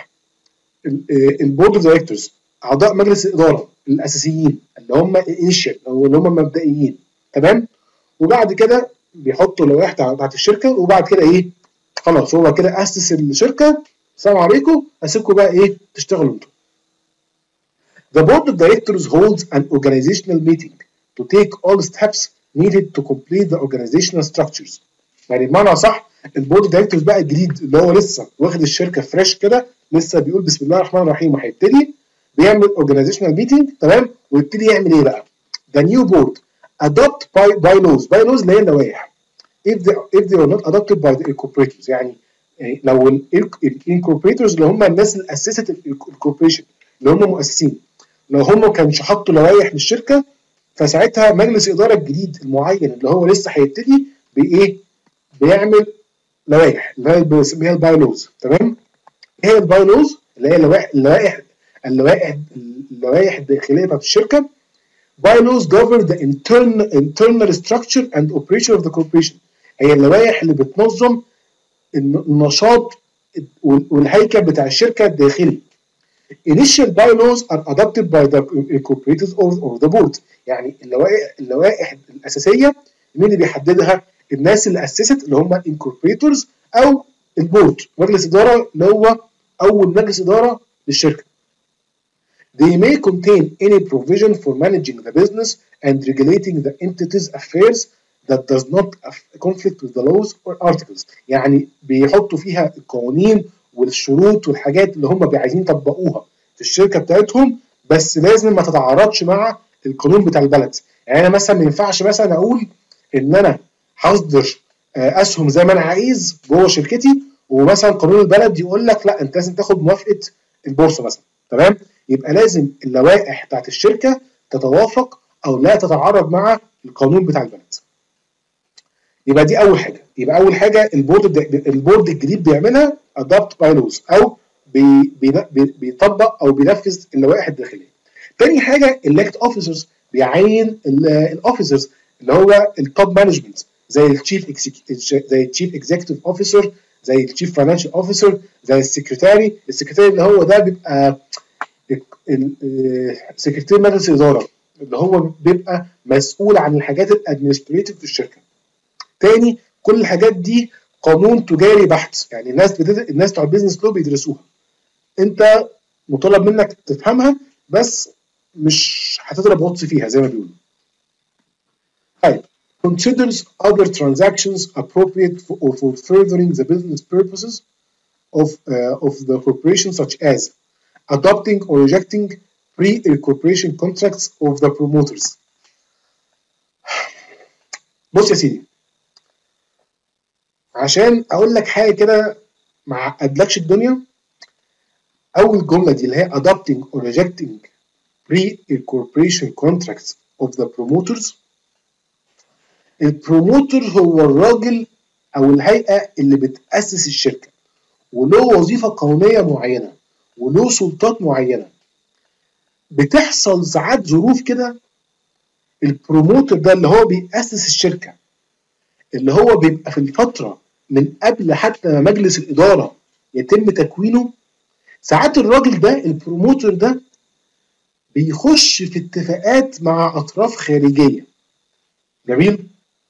البورد اوف دايركتورز، اعضاء مجلس الاداره الاساسيين اللي هم انيشال او اللي هم مبدئيين، تمام؟ وبعد كده بيحطوا لوائح بتاعت الشركه، وبعد كده ايه؟ خلاص هو كده اسس الشركه، السلام عليكم، اسيبكم بقى ايه؟ تشتغلوا انتوا. The board of directors holds an organizational meeting to take all steps needed to complete the organizational structures. يعني بمعنى صح البورد اوف دايركتورز بقى الجديد اللي هو لسه واخد الشركه فريش كده، لسه بيقول بسم الله الرحمن الرحيم وهيبتدي بيعمل organizational meeting، تمام؟ ويبتدي يعمل ايه بقى؟ The new board adopt by bylaws. bylaws اللي هي اللوائح. if they if they were not adopted by the incorporators. يعني لو الانكوربريتورز اللي هم الناس اللي اسست الكوربريشن اللي هم مؤسسين، لو هم ما كانش حطوا لوائح للشركه، فساعتها مجلس الاداره الجديد المعين اللي هو لسه هيبتدي بايه؟ بيعمل لوائح اللي هي بنسميها البايلوز، تمام؟ ايه هي البايلوز؟ اللي هي اللوائح اللوائح اللوائح اللوائح الداخليه بتاعت الشركه. bylaws govern the internal internal structure and operation of the corporation. هي اللوائح اللي بتنظم النشاط والهيكل بتاع الشركه الداخلي. Initial bylaws are adopted by the incorporators or the board. يعني اللوائح اللوائح الاساسيه مين اللي بيحددها؟ الناس اللي اسست اللي هم incorporators او البورد، مجلس اداره اللي هو اول مجلس اداره للشركه. They may contain any provision for managing the business and regulating the entity's affairs that does not conflict with the laws or articles. يعني بيحطوا فيها القوانين والشروط والحاجات اللي هم عايزين يطبقوها في الشركه بتاعتهم، بس لازم ما تتعارضش مع القانون بتاع البلد. يعني انا مثلا ما ينفعش مثلا اقول ان انا هصدر اسهم زي ما انا عايز جوه شركتي، ومثلا قانون البلد يقول لك لا انت لازم تاخد موافقه البورصه مثلا، تمام؟ يبقى لازم اللوائح بتاعت الشركه تتوافق او لا تتعارض مع القانون بتاع البلد. يبقى دي اول حاجه. يبقى اول حاجه البورد البورد الجديد بيعملها ادابت بايلوز او بي بي بيطبق او بينفذ اللوائح الداخليه. تاني حاجه الكت اوفيسرز، بيعين الاوفيسرز اللي هو التوب مانجمنت زي التشيف زي التشيف اكزيكتيف اوفيسر، زي التشيف فاينانشال اوفيسر، زي السكرتاري. السكرتاري اللي هو ده بيبقى سكرتير مجلس الاداره اللي هو بيبقى مسؤول عن الحاجات الادمنستريتيف في الشركه. تاني كل الحاجات دي قانون تجاري بحت، يعني الناس بتدرس الناس بتوع البيزنس لو بيدرسوها، انت مطالب منك تفهمها بس مش هتضرب غطس فيها زي ما بيقولوا. طيب considers other transactions appropriate for, for furthering the business purposes of uh, of the corporation such as adopting or rejecting pre-incorporation contracts of the promoters. بص يا سيدي، عشان اقول لك حاجه كده ما عقدلكش الدنيا، اول جمله دي اللي هي adopting or rejecting pre-incorporation contracts of the promoters. البروموتر هو الراجل او الهيئه اللي بتاسس الشركه وله وظيفه قانونيه معينه وله سلطات معينه. بتحصل ساعات ظروف كده البروموتر ده اللي هو بيأسس الشركه، اللي هو بيبقى في الفتره من قبل حتى ما مجلس الاداره يتم تكوينه، ساعات الراجل ده البروموتر ده بيخش في اتفاقات مع اطراف خارجيه جميل.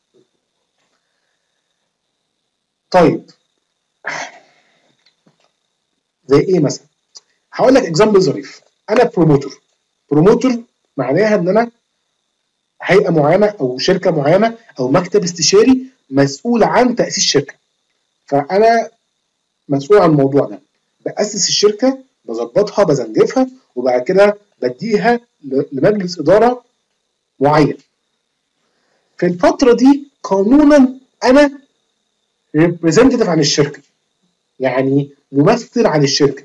طيب زي ايه مثلا؟ هقول لك اكزامبل ظريف. انا بروموتور. بروموتور معناها ان انا هيئه معينه او شركه معينه او مكتب استشاري مسؤول عن تاسيس شركه. فانا مسؤول عن الموضوع ده، باسس الشركه، بظبطها، بزنجفها، وبعد كده بديها لمجلس اداره معين. في الفتره دي قانونا انا ريبريزنتيف عن الشركه، يعني ممثل عن الشركه.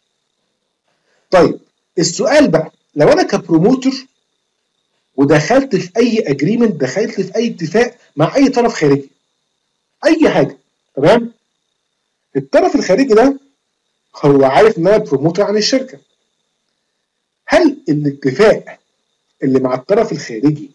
طيب السؤال بقى، لو انا كبروموتر ودخلت في اي اجريمنت، دخلت في اي اتفاق مع اي طرف خارجي، اي حاجه، تمام؟ الطرف الخارجي ده هو عارف ان انا بروموتر عن الشركه. هل الاتفاق اللي مع الطرف الخارجي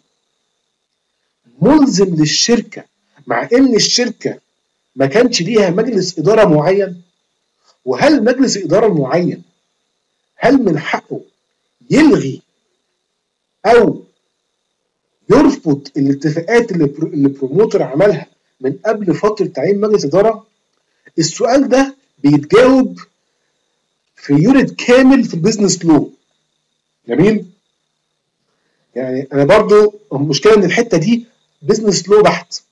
ملزم للشركه مع ان الشركه ما كانش ليها مجلس اداره معين؟ وهل مجلس الاداره المعين هل من حقه يلغي او يرفض الاتفاقات اللي اللي البروموتر عملها من قبل فتره تعيين مجلس اداره؟ السؤال ده بيتجاوب في يونت كامل في البيزنس لو. جميل. يعني انا برضو المشكله ان الحته دي بيزنس لو بحت.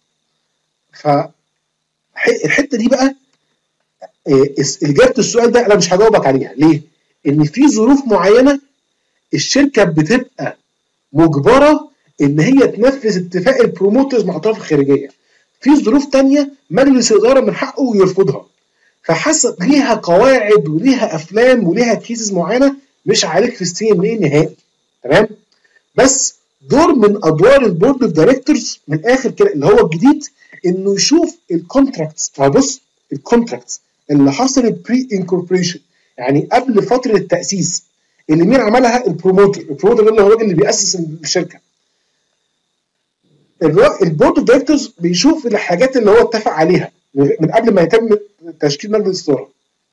فالحته دي بقى اجابه السؤال ده انا مش هجاوبك عليها. ليه؟ ان في ظروف معينه الشركه بتبقى مجبره ان هي تنفذ اتفاق البروموترز مع اطراف الخارجيه. في ظروف تانية مجلس الاداره من حقه يرفضها. فحسب ليها قواعد وليها افلام وليها كيسز معينه مش عليك في السي ام اي نهائي. تمام؟ بس دور من ادوار البورد اوف دايركتورز من الاخر كده اللي هو الجديد انه يشوف الكونتراكتس. بص، الكونتراكتس اللي حصلت بري انكوربريشن، يعني قبل فتره التاسيس، اللي مين عملها؟ البروموتر. البروموتر ده اللي هو الراجل اللي بياسس الشركه. البورد اوف دايركتورز بيشوف الحاجات اللي هو اتفق عليها من قبل ما يتم تشكيل مجلس الاداره،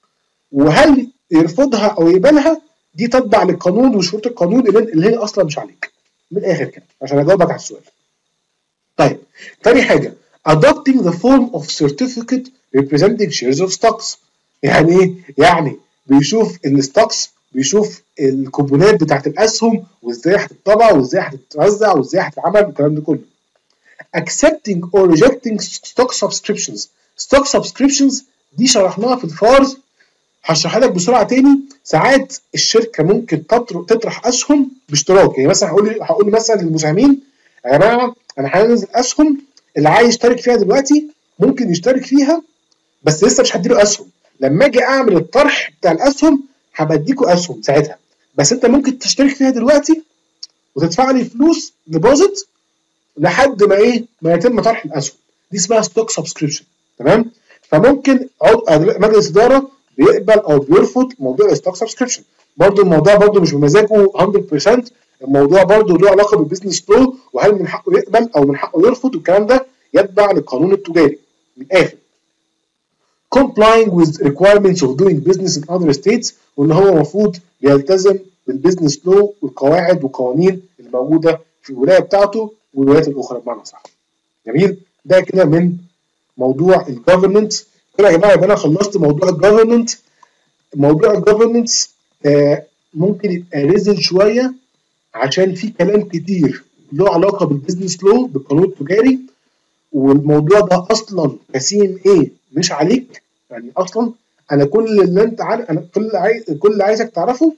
وهل يرفضها او يقبلها دي تتبع للقانون وشروط القانون اللي هي اصلا مش عليك. من الاخر كده عشان اجاوبك على السؤال. طيب تاني حاجه، adopting the form of certificate representing shares of stocks. يعني ايه؟ يعني بيشوف الستوكس، بيشوف الكوبونات بتاعت الاسهم وازاي هتطبع وازاي هتتوزع وازاي هتتعمل والكلام ده كله. accepting or rejecting stock subscriptions. stock subscriptions دي شرحناها في الفارز، هشرحها لك بسرعه تاني. ساعات الشركه ممكن تطرح اسهم باشتراك. يعني مثلا هقول هقول مثلا للمساهمين يا جماعه انا هنزل اسهم، اللي عايز يشترك فيها دلوقتي ممكن يشترك فيها، بس لسه مش هديله اسهم. لما اجي اعمل الطرح بتاع الاسهم هبقى اديكوا اسهم ساعتها، بس انت ممكن تشترك فيها دلوقتي وتدفع لي فلوس ديبوزيت لحد ما ايه ما يتم طرح الاسهم. دي اسمها ستوك سبسكريبشن. تمام؟ فممكن مجلس اداره بيقبل او بيرفض موضوع الستوك سبسكريبشن. برضو الموضوع برضو مش بمزاجه مية بالمية. الموضوع برضو له علاقه بالبيزنس لو، وهل من حقه يقبل او من حقه يرفض، والكلام ده يتبع للقانون التجاري. من الاخر complying with requirements of doing business in other states، وان هو المفروض يلتزم بالبيزنس لو والقواعد والقوانين الموجوده في الولايه بتاعته والولايات الاخرى بمعنى صح. جميل. ده كده من موضوع الجفرنمنت. كده يا جماعه يبقى انا خلصت موضوع الجفرنمنت. موضوع الجفرنمنت آه ممكن يبقى ريزل شويه عشان في كلام كتير له علاقه بالبيزنس لو بالقانون التجاري، والموضوع ده اصلا كسي ام ايه مش عليك. يعني اصلا انا كل اللي انت عارف، انا كل عايز كل اللي عايزك تعرفه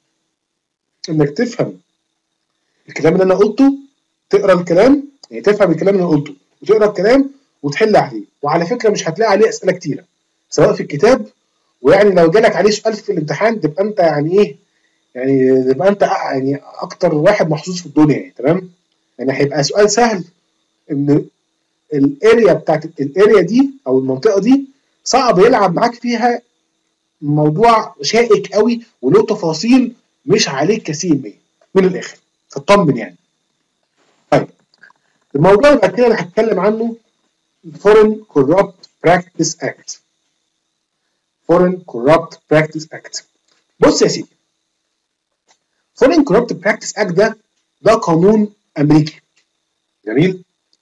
انك تفهم الكلام اللي انا قلته، تقرا الكلام، يعني تفهم الكلام اللي انا قلته وتقرا الكلام وتحل عليه. وعلى فكره مش هتلاقي عليه اسئله كتيره سواء في الكتاب، ويعني لو جالك عليه سؤال في الامتحان تبقى انت يعني ايه، يعني تبقى انت يعني اكتر واحد محظوظ في الدنيا. يعني تمام؟ يعني هيبقى سؤال سهل ان الاريا بتاعت الاريا دي او المنطقه دي صعب يلعب معاك فيها، موضوع شائك قوي وله تفاصيل مش عليك كسي ام ايه من الاخر، فاطمن يعني. طيب الموضوع اللي بعد كده انا هتكلم عنه Foreign Corrupt Practice Act. Foreign Corrupt Practice Act. بص يا سيدي، Foreign Corrupt Practice Act ده ده قانون امريكي. جميل.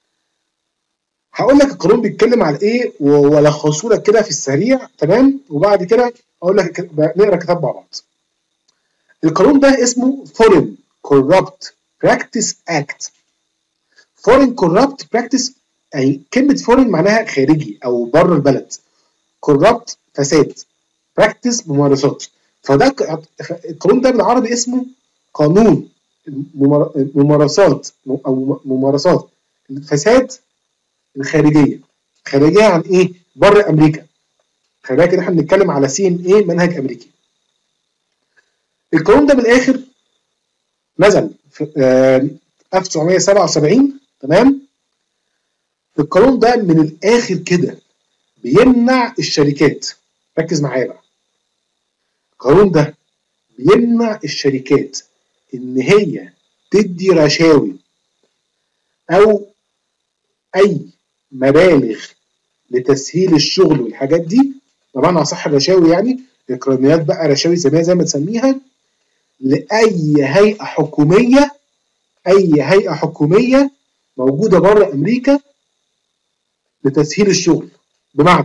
هقول لك القانون بيتكلم على ايه والخصه لك كده في السريع، تمام؟ وبعد كده اقول لك نقرا كتاب مع بعض. القانون ده اسمه Foreign Corrupt Practice Act. Foreign Corrupt Practice، يعني كلمة foreign معناها خارجي أو بره البلد، corrupt فساد، practice ممارسات. فده القانون ده بالعربي اسمه قانون الممارسات أو ممارسات الفساد الخارجية. خارجية عن إيه؟ بره أمريكا. خلي بالك إن إحنا بنتكلم على سي إن إيه، منهج أمريكي. القانون ده بالآخر نزل في ألف وتسعمية وسبعة وسبعين، تمام؟ القانون ده من الآخر كده بيمنع الشركات، ركز معايا بقى. القانون ده بيمنع الشركات إن هي تدي رشاوي أو أي مبالغ لتسهيل الشغل والحاجات دي، طبعا أصح الرشاوي يعني إكراميات بقى، رشاوي سميها زي ما تسميها، لأي هيئة حكومية، أي هيئة حكومية موجودة بره أمريكا لتسهيل الشغل. بمعنى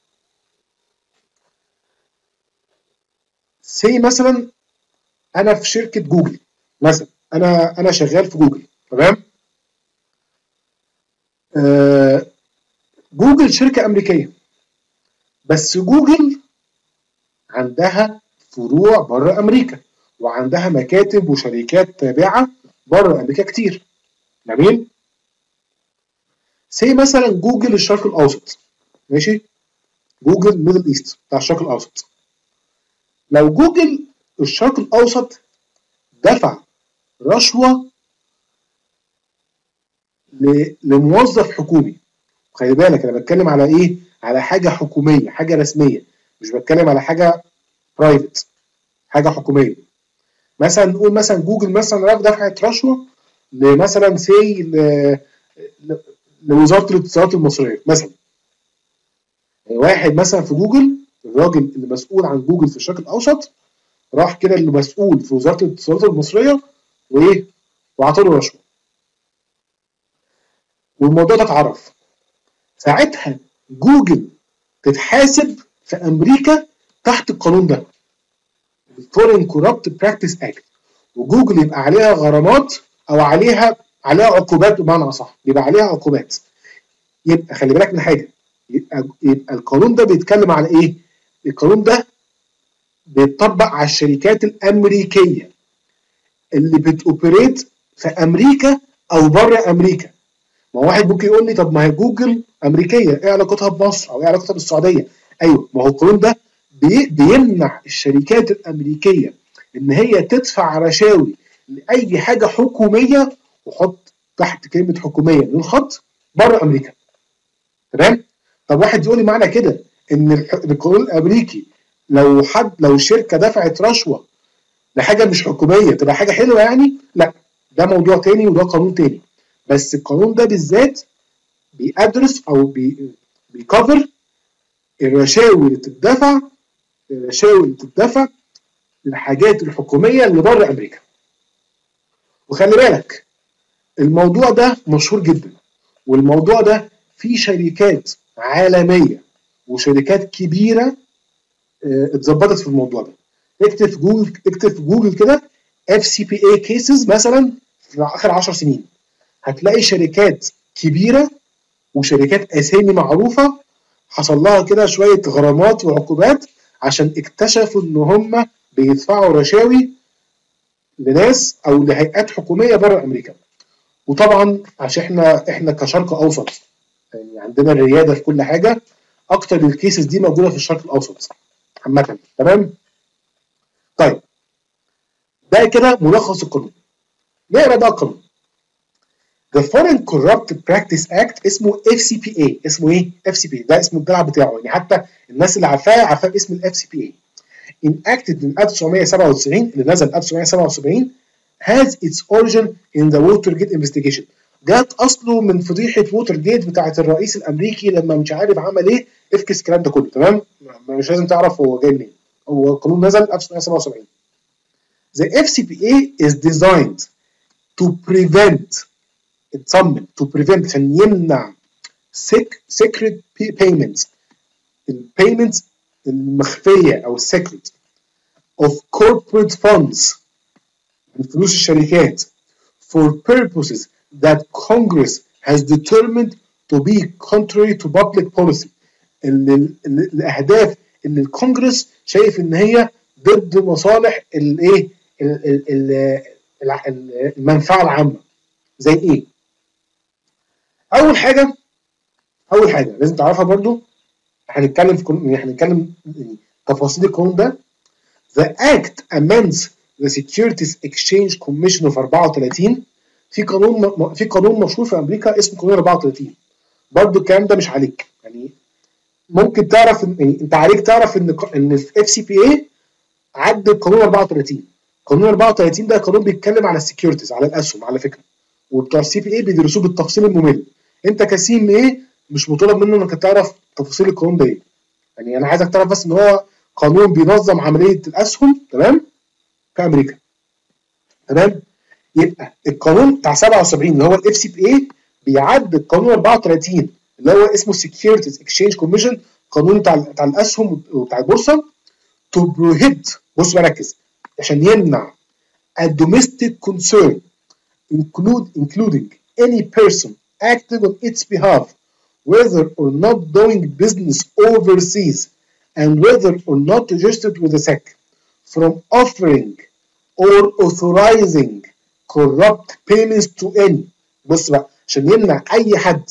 سي مثلا أنا في شركة جوجل مثلا، أنا أنا شغال في جوجل، تمام؟ آه جوجل شركة أمريكية، بس جوجل عندها فروع بره أمريكا وعندها مكاتب وشركات تابعة بره أمريكا كتير، جميل؟ سي مثلا جوجل الشرق الأوسط، ماشي؟ جوجل ميدل إيست بتاع الشرق الأوسط. لو جوجل الشرق الأوسط دفع رشوة لموظف حكومي، خلي بالك أنا بتكلم على إيه؟ على حاجة حكومية، حاجة رسمية، مش بتكلم على حاجة برايفت، حاجة حكومية. مثلا نقول مثلا جوجل مثلا راح دفعت رشوة لمثلا سي لوزارة الاتصالات المصرية مثلا. واحد مثلا في جوجل، الراجل اللي مسؤول عن جوجل في الشرق الأوسط راح كده اللي مسؤول في وزارة الاتصالات المصرية وإيه؟ وعطاله رشوة، والموضوع ده اتعرف. ساعتها جوجل تتحاسب في أمريكا تحت القانون ده، Foreign Corrupt Practice Act، وجوجل يبقى عليها غرامات أو عليها عليها عقوبات، بمعنى أصح يبقى عليها عقوبات. يبقى خلي بالك من حاجة، يبقى, يبقى القانون ده بيتكلم على إيه؟ القانون ده بيتطبق على الشركات الأمريكية اللي بتوبريت في أمريكا أو بره أمريكا. ما واحد ممكن يقول لي طب ما هي جوجل أمريكية، إيه علاقتها بمصر أو إيه علاقتها بالسعودية؟ أيوه، ما هو القانون ده بي بيمنع الشركات الأمريكية إن هي تدفع رشاوي لأي حاجة حكومية، وحط تحت كلمة حكومية من خط بره أمريكا، تمام؟ طب واحد يقول لي معنى كده إن القانون الأمريكي لو حد لو شركة دفعت رشوة لحاجة مش حكومية تبقى حاجة حلوة يعني؟ لا، ده موضوع تاني وده قانون تاني. بس القانون ده بالذات بيدرس او بي بيكفر الرشاوي اللي بتدفع، الرشاوي اللي بتدفع للحاجات الحكوميه اللي بره امريكا. وخلي بالك الموضوع ده مشهور جدا، والموضوع ده فيه شركات عالميه وشركات كبيره اتظبطت في الموضوع ده. اكتب في جوجل، اكتب في جوجل كده اف سي بي اي كيسز مثلا في اخر عشر سنين، هتلاقي شركات كبيره وشركات اسامي معروفه حصل لها كده شويه غرامات وعقوبات عشان اكتشفوا ان هم بيدفعوا رشاوي لناس او لهيئات حكوميه بره امريكا. وطبعا عشان احنا احنا كشرق اوسط يعني عندنا الرياده في كل حاجه، اكتر الكيسز دي موجوده في الشرق الاوسط عامه، تمام؟ طيب ده كده ملخص القانون. نقرا بقى القانون. The Foreign Corrupt Practice Act اسمه اف سي بي اي. اسمه ايه؟ اف سي بي اي، ده اسم الدلع بتاعه، يعني حتى الناس اللي عارفاه عارفاه باسم الاف سي بي اي. Enacted من ألف وتسعمية وسبعة وتسعين، اللي نزل ألف وتسعمية وسبعة وسبعين، has its origin in the Watergate investigation. جات اصله من فضيحه ووتر جيت بتاعه الرئيس الامريكي لما مش عارف عمل ايه، افكس الكلام ده كله، تمام؟ مش لازم تعرف هو جاي منين، هو القانون نزل ألف وتسعمية وسبعة وسبعين. The اف سي بي اي is designed to prevent، اتصمم to prevent عشان يمنع secret payments البيمنتس المخفيه او السيكريت of corporate funds من فلوس الشركات for purposes that Congress has determined to be contrary to public policy. اللي الاهداف اللي الكونجرس شايف ان هي ضد مصالح الايه المنفعه العامه. زي ايه؟ اول حاجه اول حاجه لازم تعرفها برضو، هنتكلم في كل... هنتكلم تفاصيل القانون ده. The Act amends the Securities Exchange Commission of أربعة وثلاثين. في قانون في قانون مشهور في امريكا اسمه قانون أربعة وثلاثين. برضو الكلام ده مش عليك، يعني ممكن تعرف ان يعني انت عليك تعرف ان ان في اف سي بي اي عدى قانون أربعة وثلاثين. قانون أربعة وثلاثين ده قانون بيتكلم على السكيورتيز، على الاسهم على فكره، وبتوع السي بي اي بيدرسوه بالتفصيل الممل. انت كسي ام اي مش مطالب منه انك تعرف تفاصيل القانون ده ايه، يعني انا عايزك تعرف بس ان هو قانون بينظم عمليه الاسهم، تمام، في امريكا، تمام. يبقى القانون بتاع سبعة وسبعين اللي هو الاف سي بي اي بيعدل قانون أربعة وثلاثين اللي هو اسمه Securities Exchange Commission، قانون بتاع بتاع الاسهم وبتاع البورصه، to prohibit، بص بركز، عشان يمنع a domestic concern include including any person acting on its behalf whether or not doing business overseas and whether or not registered with the S E C from offering or authorizing corrupt payments to any. بص بقى، عشان يمنع اي حد،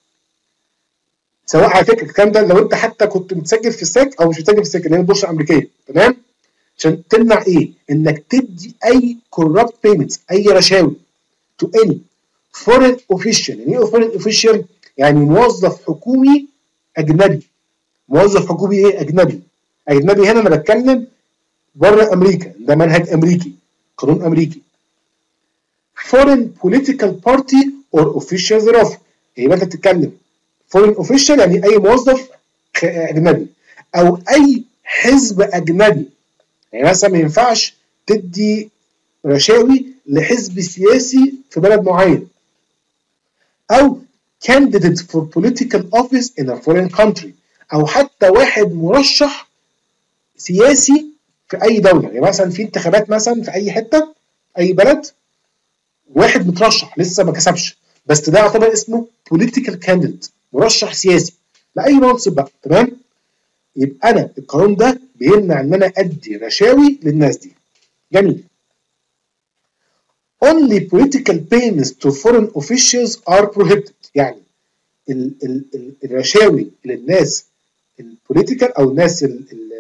سواء على فكره الكلام ده لو انت حتى كنت متسجل في السك او مش متسجل في السك اللي هي البورصه الامريكيه، تمام، عشان تمنع ايه؟ انك تدي اي corrupt payments، اي رشاوي to any foreign official. يعني ايه foreign official؟ يعني موظف حكومي اجنبي. موظف حكومي ايه؟ اجنبي. اجنبي هنا انا بتكلم بره امريكا، ده منهج امريكي، قانون امريكي. foreign political party or official thereof. يبقى انت بتتكلم foreign official يعني اي موظف اجنبي او اي حزب اجنبي. يعني مثلا ما ينفعش تدي رشاوي لحزب سياسي في بلد معين، او candidate for political office in a foreign country، او حتى واحد مرشح سياسي في اي دوله. يعني مثلا في انتخابات مثلا في اي حته اي بلد، واحد مترشح لسه ما كسبش، بس ده يعتبر اسمه political candidate، مرشح سياسي لاي منصب بقى، تمام. يبقى انا القانون ده بيمنع ان انا ادي رشاوي للناس دي. جميل. only political payments to foreign officials are prohibited. يعني ال ال ال الرشاوي للناس البوليتيكال او الناس ال ال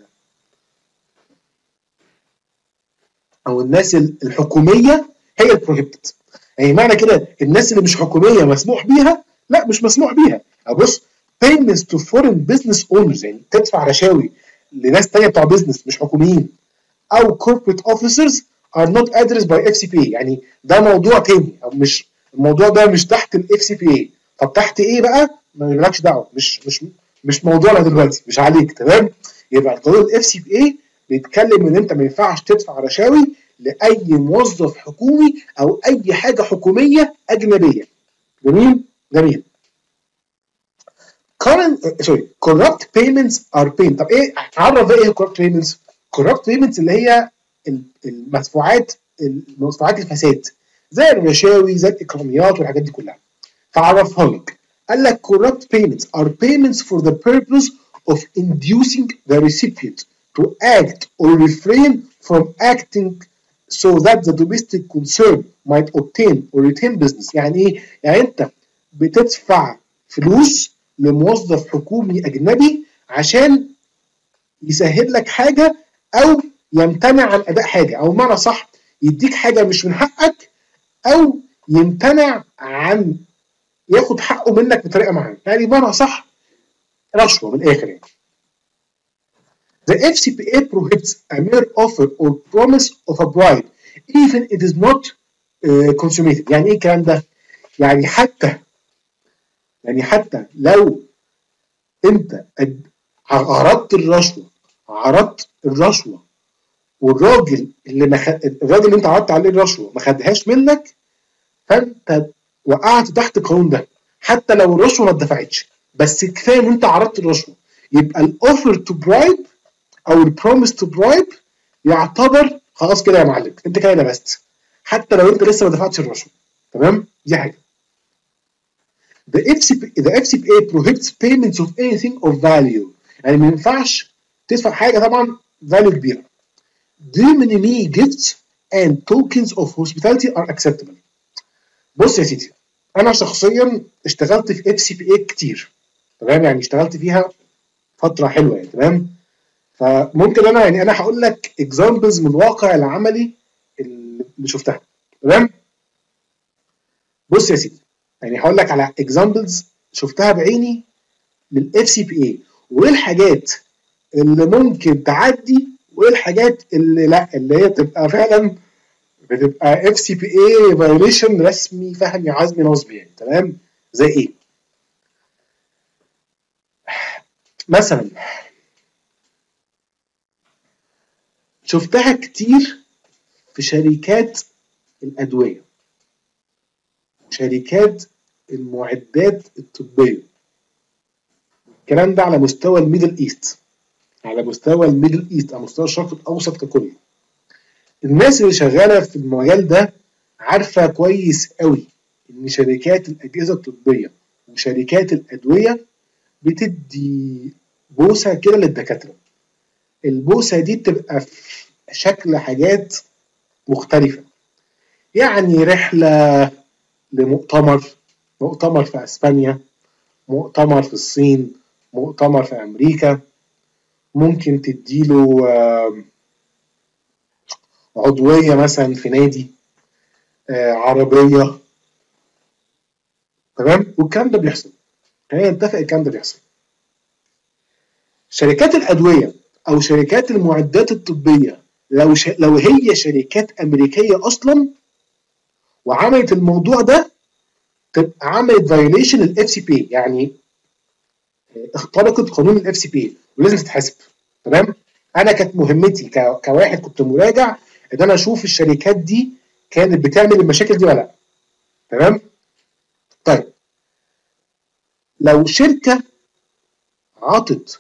او الناس الحكوميه هي البروهيبتد. يعني معنى كده الناس اللي مش حكوميه مسموح بيها؟ لا، مش مسموح بيها. بص، payments to foreign business owners، يعني تدفع رشاوي لناس تانية بتوع بيزنس مش حكوميين، او corporate officers are not addressed by اف سي بي اي. يعني ده موضوع تاني، او مش الموضوع ده مش تحت الاف سي بي اي. طب تحت ايه بقى؟ مالكش دعوه، مش مش مش موضوعنا دلوقتي، مش عليك، تمام. يبقى قانون الاف سي بي اي بيتكلم ان انت ما ينفعش تدفع رشاوي لاي موظف حكومي او اي حاجه حكوميه اجنبيه. جميل جميل. current sorry corrupt payments are paid. طب ايه؟ عرف ايه corrupt payments؟ corrupt payments اللي هي المدفوعات المدفوعات الفساد، زي الرشاوي زي الاكراميات والحاجات دي كلها. فعرفها لك، قال لك corrupt payments are payments for the purpose of inducing the recipient to act or refrain from acting so that the domestic concern might obtain or retain business. يعني ايه؟ يعني انت بتدفع فلوس لموظف حكومي اجنبي عشان يسهل لك حاجه او يمتنع عن اداء حاجه، او بمعنى صح يديك حاجه مش من حقك، او يمتنع عن ياخد حقه منك بطريقه معينه. يعني بمعنى صح رشوه من الاخر يعني. The اف سي بي اي prohibits a mere offer or promise of a bribe even it is not uh, consummated. يعني ايه الكلام ده؟ يعني حتى يعني حتى لو انت عرضت الرشوه عرضت الرشوه والراجل اللي مخ... الراجل اللي انت عرضت عليه الرشوه ما خدهاش منك، فانت وقعت تحت القانون ده. حتى لو الرشوه ما اتدفعتش، بس كفايه ان انت عرضت الرشوه، يبقى الاوفر تو برايب او البروميس تو برايب يعتبر خلاص كده يا معلم، انت كده لبست حتى لو انت لسه ما دفعتش الرشوه. تمام؟ دي حاجه. The F C P the F C P A prohibits payments of anything of value. يعني ما ينفعش تدفع حاجه طبعا value كبيره. Dimini gifts and tokens of hospitality are acceptable. بص يا سيدي، انا شخصيا اشتغلت في اف سي بي اي كتير، تمام؟ يعني اشتغلت فيها فتره حلوه يعني، تمام؟ فممكن انا يعني انا هقول لك اكزامبلز من الواقع العملي اللي شفتها، تمام؟ بص يا سيدي، يعني هقول لك على اكزامبلز شفتها بعيني للاف سي بي اي، وايه الحاجات اللي ممكن تعدي وايه الحاجات اللي لا، اللي هي تبقى فعلا بتبقى اف سي بي اي فايوليشن رسمي فهمي عزمي نصبي يعني، تمام؟ زي ايه؟ مثلا شفتها كتير في شركات الادويه، شركات المعدات الطبيه، الكلام ده على مستوى الميدل ايست، على مستوى الميدل ايست على مستوى الشرق الاوسط ككل. الناس اللي شغاله في المجال ده عارفه كويس قوي ان شركات الاجهزه الطبيه وشركات الادويه بتدي بوسه كده للدكاتره. البوسه دي بتبقى في شكل حاجات مختلفه، يعني رحله لمؤتمر، مؤتمر في اسبانيا، مؤتمر في الصين، مؤتمر في امريكا، ممكن تديله عضويه مثلا في نادي، عربيه، تمام؟ والكلام ده بيحصل، خلينا نتفق الكلام ده بيحصل. شركات الادويه او شركات المعدات الطبيه لو ش... لو هي شركات امريكيه اصلا وعملت الموضوع ده تبقى عملت فايوليشن للاف سي بي، يعني اخترقت قانون الاف سي بي ولازم تتحاسب، تمام؟ انا كانت مهمتي ك... كواحد كنت مراجع ان انا اشوف الشركات دي كانت بتعمل المشاكل دي ولا لا، تمام؟ طيب لو شركه عطت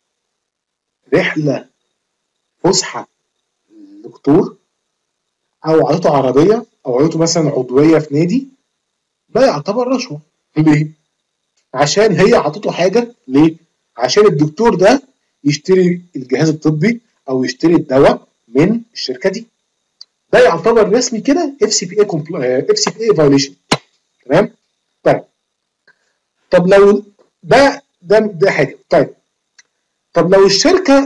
رحله فسحه للدكتور او عطته عربيه او عطته مثلا عضويه في نادي، ده يعتبر رشوه. ليه؟ عشان هي عطته حاجه، ليه؟ عشان الدكتور ده يشتري الجهاز الطبي او يشتري الدواء من الشركه دي. ده يعتبر رسمي كده اف سي بي اي اف سي بي اي فايوليشن، تمام؟ طيب طب لو ده ده ده حاجه. طيب طب لو الشركه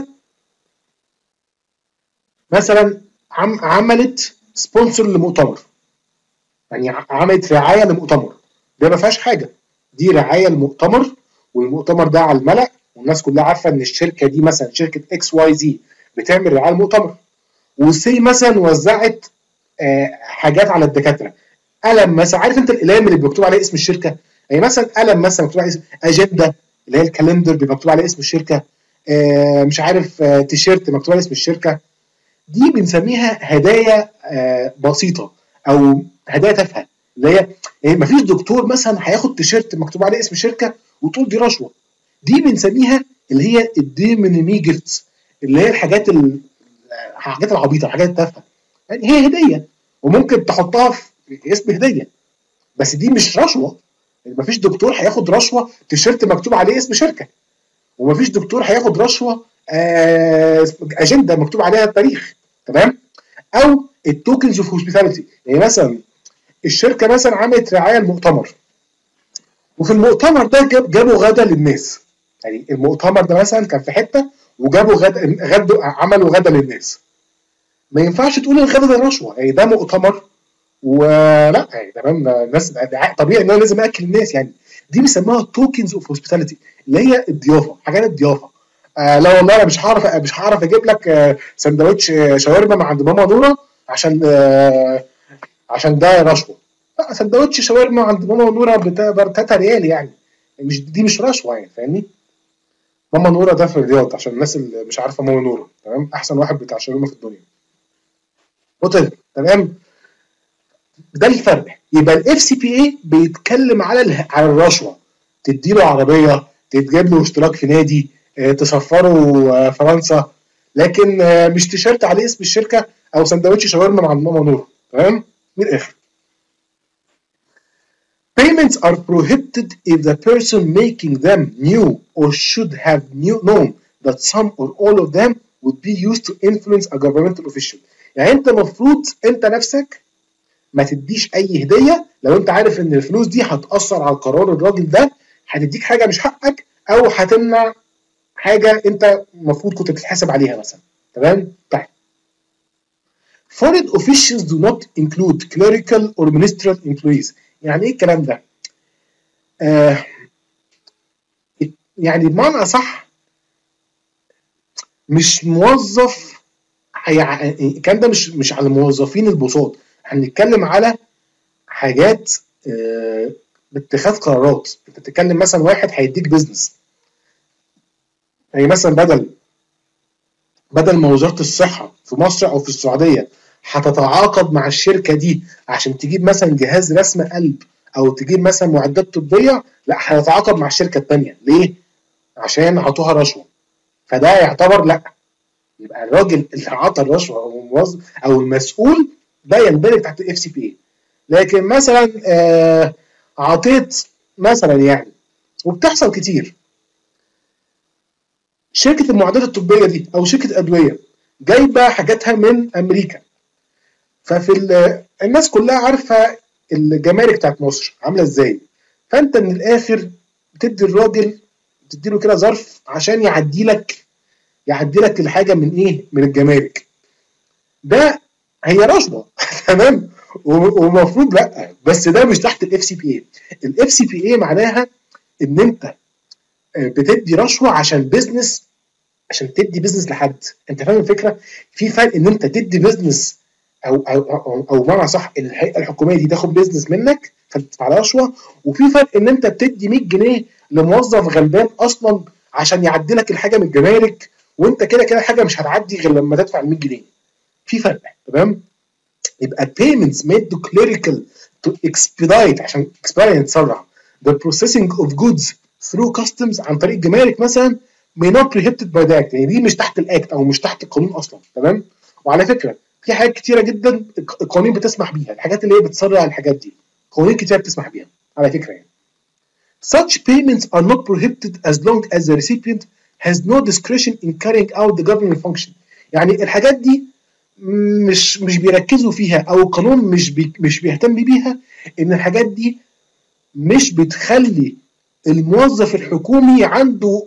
مثلا عم عملت سبونسر لمؤتمر، يعني عملت رعايه لمؤتمر، ده ما فيهاش حاجه، دي رعايه لمؤتمر والمؤتمر ده على الملأ والناس كلها عارفه ان الشركه دي مثلا شركه اكس واي زي بتعمل رعايه لمؤتمر، وسي مثلا وزعت آه حاجات على الدكاتره، قلم مثلا، عارف انت الاقلام اللي مكتوب عليه اسم الشركه، يعني مثلا قلم مثلا مكتوب عليه اسم اجنده اللي هي الكالندر بيبقى مكتوب عليه اسم الشركه، آه مش عارف آه تيشيرت مكتوب عليه اسم الشركه، دي بنسميها هدايا آه بسيطه او هدايا تافهه، اللي هي يعني مفيش دكتور مثلا هياخد تيشيرت مكتوب عليه اسم الشركه وتقول دي رشوه، دي بنسميها اللي هي الديمينيمي جيفتس، اللي هي الحاجات الحاجات العبيطه، الحاجات التافهه، يعني هي هديه وممكن تحطها في اسم هديه، بس دي مش رشوه. يعني مفيش دكتور هياخد رشوه تيشيرت مكتوب عليه اسم شركه، ومفيش دكتور هياخد رشوه آه اجنده مكتوب عليها التاريخ، تمام؟ او التوكنز اوف هوسبيتاليتي، يعني مثلا الشركه مثلا عملت رعايه المؤتمر، وفي المؤتمر ده جاب جابوا غدا للناس، يعني المؤتمر ده مثلا كان في حته وجابوا غدا غدوا عملوا غدا للناس، ما ينفعش تقول الغدا ده رشوه، يعني ده مؤتمر ولا يعني تمام، الناس طبيعي ان انا لازم اكل الناس، يعني دي بيسموها توكنز اوف هوسبيتاليتي اللي هي الضيافه، حاجات الضيافه. آه لا والله انا مش هعرف مش هعرف اجيب لك آه سندوتش آه شاورما من عند ماما نوره عشان آه عشان ده رشوه، لا، سندوتش شاورما عند ماما نوره ب تلاتة ريال يعني، مش دي مش رشوه يعني، فاهمني؟ ماما نوره ده في الرياض عشان الناس اللي مش عارفه ماما نوره، تمام؟ احسن واحد بتاع شاورما في الدنيا، قلت تمام. ده الفرق يبقى الاف سي بي اي بيتكلم على على الرشوه، تدي له عربيه، تجيب له اشتراك في نادي، تسفره فرنسا، لكن مش تيشيرت عليه اسم الشركه او سندوتش شاورما مع ماما نور. تمام؟ من الاخر. Payments are prohibited if the person making them knew or should have knew, known that some or all of them would be used to influence a governmental official. يعني انت المفروض انت نفسك ما تديش اي هديه لو انت عارف ان الفلوس دي هتاثر على قرار الراجل ده، هتديك حاجه مش حقك او هتمنع حاجه انت المفروض كنت تتحاسب عليها مثلا. تمام؟ طيب. Foreign officials do not include clerical or ministerial employees. يعني ايه الكلام ده؟ آه يعني بمعنى اصح مش موظف، يعني الكلام ده مش مش على الموظفين البساط، هنتكلم على حاجات آه باتخاذ قرارات. انت بتتكلم مثلا واحد هيديك بيزنس، يعني مثلا بدل بدل ما وزاره الصحه في مصر او في السعوديه هتتعاقد مع الشركه دي عشان تجيب مثلا جهاز رسم قلب او تجيب مثلا معدات طبيه، لا هتتعاقد مع الشركه الثانيه. ليه؟ عشان عطوها رشوه. فده يعتبر لا، يبقى الراجل اللي عطى الرشوه او الموظف او المسؤول ده يندرج تحت الاف سي بي اي. لكن مثلا آه عطيت مثلا يعني، وبتحصل كتير، شركه المعدات الطبيه دي او شركه ادويه جايبه حاجاتها من امريكا، ففي الناس كلها عارفه الجمارك بتاعت مصر عامله ازاي، فانت من الاخر بتدي الراجل بتدي له كده ظرف عشان يعدي لك يعدي لك الحاجه من ايه؟ من الجمارك. ده هي رشوه تمام؟ ومفروض لا، بس ده مش تحت الاف سي بي اي. الاف سي بي اي معناها ان انت بتدي رشوه عشان بيزنس، عشان تدي بيزنس لحد. انت فاهم الفكره؟ في فرق ان انت تدي بيزنس او او او, أو بمعنى صح الهيئه الحكوميه دي تاخد بيزنس منك فتدفع رشوه، وفي فرق ان انت بتدي مية جنيه لموظف غلبان اصلا عشان يعدي لك الحاجه من الجمارك، وانت كده كده حاجه مش هتعدي غير لما تدفع ال مية جنيه. في فرق. تمام؟ يبقى payments made to clerical to expedite، عشان expedite يتسرع the processing of goods through customs عن طريق الجمارك مثلا may not prohibited by the act. يعني دي مش تحت الاكت او مش تحت القانون اصلا. تمام؟ وعلى فكره في حاجات كتيره جدا القوانين بتسمح بيها، الحاجات اللي هي بتسرع الحاجات دي قوانين كتيره بتسمح بيها على فكره يعني. Such payments are not prohibited as long as the recipient has no discretion in carrying out the government function. يعني الحاجات دي مش مش بيركزوا فيها او القانون مش بي مش بيهتم بيها، ان الحاجات دي مش بتخلي الموظف الحكومي عنده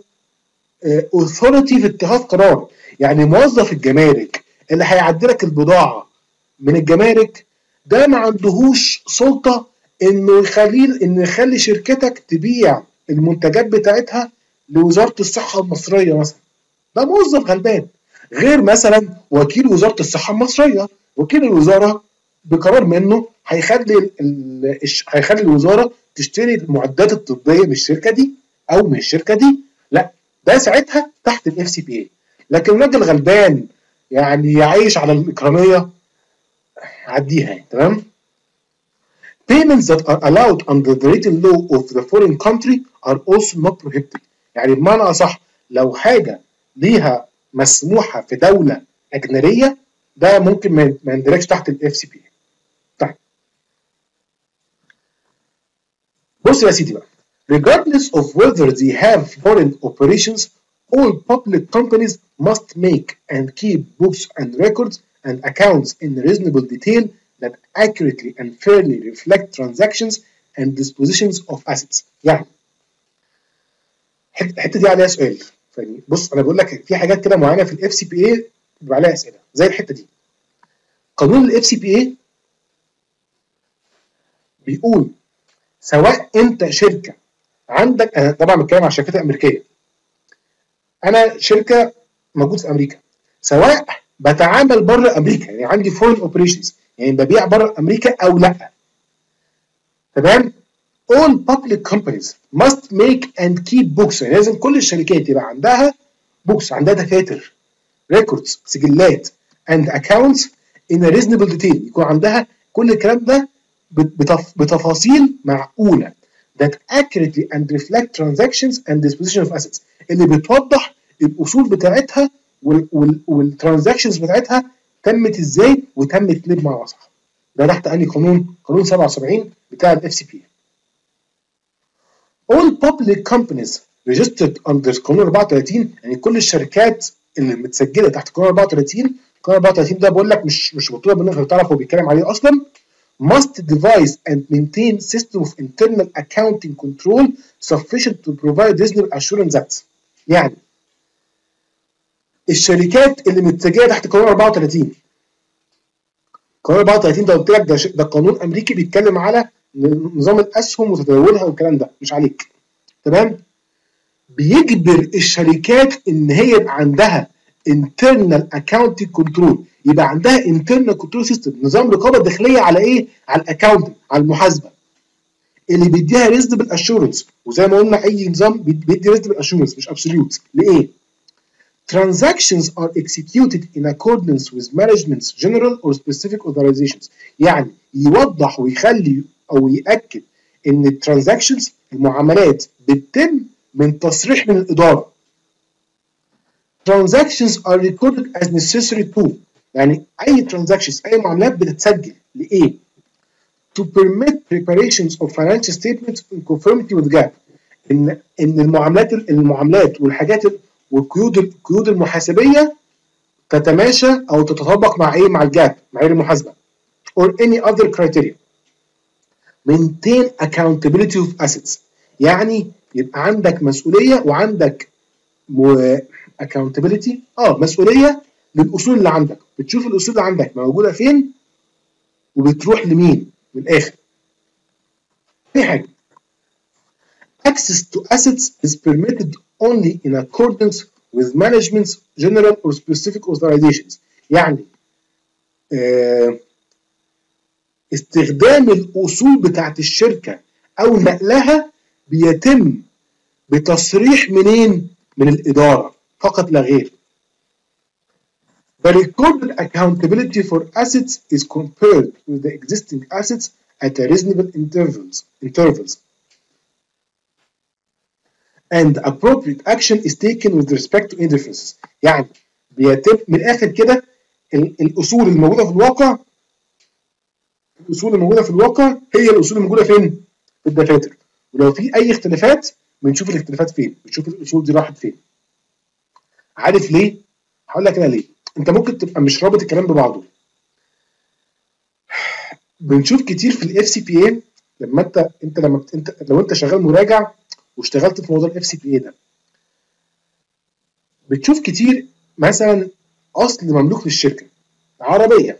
اوثوريتي في اتخاذ قرار. يعني موظف الجمارك اللي هيعدي لك البضاعه من الجمارك ده ما عندهوش سلطه انه يخلي انه يخلي شركتك تبيع المنتجات بتاعتها لوزاره الصحه المصريه مثلا. ده موظف غلبان. غير مثلا وكيل وزاره الصحه المصريه، وكيل الوزاره بقرار منه هيخلي هيخلي الوزاره تشتري المعدات الطبيه من الشركه دي او من الشركه دي. لا، ده ساعتها تحت الاف سي بي اي. لكن راجل غلبان يعني يعيش على الاكراميه عديها يعني. تمام؟ Payments that are allowed under the written law of the foreign country are also not prohibited. يعني بمعنى اصح لو حاجه ليها مسموحه في دوله اجنبيه ده ممكن ما يندرجش تحت الاف سي بي. طيب بص يا سيدي بقى، regardless of whether they have foreign operations, all public companies must make and keep books and records and accounts in reasonable detail that accurately and fairly reflect transactions and dispositions of assets. يعني الحته دي عليها سؤال. يعني بص انا بقول لك في حاجات كده معينه في الاف سي بي اي بيبقى عليها اسئله زي الحته دي. قانون الاف سي بي اي بيقول سواء انت شركه عندك، انا طبعا بتكلم على الشركات الامريكيه، انا شركه موجود في امريكا، سواء بتعامل بره امريكا يعني عندي فورين اوبريشنز يعني ببيع بره امريكا او لا. تمام؟ all public companies must make and keep books. يعني لازم كل الشركات يبقى عندها بوكس، عندها دفاتر، ريكوردز، سجلات and accounts in a reasonable detail. يكون عندها كل الكلام ده بتف... بتفاصيل معقوله that accurately and reflect transactions and disposition of assets اللي بتوضح الاصول بتاعتها وال وال والترانزاكشنز بتاعتها تمت ازاي وتمت ليه بمعنى اصح. ده تحت انهي قانون؟ قانون سبعة وسبعين بتاع الاف سي بي. All public companies registered under قانون أربعة وثلاثين، يعني كل الشركات اللي متسجله تحت قانون أربعة وثلاثين، قانون أربعة وثلاثين ده بقول لك مش مش مطلوب منك انك تعرف هو بيتكلم عليه اصلا. must devise and maintain system of internal accounting control sufficient to provide reasonable assurance that. يعني الشركات اللي متسجله تحت قانون أربعة وثلاثين، قانون أربعة وثلاثين ده قلت لك ده, ده قانون امريكي بيتكلم على نظام الاسهم وتداولها والكلام ده، مش عليك. تمام؟ بيجبر الشركات ان هي يبقى عندها internal accounting control، يبقى عندها internal control system، نظام رقابه داخليه على ايه؟ على الاكاونتنج، على المحاسبه، اللي بيديها reasonable assurance. وزي ما قلنا اي نظام بيدي reasonable assurance مش absolute. لايه؟ Transactions are executed in accordance with management's general or specific authorizations. يعني يوضح ويخلي او يأكد ان الترانزاكشنز المعاملات بتتم من تصريح من الاداره. Transactions are recorded as necessary to، يعني اي ترانزاكشنز اي معاملات بتتسجل لايه؟ To permit preparations of financial statements in conformity with جاب. ان ان المعاملات المعاملات والحاجات والقيود القيود المحاسبيه تتماشى او تتطابق مع ايه؟ مع الجاب، معايير المحاسبه. Or any other criteria. Maintain accountability of assets. يعني يبقى عندك مسؤوليه وعندك م... accountability اه مسؤوليه للاصول اللي عندك، بتشوف الاصول اللي عندك موجوده فين وبتروح لمين من الاخر. في حاجه access to assets is permitted only in accordance with management's general or specific authorizations. يعني آه استخدام الاصول بتاعت الشركه او نقلها بيتم بتصريح منين؟ من الاداره فقط لا غير. The recorded accountability for assets is compared with the existing assets at a reasonable intervals intervals and appropriate action is taken with respect to any differences. يعني بيتم من الاخر كده الاصول الموجوده في الواقع، الاصول الموجوده في الواقع هي الاصول الموجوده فين؟ في الدفاتر. ولو في اي اختلافات بنشوف الاختلافات فين، بنشوف الاصول دي راحت فين. عارف ليه؟ هقول لك انا ليه. انت ممكن تبقى مش رابط الكلام ببعضه. بنشوف كتير في الاف سي بي اي لما انت انت لما انت لو انت شغال مراجع واشتغلت في موضوع الاف سي بي اي ده، بتشوف كتير مثلا اصل مملوك للشركه عربيه،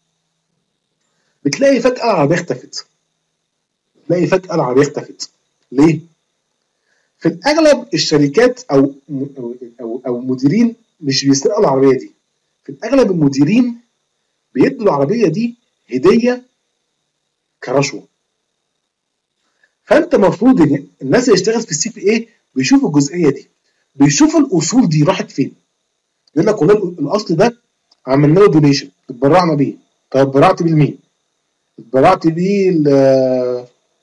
بتلاقي فجاه العربيه اختفت. بتلاقي فجاه العربيه اختفت. ليه؟ في الاغلب الشركات او او او مديرين مش بيسرقوا العربيه دي. في الاغلب المديرين بيدوا العربيه دي هديه كرشوه. فانت المفروض ان الناس اللي اشتغلت في السي بي اي بيشوفوا الجزئيه دي، بيشوفوا الاصول دي راحت فين. يقول لك والله الاصل ده عملنا له دونيشن، اتبرعنا بيه. طب اتبرعت بيه لمين؟ اتبرعت بيه ل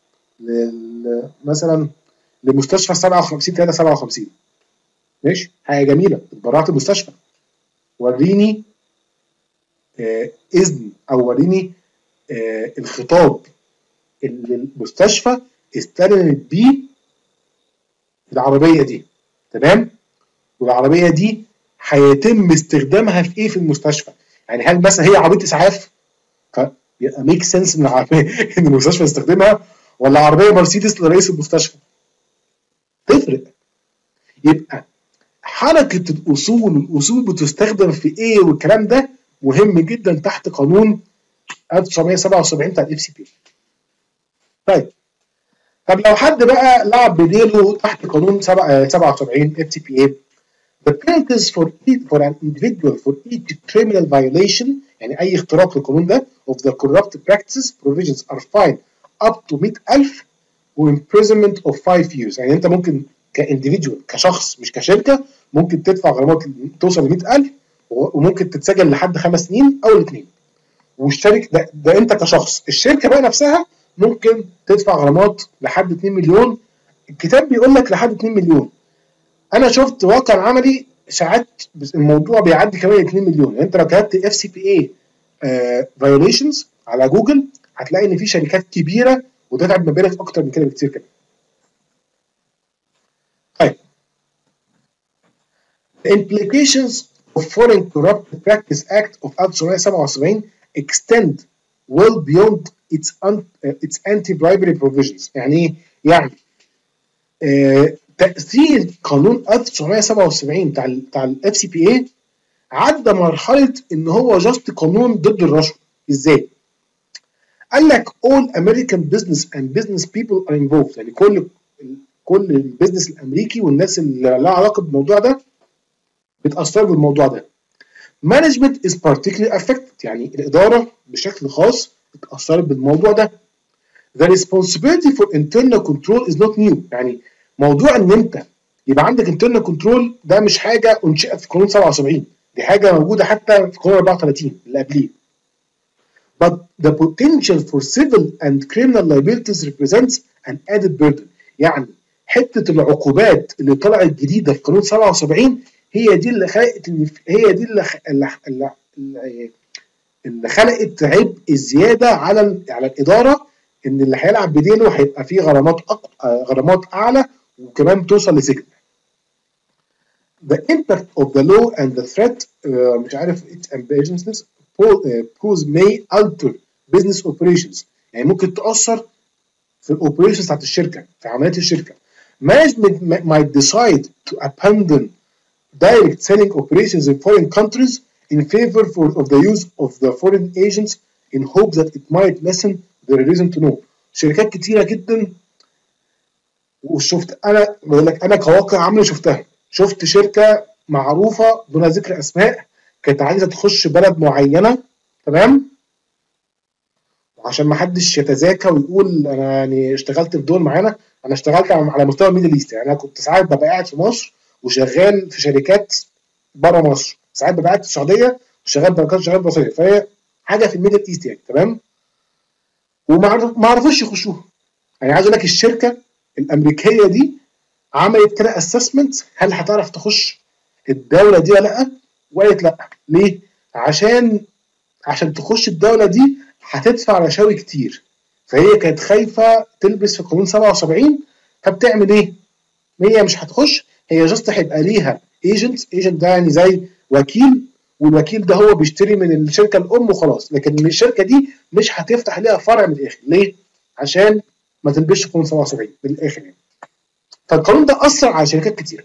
مثلا لمستشفى سبعة وخمسين ثلاثة سبعة وخمسين. ماشي؟ حاجه جميله، اتبرعت بمستشفى. وريني آه اذن او وريني آه الخطاب اللي المستشفى استلمت بيه العربيه دي. تمام؟ والعربيه دي هيتم استخدامها في ايه في المستشفى؟ يعني هل مثلا هي عربيه اسعاف؟ فيبقى ميك سنس ان العربيه ان المستشفى يستخدمها، ولا عربيه مرسيدس لرئيس المستشفى؟ تفرق. يبقى حركه الاصول، الاصول بتستخدم في ايه والكلام ده مهم جدا تحت قانون ألف وتسعمية سبعة وسبعين بتاع الاف سي بي. طيب طب لو حد بقى لعب بديله تحت قانون سبعة وسبعين اف سي بي اي، the penalties for for an individual for each criminal violation، يعني اي اختراق للقانون ده of the corrupt practices provisions are fine up to مئة ألف و imprisonment of five years. يعني انت ممكن كانديفيدوال كشخص مش كشركه ممكن تدفع غرامات توصل ل مئة ألف وممكن تتسجن لحد خمس سنين او الاثنين. والشركه ده, ده انت كشخص. الشركه بقى نفسها ممكن تدفع غرامات لحد اتنين مليون. الكتاب بيقول لك لحد اتنين مليون. انا شفت واقع عملي ساعات الموضوع بيعدي كمان اتنين مليون. يعني انت لو كتبت اف سي بي اي فايوليشنز على جوجل هتلاقي ان في شركات كبيره وتدفع مبالغ اكتر من كده بكتير كده. طيب The implications of Foreign Corrupt Practice Act of ألف وتسعمية سبعة وسبعين extend well beyond its, un, uh, its anti-bribery provisions. يعني ايه؟ يعني آه تأثير قانون ألف وتسعمية سبعة وسبعين بتاع ال بتاع الاف سي بي اي عدى مرحلة ان هو جاست قانون ضد الرشوة. ازاي؟ قال لك all American business and business people are involved. يعني كل كل البيزنس الامريكي والناس اللي لها علاقة بالموضوع ده بتأثروا بالموضوع ده. Management is particularly affected. يعني الإدارة بشكل خاص اتأثرت بالموضوع ده. The responsibility for internal control is not new. يعني موضوع ان انت يبقى عندك internal control ده مش حاجة انشئت في قانون سبعة وسبعين، دي حاجة موجودة حتى في قانون أربعة وتلاتين اللي قبليه. But the potential for civil and criminal liabilities represents an added burden. يعني حتة العقوبات اللي طلعت جديدة في قانون سبعة وسبعين هي دي اللي خلقت هي دي اللي اللي, اللي, اللي خلقت عبء الزيادة على على الإدارة، ان اللي هيلعب بديله هيبقى فيه غرامات أق... غرامات اعلى وكمان توصل لسجن. The impact of the law and the threat uh, مش عارف its ambiguousness pose may alter business operations. يعني ممكن تأثر في الاوبريشنز بتاعت الشركة، في عمليات الشركة. Management might decide to abandon direct selling operations in foreign countries in favor for, of the use of the foreign agents in hope that it might lessen their reason to know. شركات كتيرة جدا، وشفت انا بقول لك انا كواقع عملي شفتها. شفت شركة معروفة دون ذكر اسماء كانت عايزة تخش بلد معينة، تمام، وعشان ما حدش يتذاكى ويقول انا يعني اشتغلت في دول معينة، انا اشتغلت على مستوى الميدل ايست. يعني انا كنت ساعات ببقى قاعد في مصر وشغال في شركات بره مصر، ساعات ببقى قاعد في السعودية وشغال بركات شغال بصرية، فهي حاجة في الميدل ايست يعني، تمام، وما عرفوش يخشوها. يعني عايز اقول لك الشركة الامريكية دي عملت كده اسسمنت هل هتعرف تخش الدولة دي ولا لا، وقالت لا. ليه؟ عشان عشان تخش الدولة دي هتدفع رشاوي كتير، فهي كانت خايفة تلبس في قانون سبعة وسبعين. فبتعمل ايه؟ هي مش هتخش، هي جاست هيبقى ليها ايجنت. ايجنت ده يعني زي وكيل، والوكيل ده هو بيشتري من الشركة الام وخلاص، لكن الشركة دي مش هتفتح ليها فرع من الاخر. ليه؟ عشان ما تلبسش قانون سبعة وسبعين من الاخر يعني. فالقانون ده اثر على شركات كتير.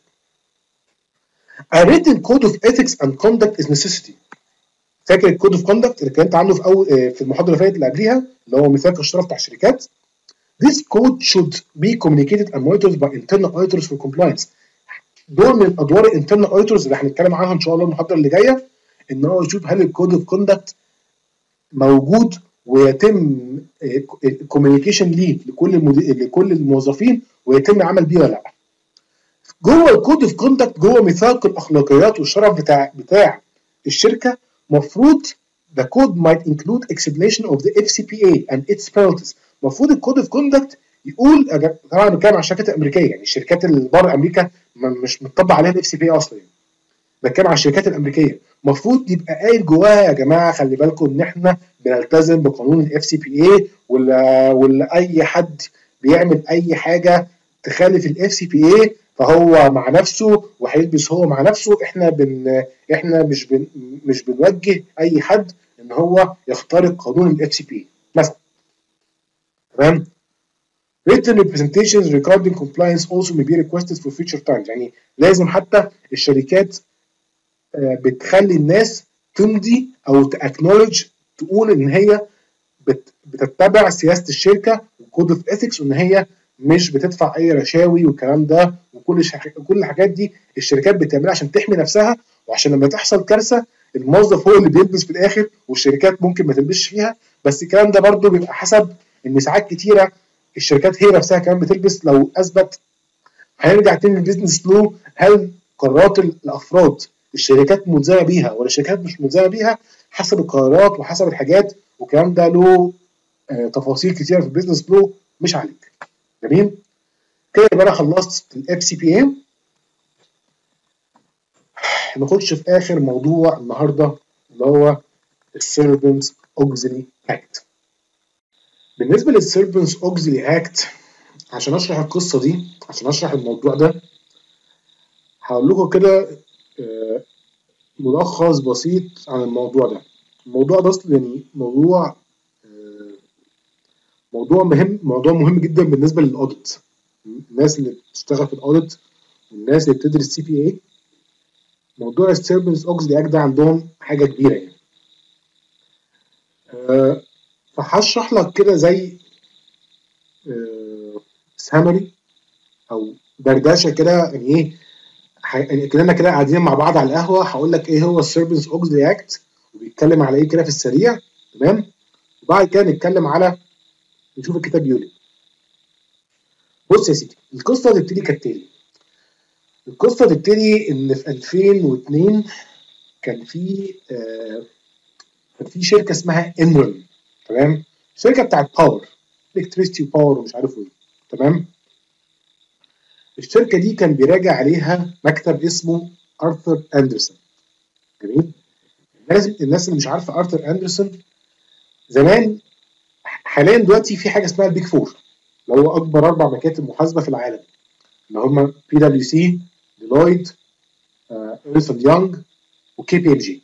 A written code of ethics and conduct is necessity. فاكر الكود اوف كوندكت اللي كنت عامله في اول في المحاضره اللي فاتت اللي قبليها، اللي هو ميثاق الشرف بتاع الشركات. This code should be communicated and monitored by internal auditors for compliance. دول من ادوار الانترنال auditors اللي هنتكلم عنها ان شاء الله المحاضره اللي جايه، ان هو يشوف هل الكود اوف كوندكت موجود ويتم الكوميونيكيشن ليه لكل المدي... لكل الموظفين ويتم العمل بيه ولا لا. جوه الكود اوف كوندكت، جوه ميثاق الاخلاقيات والشرف بتاع بتاع الشركه، مفروض the code might include explanation of the إف سي بي إيه and its penalties. مفروض الكود اوف كوندكت يقول، طبعا بنتكلم عن الشركات الامريكيه، يعني الشركات اللي بره امريكا مش متطبق عليها الإف سي بي إيه اصلا، يعني بتكلم عن الشركات الامريكيه. مفروض يبقى قايل جواها يا جماعه خلي بالكم ان احنا بنلتزم بقانون الإف سي بي إيه، ولا ولا اي حد بيعمل اي حاجه تخالف الإف سي بي إيه فهو مع نفسه وهيلبس هو مع نفسه. احنا بن احنا مش بن مش بنوجه اي حد ان هو يخترق قانون الإف سي بي إيه مثلا، تمام. written representations regarding compliance also may be requested for future times. يعني لازم حتى الشركات بتخلي الناس تمضي او تاكنولج، تقول ان هي بتتبع سياسه الشركه وكود اوف اثكس، وان هي مش بتدفع اي رشاوي والكلام ده، وكل شح... كل الحاجات دي الشركات بتعملها عشان تحمي نفسها، وعشان لما تحصل كارثه الموظف هو اللي بيلبس في الاخر والشركات ممكن ما تلبسش فيها. بس الكلام ده برضو بيبقى حسب ان ساعات كتيره الشركات هي نفسها كمان بتلبس لو اثبت. هنرجع تاني للبيزنس لو، هل قرارات الافراد الشركات ملزمه بيها ولا الشركات مش ملزمه بيها؟ حسب القرارات وحسب الحاجات، والكلام ده له آه تفاصيل كتيره في البيزنس فلو مش عليك. جميل كده، يبقى انا خلصت الاف سي بي اي. نخش في اخر موضوع النهارده اللي هو السيرفنتس اوكسيلي اكت. بالنسبه للسيرفنتس اوكسيلي اكت، عشان اشرح القصه دي، عشان اشرح الموضوع ده، هقول لكم كده آه ملخص بسيط عن الموضوع ده. الموضوع ده اصلا يعني موضوع آه موضوع مهم، موضوع مهم جدا بالنسبه للاوديت. الناس اللي بتشتغل في الاوديت والناس اللي بتدرس سي بي اي، موضوع السيرفنتس اوكسيلي اكت ده عندهم حاجه كبيره يعني. أه فهشرح لك كده زي أه سامري او دردشه كده، يعني ايه، يعني كلنا كده قاعدين مع بعض على القهوه، هقول لك ايه هو السيرفنتس اوكسيلي اكت وبيتكلم على ايه كده في السريع، تمام؟ وبعد كده نتكلم على، نشوف الكتاب بيقول ايه. بص يا سيدي، القصه تبتدي كالتالي. القصه تبتدي ان في ألفين واثنين كان في آه كان في شركه اسمها انرون، تمام؟ شركه بتاعت باور، الكتريستي وباور ومش عارف ايه، تمام؟ الشركه دي كان بيراجع عليها مكتب اسمه ارثر اندرسون. جميل. الناس الناس اللي مش عارفه ارثر اندرسون، زمان، حاليا دلوقتي في حاجه اسمها البيج فور، اللي هو اكبر اربع مكاتب محاسبه في العالم، اللي هم بي دبليو سي، ديلويت، ايرنست اند يونج، وكي بي ام جي.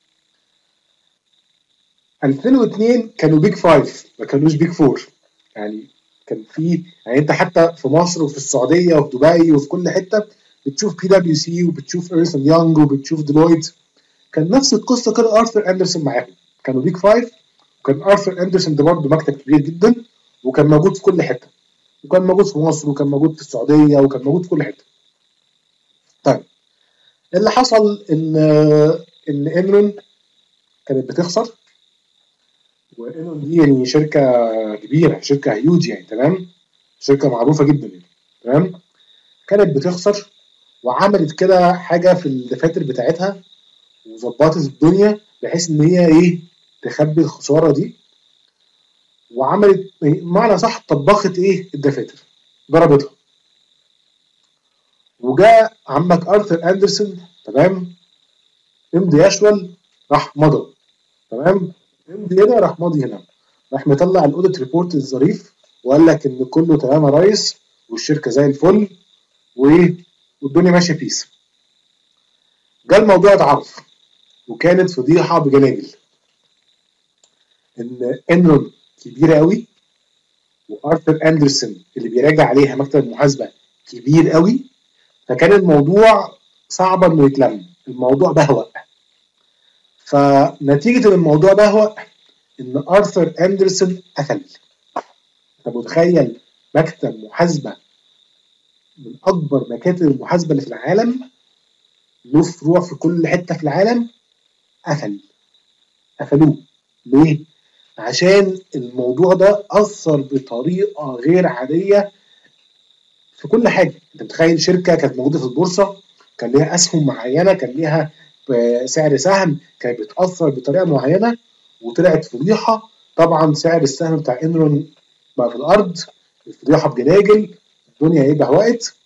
ألفين واثنين كانوا بيج فايف، ما كانوش بيج فور. يعني كان في، يعني انت حتى في مصر وفي السعوديه وفي دبي وفي كل حته بتشوف بي دبليو سي وبتشوف ايرنست اند يونج وبتشوف ديلويت. كان نفس القصه كده ارثر اندرسون معاهم، كانوا بيج فايف. وكان ارثر اندرسون ده برضه مكتب كبير جدا، وكان موجود في كل حته، وكان موجود في مصر، وكان موجود في السعوديه، وكان موجود في كل حته. طيب، اللي حصل ان ان انرون كانت بتخسر، وانرون دي يعني شركه كبيره، شركه هيوج يعني، تمام؟ شركه معروفه جدا يعني، تمام؟ كانت بتخسر، وعملت كده حاجه في الدفاتر بتاعتها وظبطت الدنيا بحيث ان هي ايه، تخبي الخساره دي. وعملت معنى صح، طبخت ايه الدفاتر، ضربتها. وجاء عمك ارثر اندرسون، تمام؟ امضي اشول، راح مضى، تمام؟ امضي هنا، راح ماضي هنا، راح مطلع الاوديت ريبورت الظريف وقال لك ان كله تمام يا ريس، والشركه زي الفل، وايه، والدنيا ماشيه بيس. جه الموضوع اتعرف، وكانت فضيحه بجلاجل، ان انرون كبيره قوي، وارثر اندرسون اللي بيراجع عليها مكتب المحاسبه كبير قوي، فكان الموضوع صعب انه يتلم، الموضوع بهوأ. فنتيجه ان الموضوع بهوأ، ان ارثر اندرسون قفل. انت متخيل مكتب محاسبه من اكبر مكاتب المحاسبه اللي في العالم، له فروع في كل حته في العالم، قفل، قفلوه. ليه؟ عشان الموضوع ده اثر بطريقه غير عاديه في كل حاجه. انت متخيل شركه كانت موجوده في البورصه، كان ليها اسهم معينه، كان ليها سعر سهم، كانت بتاثر بطريقه معينه، وطلعت فضيحه. طبعا سعر السهم بتاع انرون بقى في الارض، الفضيحه بجلاجل، الدنيا ايه، بهوقت.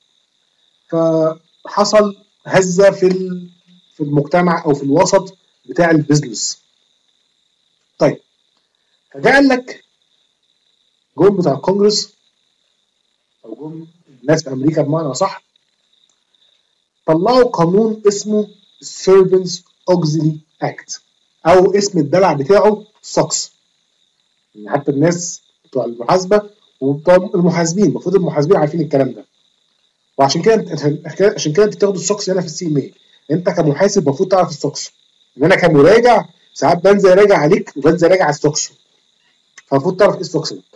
فحصل هزه في في المجتمع او في الوسط بتاع البيزنس. طيب، فجاء قال لك جم بتاع الكونجرس، او جم الناس في امريكا بمعنى صح، طلعوا قانون اسمه Servants Auxiliary Act، او اسم الدلع بتاعه سوكس. يعني حتى الناس بتوع المحاسبه وبتوع المحاسبين، المفروض المحاسبين عارفين الكلام ده. وعشان كده عشان كده انت بتاخد السوكس هنا في السي ام اي. انت كمحاسب المفروض تعرف السوكس، ان انا كمراجع ساعات بنزل اراجع عليك وبنزل اراجع على السوكس، فالمفروض تعرف ايه السوكس ده.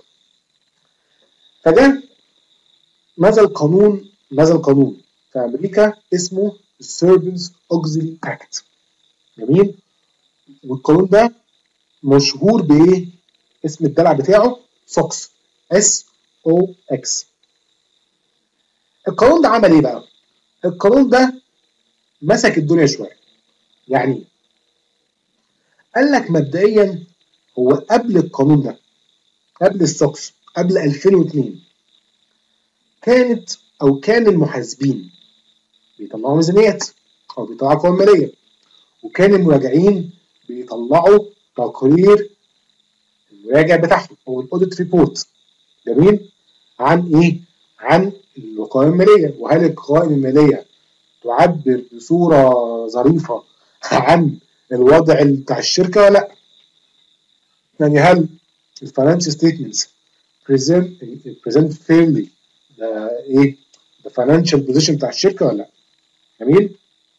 فده نزل قانون، نزل قانون في امريكا اسمه Servants Auxiliary Act. جميل. والقانون ده مشهور بايه؟ اسم الدلع بتاعه سوكس، اس او اكس. القانون ده عمل ايه بقى؟ القانون ده مسك الدنيا شويه. يعني قال لك مبدئيا، هو قبل القانون ده، قبل السوكس قبل ألفين واثنين كانت او كان المحاسبين بيطلعوا ميزانيات او بيطلعوا قوائم ماليه، وكان المراجعين بيطلعوا تقرير المراجع بتاعهم او الاوديت ريبورت. جميل. عن ايه؟ عن القوائم الماليه، وهل القوائم الماليه تعبر بصوره ظريفه عن الوضع بتاع الشركه ولا لا؟ يعني هل الفاينانشال ستيتمنتس present present fairly ده ايه؟ ده financial بوزيشن بتاع الشركه ولا لا؟ جميل.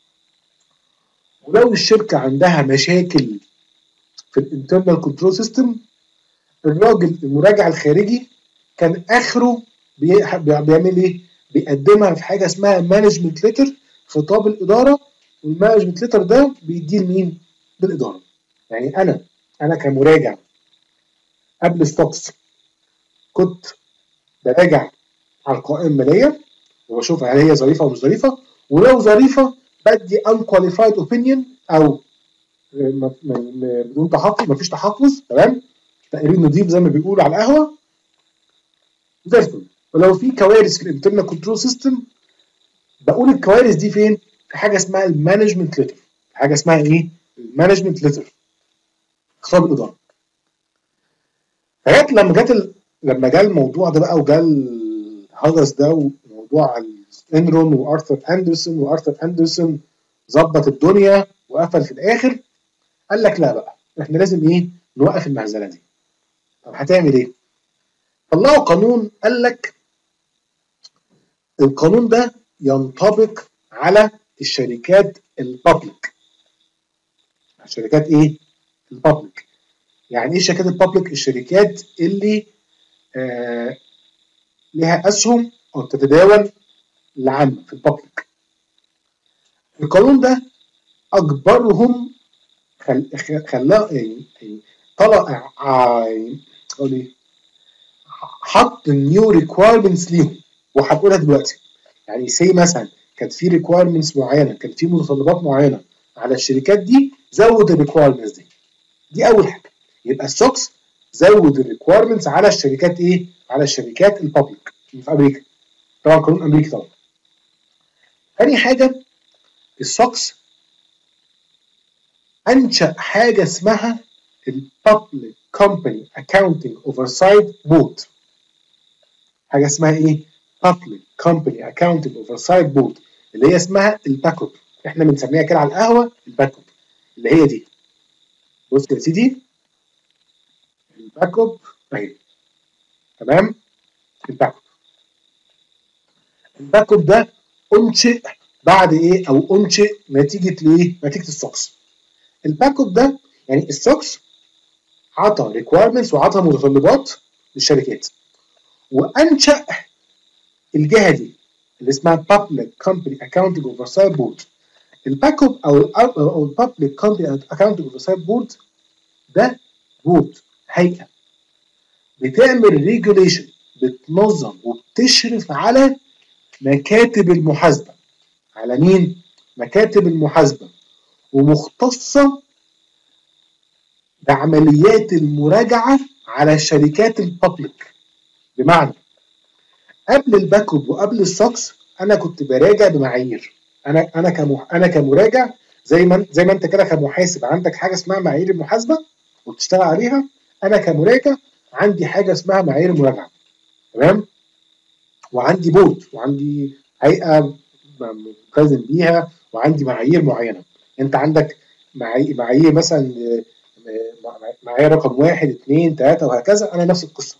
ولو الشركه عندها مشاكل في الانترنال كنترول سيستم، الراجل المراجع الخارجي كان اخره بيعمل ايه؟ بيقدمها في حاجه اسمها مانجمنت ليتر، خطاب الاداره، والمانجمنت ليتر ده بيديه لمين؟ للاداره. يعني انا انا كمراجع قبل ستوكس كنت براجع على القوائم الماليه وبشوف هل هي ظريفه او مش ظريفه، ولو ظريفه بدي unqualified opinion او بدون تحفظ، مفيش تحفظ، تمام، تقرير نظيف زي ما بيقولوا على القهوه زي الفل. ولو في كوارث في الانترنال كنترول سيستم بقول الكوارث دي فين؟ في حاجه اسمها المانجمنت ليتر. حاجه اسمها ايه؟ المانجمنت ليتر، خطاب الاداره. فجت لما جت ال... لما جه الموضوع ده بقى وجا الهجس ده وموضوع انرون وارثر اندرسون، وارثر اندرسون ظبط الدنيا وقفل في الاخر، قال لك لا بقى احنا لازم ايه؟ نوقف المهزله دي. طب هتعمل ايه؟ طلعوا قانون قال لك القانون ده ينطبق على الشركات البابليك. الشركات ايه؟ البابليك. يعني ايه الشركات البابليك؟ الشركات اللي آه لها اسهم او تتداول العامه في البابليك. القانون ده اجبرهم خل... خلاه يعني طلع يعني اقول ايه؟ حط نيو ريكوايرمنتس ليهم، وهقولها دلوقتي. يعني سي مثلا كانت في ريكوايرمنتس معينه، كانت في متطلبات معينه على الشركات دي، زود الريكوايرمنتس دي. دي اول حاجه. يبقى السوكس زود الريكوايرمنتس على الشركات ايه؟ على الشركات البابليك في امريكا. طبعا قانون امريكي طبعا. ثاني حاجه، السوكس انشا حاجه اسمها البابليك كومباني اكاونتنج اوفرسايت بورد. حاجه اسمها ايه؟ Public Company Accounting Oversight Board، اللي هي اسمها الباكوب. احنا بنسميها كده على القهوه الباكوب، اللي هي دي. بص يا سيدي، الباكوب اهي، تمام. الباكوب الباكوب ده انشئ بعد ايه؟ او انشئ نتيجه لايه؟ نتيجه السوكس. الباكوب ده يعني السوكس عطى ريكويرمنتس وعطى متطلبات للشركات، وانشأ الجهه دي اللي اسمها Public Company Accounting Oversight Board. الباكوب او او البابليك كومباني اكاونتنج اوفرسايت بورد ده بورد، هيئه بتعمل ريجوليشن، بتنظم وبتشرف على مكاتب المحاسبه. على مين؟ مكاتب المحاسبه، ومختصه بعمليات المراجعه على الشركات البابليك. بمعنى قبل الباكوب وقبل السوكس انا كنت براجع بمعايير. انا انا كمح... انا كمراجع، زي ما زي ما انت كده كمحاسب عندك حاجه اسمها معايير المحاسبه وبتشتغل عليها، انا كمراجع عندي حاجه اسمها معايير المراجعه، تمام. وعندي بورد، وعندي هيئه ملتزم بيها، وعندي معايير معينه. انت عندك معايير, معايير مثلا معايير رقم واحد اثنين ثلاثه وهكذا، انا نفس القصه.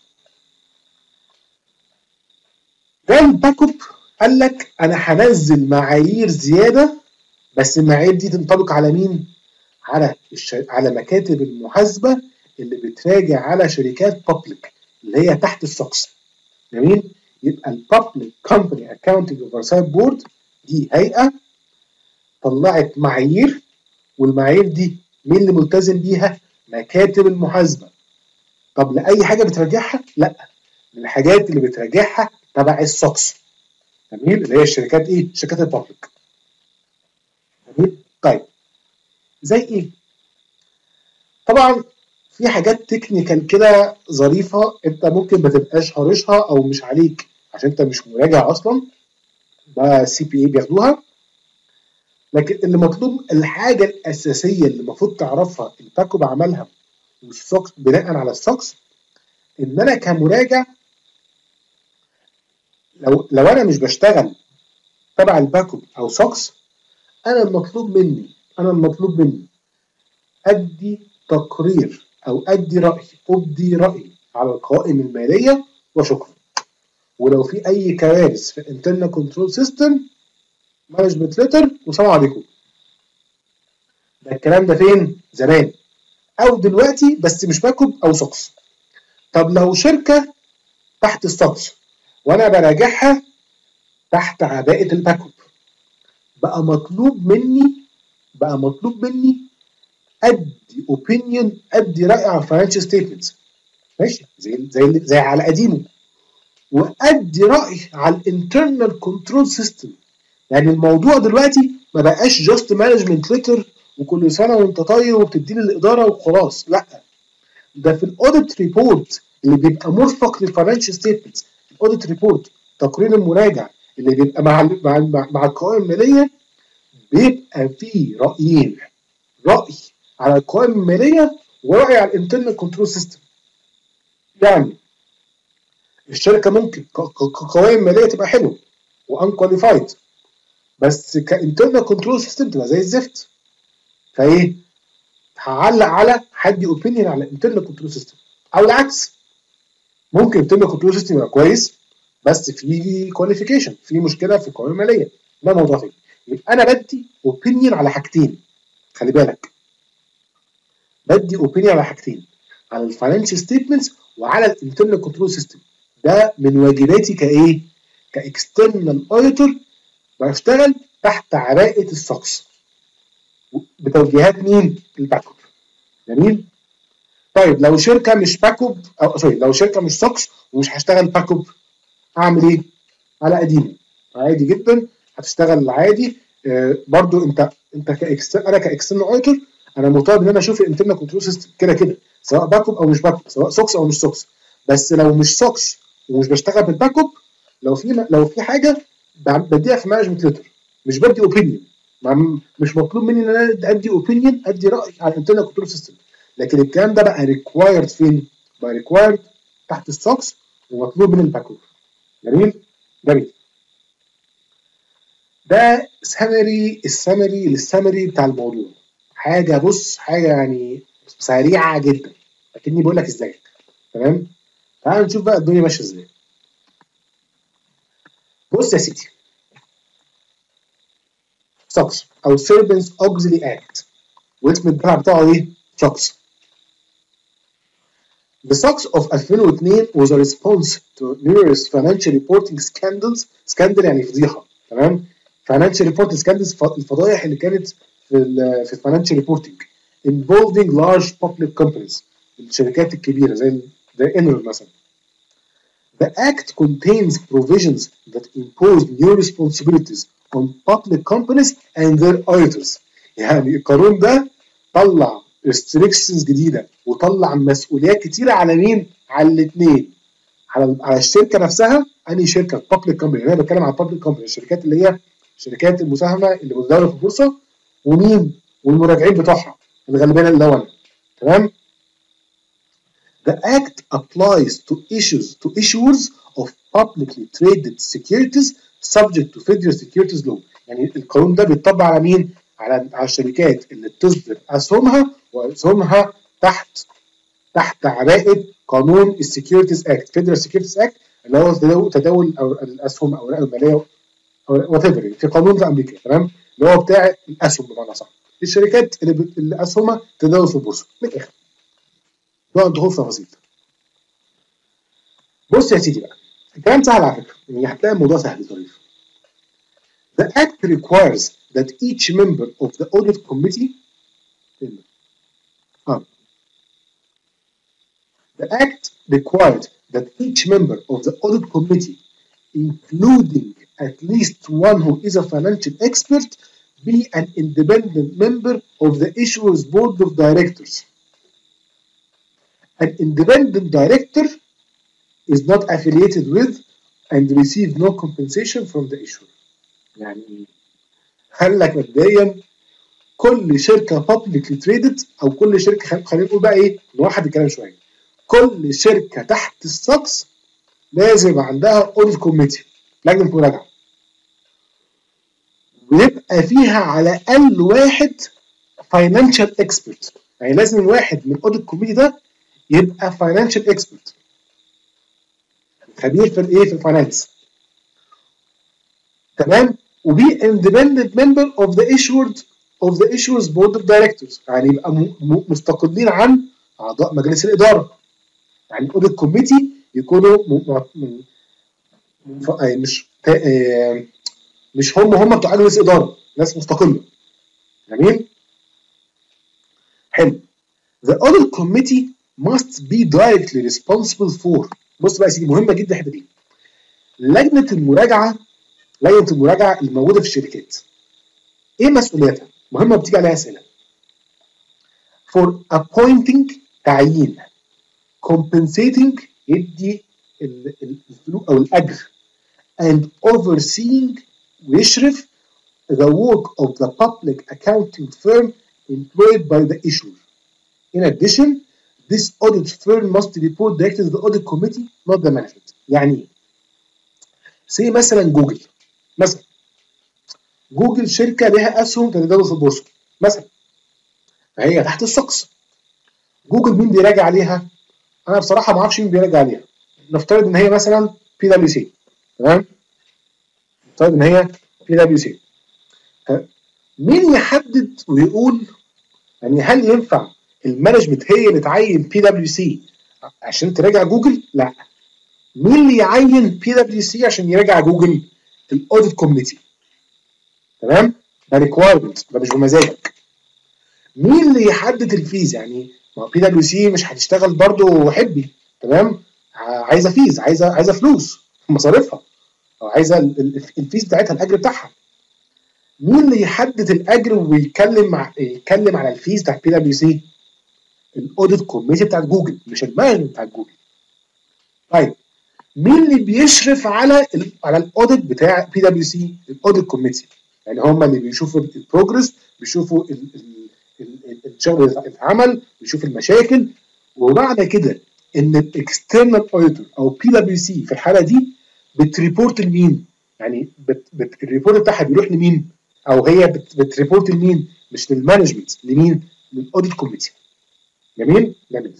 ده الباكوب قال لك انا هنزل معايير زياده، بس المعايير دي تنطبق على مين؟ على الش... على مكاتب المحاسبه اللي بتراجع على شركات بابليك اللي هي تحت السوكس. جميل؟ يبقى البابليك كومباني اكاونتنج اوفرسايت بورد دي هيئه طلعت معايير، والمعايير دي مين اللي ملتزم بيها؟ مكاتب المحاسبه. طب لاي حاجه بتراجعها؟ لا، الحاجات اللي بتراجعها تبع السوكس. جميل؟ اللي هي الشركات ايه؟ الشركات البابليك. جميل؟ طيب زي ايه؟ طبعا في حاجات تكنيكال كده ظريفه انت ممكن ما تبقاش هارشها او مش عليك عشان انت مش مراجع اصلا، ده سي بي اي بياخدوها. لكن اللي مطلوب الحاجه الاساسيه اللي المفروض تعرفها الباكوب عملها والسوكس بناء على السوكس، ان انا كمراجع لو لو انا مش بشتغل تبع الباكوب او سوكس، انا المطلوب مني انا المطلوب مني ادي تقرير او ادي راي ابدي راي على القوائم الماليه وشكرا. ولو في اي كوارث في الانترنال كنترول سيستم مانجمنت ليتر وسلام عليكم. ده الكلام ده فين؟ زمان او دلوقتي، بس مش باكوب او سوكس. طب لو شركه تحت السوكس وانا براجعها تحت عباءه الباكوب، بقى مطلوب مني بقى مطلوب مني ادي اوبينيون، ادي راي على الفاينانشال ستيتمنتس، ماشي، زي زي زي على قديمه، وادي راي على الانترنال كنترول سيستم. يعني الموضوع دلوقتي ما بقاش جاست مانجمنت ليتر وكل سنه وانت طيب وبتدي للاداره وخلاص، لا، ده في الاوديت ريبورت اللي بيبقى مرفق للفاينانشال ستيتمنتس، الاوديت ريبورت تقرير المراجع اللي بيبقى مع مع مع, مع القوائم الماليه، بيبقى فيه رايين، راي على القوائم الماليه وراي على الانترنال كنترول سيستم. يعني الشركه ممكن كقوائم ماليه تبقى حلوه وان كواليفايد، بس كانترنال كنترول سيستم تبقى زي الزفت. فايه؟ هعلق على حد اوبينيون على الانترنال كنترول سيستم، او العكس، ممكن الانترنال كنترول سيستم يبقى كويس بس في كواليفيكيشن، في مشكله في القوائم الماليه، ده موضوع تاني. يبقى انا بدي اوبينيون على حاجتين، خلي بالك، بدي اوبينيون على حاجتين، على الفاينانشال ستيتمنتس وعلى الانترنال كنترول سيستم. ده من واجباتي كايه؟ كاكسترنال اوديتور، بشتغل تحت عباءه السوكس بتوجيهات مين؟ الباكوب. جميل؟ طيب لو شركه مش باكوب او سوري لو شركه مش سوكس ومش هشتغل باكوب، اعمل ايه؟ على قديمه، عادي جدا هتشتغل عادي. آه برضو انت انت كاكس انا كاكسترنال اوديتور انا مطالب ان انا اشوف الانترنال كنترول سيستم كده كده، سواء باكوب او مش باكوب، سواء سوكس او مش سوكس. بس لو مش سوكس ومش بشتغل بالباكوب، لو في لو في حاجه بديها في مانجمنت ليتر، مش بدي اوبينيون. مش مطلوب مني ان انا ادي اوبينيون، ادي راي على الانترنال كنترول سيستم، لكن الكلام ده بقى ريكوايرد فين؟ بقى ريكوايرد تحت السوكس ومطلوب من الباكوب. جميل؟ جميل. ده سمري السمري للسمري بتاع الموضوع. حاجه بص حاجه يعني سريعه جدا، لكني بقول لك ازاي. تمام؟ تعال نشوف بقى الدنيا ماشيه ازاي. بص يا سيدي، سوكس او Servants Auxiliary Act، واسم الدفع بتاعه ايه؟ سوكس. The SOX of ألفين واثنين was a response to numerous financial reporting scandals. scandal يعني فضيحه، تمام؟ financial reporting scandals، الفضايح اللي كانت في ال في financial reporting involving large public companies، الشركات الكبيره زي زي انرل مثلا. The act contains provisions that impose new responsibilities on public companies and their auditors. يعني القانون ده طلع restrictions جديده وطلع مسؤوليات كتيره على مين؟ على الاثنين، على على الشركه نفسها. انهي شركه؟ public company. انا بتكلم على public company، الشركات اللي هي شركات المساهمه اللي متداوله في البورصه، ومين؟ والمراجعين بتوعها الغالبيه اللي هو انا. تمام؟ The act applies to issues to issuers of publicly traded securities subject to federal securities law. يعني القانون ده بيطبق على مين؟ على على الشركات اللي بتصدر اسهمها واسهمها تحت تحت عباءه قانون السكيورتيز اكت، فيدرال سكيورتيز اكت، اللي هو تداول تداول أو الاسهم او الاوراق الماليه او وات ايفر، في قانون في امريكا، تمام؟ اللي هو بتاع الاسهم بمعنى صح، الشركات اللي, ب... اللي اسهمها تداول في البورصه من الاخر. ده دخول في تفاصيل. بص يا سيدي بقى، الكلام سهل على فكره، يعني هتلاقي الموضوع سهل ظريف. The act requires that each member of the audit committee uh, The act required that each member of the audit committee, including at least one who is a financial expert, be an independent member of the issuer's board of directors. an independent director is not affiliated with and receive no compensation from the issuer. يعني قال لك مبدئيا كل شركه publicly traded او كل شركه، خلينا نقول بقى ايه نوحد الكلام شويه، كل شركه تحت السقف لازم يبقى عندها audit committee، لجنه مراجعه، ويبقى فيها على الاقل واحد financial expert. يعني لازم الواحد من audit committee ده يبقى financial expert، خبير في الايه في الفاينانس، تمام، وبي independent member of the issued of the issuer's board of directors، يعني يبقى مستقلين عن اعضاء مجلس الاداره. يعني audit committee يكونوا م... م... م... مش مش هم هم بتوع مجلس اداره، ناس مستقله. جميل، حلو. The audit committee must be directly responsible for، بص بقى يا سيدي مهمه جدا الحته دي، لجنه المراجعه لجنه المراجعه الموجوده في الشركات ايه مسؤولياتها؟ مهمه بتيجي عليها اسئله. for appointing تعيين، compensating يدي الفلوس او الاجر، and overseeing ويشرف the work of the public accounting firm employed by the issuer. In addition, this audit firm must report directly to the audit committee, not the management. يعني ايه؟ زي مثلا جوجل، مثلا جوجل شركه لها اسهم تتداول في البورصه مثلا، فهي تحت السقف. جوجل مين بيراجع عليها؟ انا بصراحه ما اعرفش مين بيراجع عليها. نفترض ان هي مثلا بي دبليو سي، تمام؟ نفترض ان هي بي دبليو سي. مين يحدد ويقول يعني هل ينفع المانجمنت هي اللي تعين بي دبليو سي عشان تراجع جوجل؟ لا. مين اللي يعين بي دبليو سي عشان يراجع جوجل؟ الاوديت كوميتي، تمام؟ ده ريكوايرمنت، ده مش بمزاجك. مين اللي يحدد الفيز؟ يعني ما بي دبليو سي مش هتشتغل برضه حبي، تمام؟ عايزه فيز، عايزه عايزه فلوس مصاريفها، او عايزه الفيز بتاعتها، الاجر بتاعها. مين اللي يحدد الاجر ويتكلم مع يتكلم على الفيز بتاع بي دبليو سي؟ الاوديت كوميتي بتاعت جوجل، مش المانجمنت بتاعت جوجل. طيب مين اللي بيشرف على ال على الاوديت بتاع بي دبليو سي؟ الاوديت كوميتي، يعني هم اللي بيشوفوا البروجرس، بيشوفوا الشغل اللي اتعمل، بيشوفوا المشاكل. ومعنى كده ان الاكسترنال اوديتور او بي دبليو سي في الحاله دي بتريبورت لمين؟ يعني بت بت الريبورت بتاعها بيروح لمين؟ او هي بت بتريبورت لمين؟ مش للمانجمنت، لمين؟ للاوديت كوميتي. جميل؟ جميل.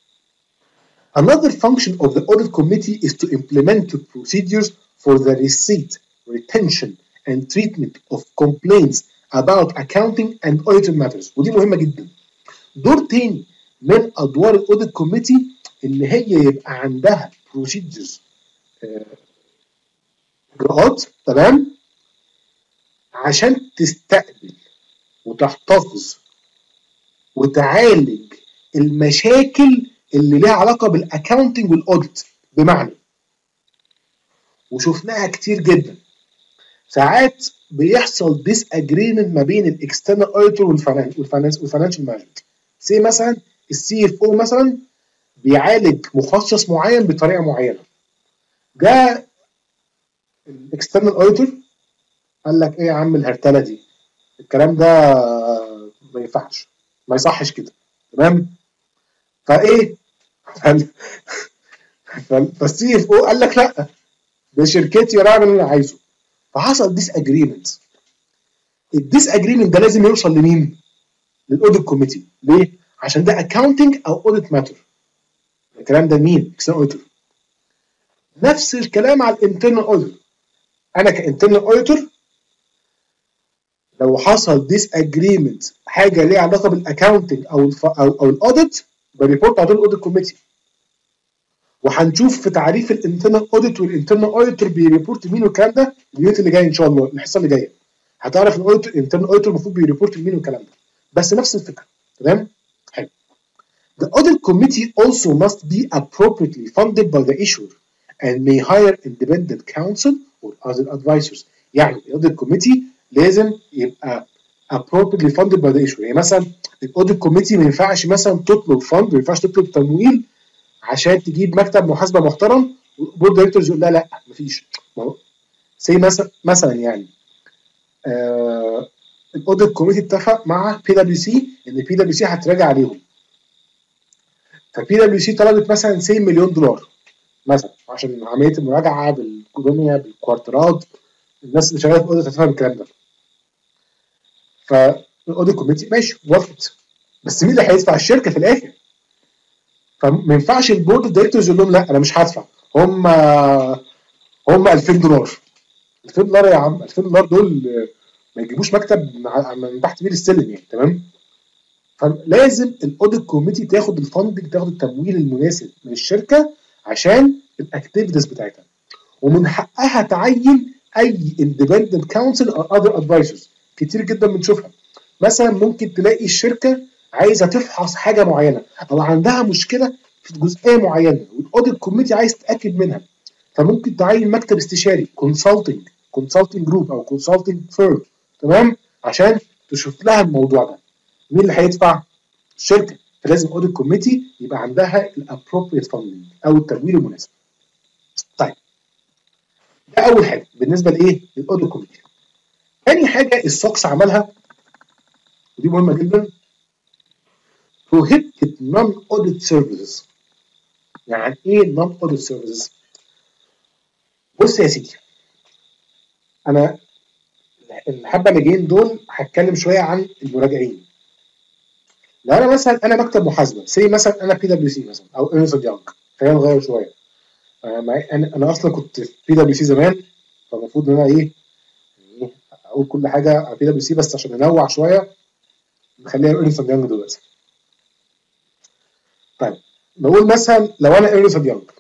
Another function of the audit committee is to implement the procedures for the receipt, retention, and treatment of complaints about accounting and auditing matters. ودي مهمة جدا. دور تاني من أدوار الاوديت كوميتي إن هي يبقى عندها procedures، إجراءات، تمام؟ عشان تستقبل وتحتفظ وتعالج المشاكل اللي ليها علاقه بالاكاونتنج والاوديت. بمعنى، وشفناها كتير جدا، ساعات بيحصل ديس اجريمنت ما بين الاكسترنال اوديتور والفاينانس والفاينانشال مانجمنت. زي مثلا السي اف او مثلا بيعالج مخصص معين بطريقه معينه، جاء الاكسترنال اوديتور قال لك ايه يا عم الهرتله دي، الكلام ده ما ينفعش، ما يصحش كده، تمام؟ فايه فالسي اف او قال لك لا، ده شركتي وانا اعمل اللي انا عايزه. فحصل ديس اجريمنت. الديس اجريمنت ده لازم يوصل لمين؟ للاوديت كوميتي. ليه؟ عشان ده اكاونتنج او اوديت ماتر. الكلام ده مين؟ اكسترنال اوديتور. نفس الكلام على الانترنال اوديتور. انا كانترنال اوديتور لو حصل ديس اجريمنت، حاجه ليها علاقه بالاكاونتنج او الف... او او الاوديت، بريبورت على الاوديت كوميتي. وهنشوف في تعريف الانترنال اوديت والانترنال اوديتور بيريبورت مين والكلام ده الفيديو اللي جاي ان شاء الله، الحصه اللي جايه هتعرف الاوديتور الانترنال اوديتور المفروض بيريبورت لمين والكلام ده، بس نفس الفكره، تمام؟ حلو. The audit committee also must be appropriately funded by the issuer and may hire independent counsel or other advisors. يعني الاوديت كوميتي لازم يبقى appropriately funded by the issuer. يعني مثلا الاوديت كوميتي ما ينفعش مثلا تطلب فند، ما ينفعش تطلب تمويل عشان تجيب مكتب محاسبه محترم والبورد دايركتورز يقول لا لا مفيش. زي مثلا مثلا يعني آه الاوديت كوميتي اتفق مع بي دبليو سي ان بي دبليو سي هتراجع عليهم، فبي دبليو سي طلبت مثلا سي مليون دولار مثلا عشان عمليه المراجعه بالدنيا بالكوارترات، الناس اللي شغاله في الاوديت هتفهم الكلام ده. فالاوديت كوميتي ماشي وافقت، بس مين اللي هيدفع؟ الشركه في الاخر. فما ينفعش البورد دايركتورز يقول لهم لا انا مش هدفع، هم هم ألفين دولار. ألفين دولار يا عم، ألفين دولار دول ما يجيبوش مكتب من تحت بير السلم يعني. تمام. فلازم الاوديت كوميتي تاخد الفندنج، تاخد التمويل المناسب من الشركه عشان الاكتيفيتيز بتاعتها، ومن حقها تعين اي اندبندنت كونسل او اذر ادفايزرز. كتير جدا بنشوفها، مثلا ممكن تلاقي الشركه عايزه تفحص حاجه معينه او عندها مشكله في جزئيه معينه والاوديت كوميتي عايز تتاكد منها، فممكن تعين مكتب استشاري كونسلتنج كونسلتنج جروب او كونسلتنج فيرم، تمام، عشان تشوف لها الموضوع ده. مين اللي هيدفع؟ الشركه. فلازم اوديت كوميتي يبقى عندها الابروبريت فاندنج او التمويل المناسب. طيب ده اول حاجه بالنسبه لايه؟ للاوديت كوميتي. ثاني حاجه السوكس عملها ودي مهمه جدا، prohibited non-audit services. يعني ايه non-audit services؟ بص يا سيدي، انا الحبه اللي جايين دول هتكلم شويه عن المراجعين. لو انا مثلا انا مكتب محاسبه، سي مثلا انا بي دبليو سي مثلا او ايرنست اند يونج، خلينا نغير شويه. انا انا اصلا كنت في بي دبليو سي زمان، فالمفروض ان انا ايه اقول كل حاجه على بي دبليو سي، بس عشان ننوع شويه نخليها ايرنست اند يونج دلوقتي. طيب نقول مثلا لو انا ايرنست اند يونج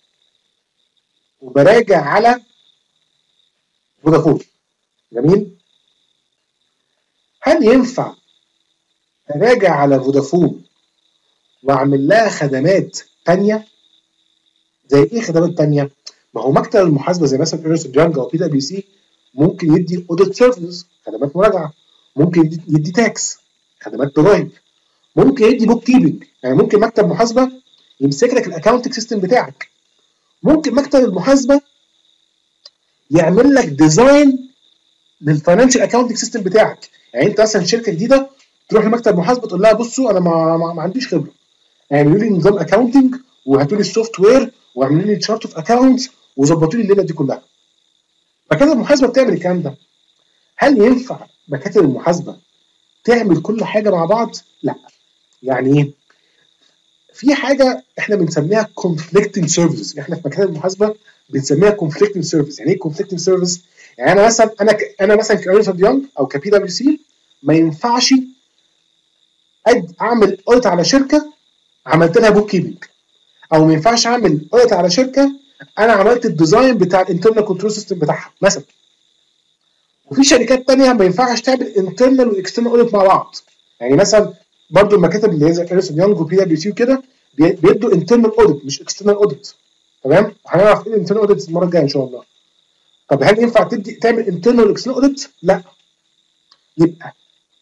وبراجع على فودافون، جميل، هل ينفع اراجع على فودافون واعمل لها خدمات ثانيه؟ زي ايه خدمات ثانيه؟ ما هو مكتب المحاسبه زي مثلا ايرنست اند يونج او بي دبليو سي ممكن يدي اوديت سيرفيسز، خدمات مراجعه، ممكن يدي, يدي تاكس، خدمات ضرائب، ممكن يدي بوك كيبنج، يعني ممكن مكتب محاسبه يمسك لك الاكونتنج سيستم بتاعك، ممكن مكتب المحاسبه يعمل لك ديزاين للفاينانشال اكونتنج سيستم بتاعك. يعني انت مثلا شركه جديده تروح لمكتب محاسبه تقول لها بصوا انا ما, ما, ما عنديش خبره، اعملوا لي نظام اكونتنج وهاتوا لي السوفت وير واعملوا لي تشارت اوف اكونتس وظبطوا لي الليله دي كلها. مكاتب المحاسبه بتعمل الكلام ده. هل ينفع مكاتب المحاسبه تعمل كل حاجه مع بعض؟ لا. يعني ايه؟ في حاجه احنا بنسميها conflicting services، احنا في مكاتب المحاسبه بنسميها conflicting service. يعني ايه conflicting service؟ يعني انا مثلا انا ك... انا مثلا كاريس يونج او كبي دبليو سي ما ينفعش أد... اعمل اوديت على شركه عملت لها بوك كيبنج، او ما ينفعش اعمل اوديت على شركه انا عملت الديزاين بتاع الانترنال كنترول سيستم بتاعها مثلا. وفي شركات ثانيه ما ينفعش تعمل انترنال واكسترنال اوديت مع بعض. يعني مثلا برضو المكاتب اللي هي زي ارنست يونج وبي دبليو سي وكده بيدوا انترنال اوديت مش اكسترنال اوديت، تمام؟ هنعرف ايه الانترنال اوديت المره الجايه ان شاء الله. طب هل ينفع تدي تعمل انترنال واكسترنال اوديت؟ لا. يبقى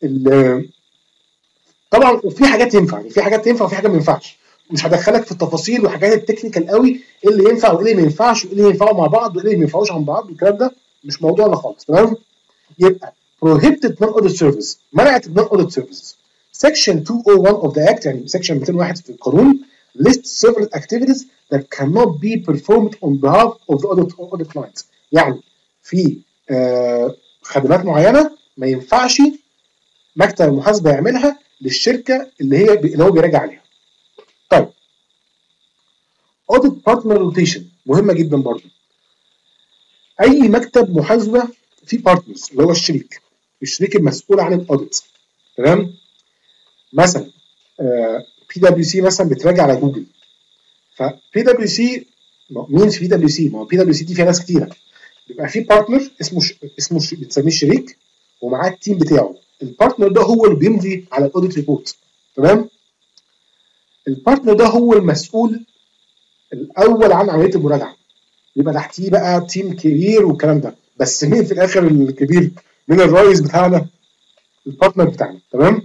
طبعا وفي حاجات ينفع، يعني في حاجات ينفع وفي حاجات ما ينفعش. مش هدخلك في التفاصيل وحاجات التكنيكال قوي ايه اللي ينفع وايه اللي ما ينفعش وايه اللي ينفعوا مع بعض وايه اللي ما ينفعوش عن بعض، والكلام ده مش موضوعنا خالص، تمام؟ يبقى prohibited non-audit service، منعت non audit services. section two oh one of the act، يعني section مئتين وواحد في القانون lists several activities that cannot be performed on behalf of the audit, audit clients. يعني في آه خدمات معينه ما ينفعش مكتب المحاسبه يعملها للشركه اللي هي اللي هو بيراجع عليها. طيب audit partner rotation مهمه جدا برضه. اي مكتب محاسبه فيه بارتنرز اللي هو الشريك، الشريك المسؤول عن الاوديت، تمام؟ مثلا بي دبليو سي مثلا بتراجع على جوجل، فبي دبليو سي مين في بي دبليو سي؟ ما هو بي دبليو سي دي فيها ناس كتيره، بيبقى في بارتنر اسمه ش... اسمه ش... بتسميه الشريك ومعاه التيم بتاعه. البارتنر ده هو اللي بيمضي على الاوديت ريبورت، تمام؟ البارتنر ده هو المسؤول الاول عن عمليه المراجعه، يبقى تحتيه بقى تيم كبير والكلام ده، بس مين في الاخر الكبير؟ مين الرئيس بتاعنا؟ البارتنر بتاعنا. تمام؟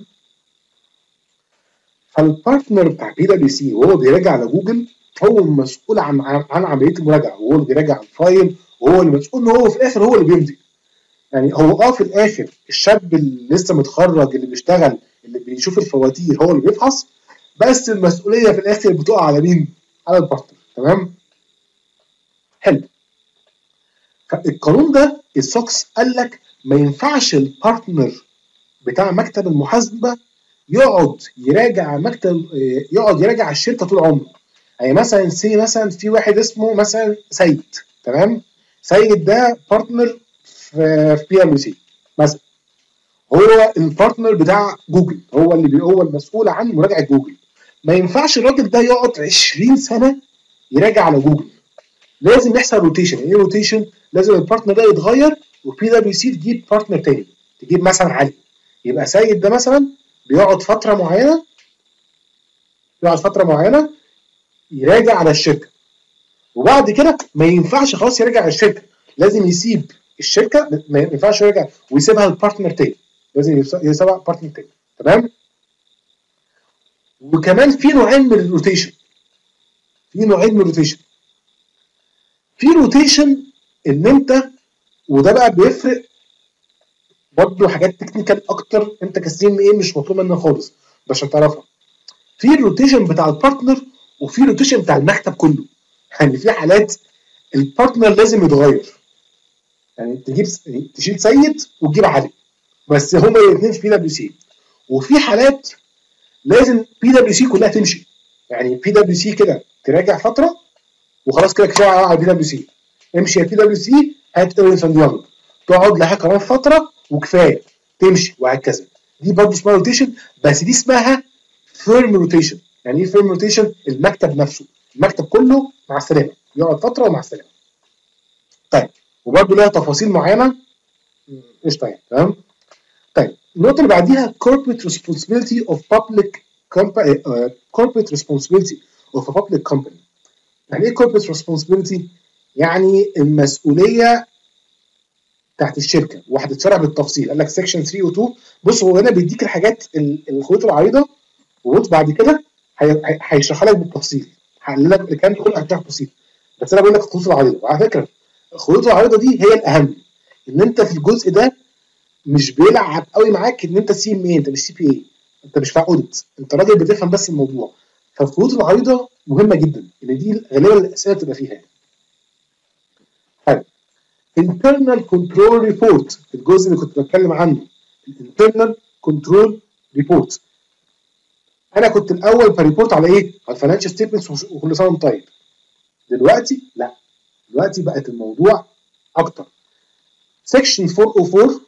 فالبارتنر بتاع بي دبليو سي وهو بيراجع على جوجل هو المسؤول عن عن عمليه المراجعه، وهو اللي بيراجع الفايل، وهو اللي مسؤول ان هو في الاخر هو اللي بيمضي. يعني هو اه في الاخر الشاب اللي لسه متخرج اللي بيشتغل اللي بيشوف الفواتير هو اللي بيفحص، بس المسؤوليه في الاخر بتقع على مين؟ على البارتنر. تمام؟ حلو. فالقانون ده السوكس قال لك ما ينفعش البارتنر بتاع مكتب المحاسبه يقعد يراجع مكتب يقعد يراجع الشركه طول عمره. يعني مثلا سي مثلا في واحد اسمه مثلا سيد. تمام؟ سيد ده بارتنر في في بي ام سي مثلا، هو البارتنر بتاع جوجل، هو اللي بي هو المسؤول عن مراجعه جوجل. ما ينفعش الراجل ده يقعد عشرين سنه يراجع على جوجل، لازم يحصل روتيشن. يعني ايه روتيشن؟ لازم البارتنر ده يتغير وبي دبليو سي تجيب بارتنر تاني، تجيب مثلا علي. يبقى سيد ده مثلا بيقعد فتره معينه يقعد فتره معينه يراجع على الشركه، وبعد كده ما ينفعش خلاص يرجع على الشركه، لازم يسيب الشركه، ما ينفعش يرجع ويسيبها لبارتنر تاني، لازم يسيبها بارتنر تاني. تمام؟ وكمان في نوعين من الروتيشن في نوعين من الروتيشن في روتيشن ان انت، وده بقى بيفرق برضه حاجات تكنيكال اكتر، انت كسي ام ايه مش مطلوب منك خالص بس عشان تعرفها. في الروتيشن بتاع البارتنر وفي الروتيشن بتاع المكتب كله. يعني في حالات البارتنر لازم يتغير، يعني تجيب تشيل سيد وتجيب علي، بس هما الاثنين في بي دبليو سي. وفي حالات لازم بي دبليو سي كلها تمشي، يعني بي دبليو سي كده تراجع فتره وخلاص كده كفايه على بي دبليو سي، امشي يا بي دبليو سي، هات ايرنس اند يونج تقعد لها كمان فتره وكفايه تمشي، وهكذا. دي برضه اسمها روتيشن، بس دي اسمها فيرم روتيشن. يعني ايه فيرم روتيشن؟ المكتب نفسه، المكتب كله مع السلامه، يقعد فتره ومع السلامه. طيب، وبرضه لها تفاصيل معينه قشطه يعني. تمام؟ طيب النقطه اللي بعديها corporate responsibility of public company uh, corporate responsibility of a public company. يعني ايه corporate responsibility؟ يعني المسؤوليه بتاعت الشركه، وهتتشرح بالتفصيل. قال لك سكشن ثلاثة و اتنين. بص هو هنا بيديك الحاجات الخطوط العريضه، وبص بعد كده هيشرحها لك بالتفصيل، هقول لك الكلام ده كله هتشرح بسيط، بس انا بقول لك الخطوط العريضه. وعلى فكره الخطوط العريضه دي هي الاهم، ان انت في الجزء ده مش بيلعب قوي معاك ان انت سي ام اي، انت مش سي بي اي، انت مش بتاع اوديت، انت راجل بتفهم بس الموضوع. فالخطوط العريضه مهمه جدا، ان دي غالبا الاسئله بتبقى فيها يعني. طيب internal control report، الجزء اللي كنت بتكلم عنه internal control report. انا كنت الاول بريبورت على ايه؟ على الفاينانشال ستيتمنتس وكل سنه وانت طيب. دلوقتي لا، دلوقتي بقت الموضوع اكتر. سكشن أربعمية وأربعة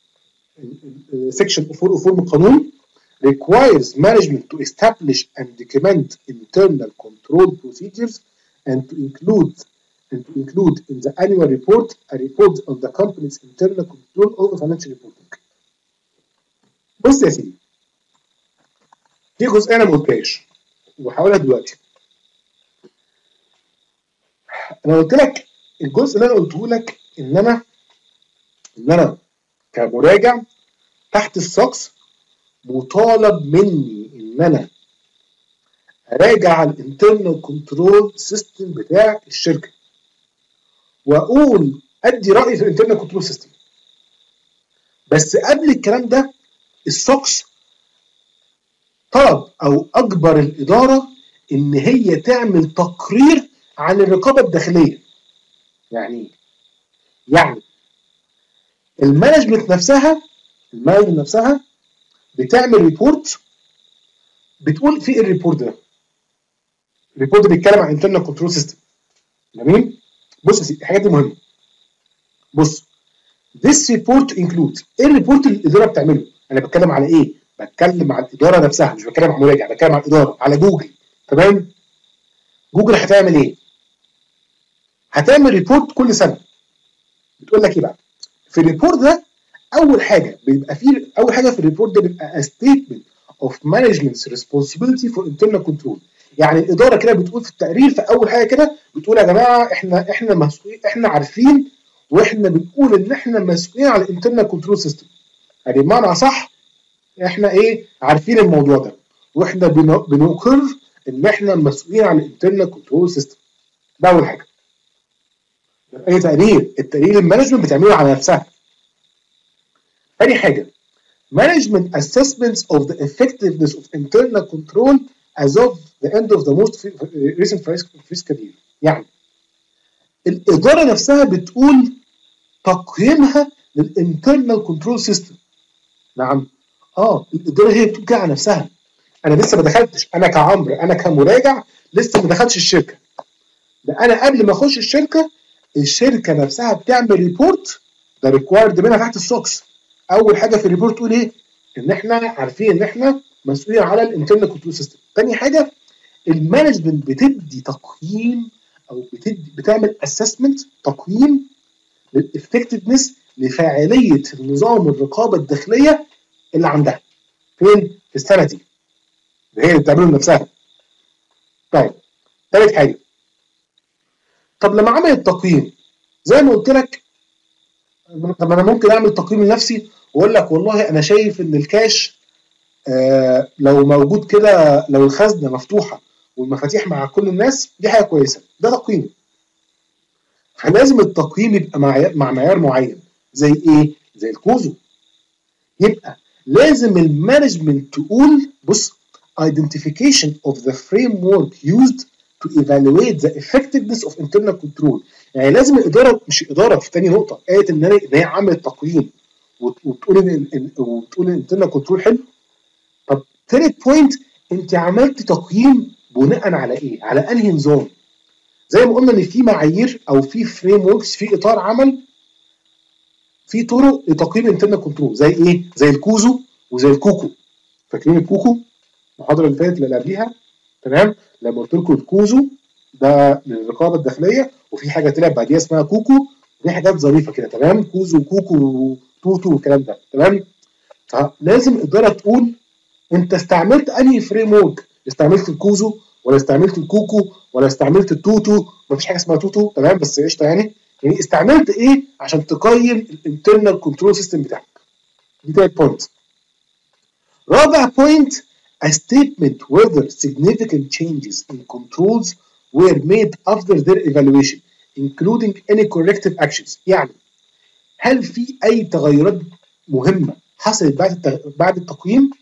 سكشن أربعمية وأربعة من القانون requires management to establish and document internal control procedures and to include and to include in the annual report a report on the company's internal control over financial reporting. بص يا سيدي، في جزء انا ما قلتهاش وهقولها دلوقتي. انا قلت لك الجزء اللي انا قلته لك ان انا ان انا كمراجع تحت السوكس مطالب مني ان انا اراجع الانترنال كنترول سيستم بتاع الشركه، واقول ادي رايي في الانترنال كنترول سيستم. بس قبل الكلام ده السوكس طلب او اجبر الاداره ان هي تعمل تقرير عن الرقابه الداخليه. يعني يعني المانجمنت نفسها المانجمنت نفسها بتعمل ريبورت، بتقول في الريبورت ده الريبورت بيتكلم عن انترنال كنترول سيستم. جميل؟ بص يا سيدي الحاجات دي مهمه. بص this report includes ايه الريبورت اللي الاداره بتعمله؟ انا بتكلم على ايه؟ بتكلم على الاداره نفسها، مش بتكلم على مراجع، بتكلم على الاداره، على جوجل. تمام؟ جوجل هتعمل ايه؟ هتعمل ريبورت كل سنه. بتقول لك ايه بقى؟ في الريبورت ده اول حاجه بيبقى فيه اول حاجه في الريبورت ده بيبقى a statement of management's responsibility for internal control. يعني الاداره كده بتقول في التقرير في اول حاجه كده بتقول يا جماعه احنا احنا مسؤولين، احنا عارفين واحنا بنقول ان احنا مسؤولين على الانترنال كنترول سيستم. يعني بمعنى صح احنا ايه عارفين الموضوع ده، واحنا بنقر ان احنا مسؤولين عن الانترنال كنترول سيستم. ده اول حاجه. اي تقرير، التقرير المانجمنت بتعمله على نفسها. تاني حاجه management assessments of the effectiveness of internal control as of the end of the most recent fiscal year. يعني الاداره نفسها بتقول تقييمها للانترنال كنترول سيستم. نعم اه الاداره هي بتقول كده على نفسها. انا لسه ما دخلتش، انا كعمرو انا كمراجع لسه ما دخلتش الشركه. ده انا قبل ما اخش الشركه الشركه نفسها بتعمل ريبورت، ده ريكوايرد منها تحت السوكس. اول حاجه في الريبورت تقول ايه؟ ان احنا عارفين ان احنا مسؤولين على الانترنال كنترول سيستم. تاني حاجه المانجمنت بتدي تقييم او بتدي بتعمل اسسمنت، تقييم للافكتفنس لفاعليه نظام الرقابه الداخليه اللي عندها. فين؟ في السنه دي. هي اللي بتعمله لنفسها. طيب ثالث حاجه، طب لما عمل التقييم زي ما قلت لك، طب انا ممكن اعمل تقييم لنفسي واقول لك والله انا شايف ان الكاش آه لو موجود كده، لو الخزنه مفتوحه والمفاتيح مع كل الناس دي حاجه كويسه، ده تقييم. فلازم التقييم يبقى مع مع معيار معين. زي ايه؟ زي الكوزو. يبقى لازم المانجمنت تقول بص identification of the framework used to evaluate the effectiveness of internal control. يعني لازم الاداره، مش الاداره في تاني نقطه قالت ان ان هي عملت تقييم وتقول ان وتقول ان الانترنال كنترول حلو. طب ثالث بوينت، انت عملت تقييم بناء على ايه؟ على انهي نظام؟ زي ما قلنا ان في معايير او في فريم وركس، في اطار عمل، في طرق لتقييم الانترنال كنترول. زي ايه؟ زي الكوزو وزي الكوكو. فاكرين الكوكو؟ المحاضره اللي فاتت اللي قبليها، تمام؟ لما قلت لكم الكوزو ده للرقابه الداخليه، وفي حاجه طلعت بعديها اسمها كوكو، دي حاجات ظريفه كده، تمام؟ كوزو وكوكو وتوتو والكلام ده، تمام؟ فلازم الاداره تقول انت استعملت انهي فريم ورك؟ استعملت الكوزو ولا استعملت الكوكو ولا استعملت التوتو؟ مفيش حاجه اسمها توتو، تمام؟ بس قشطه يعني. يعني استعملت ايه عشان تقيم الانترنال كنترول سيستم بتاعك؟ دي تالت بوينت. رابع بوينت، a statement whether significant changes in controls were made after their evaluation including any corrective actions. يعني هل في اي تغيرات مهمه حصلت بعد التغ... بعد التقييم،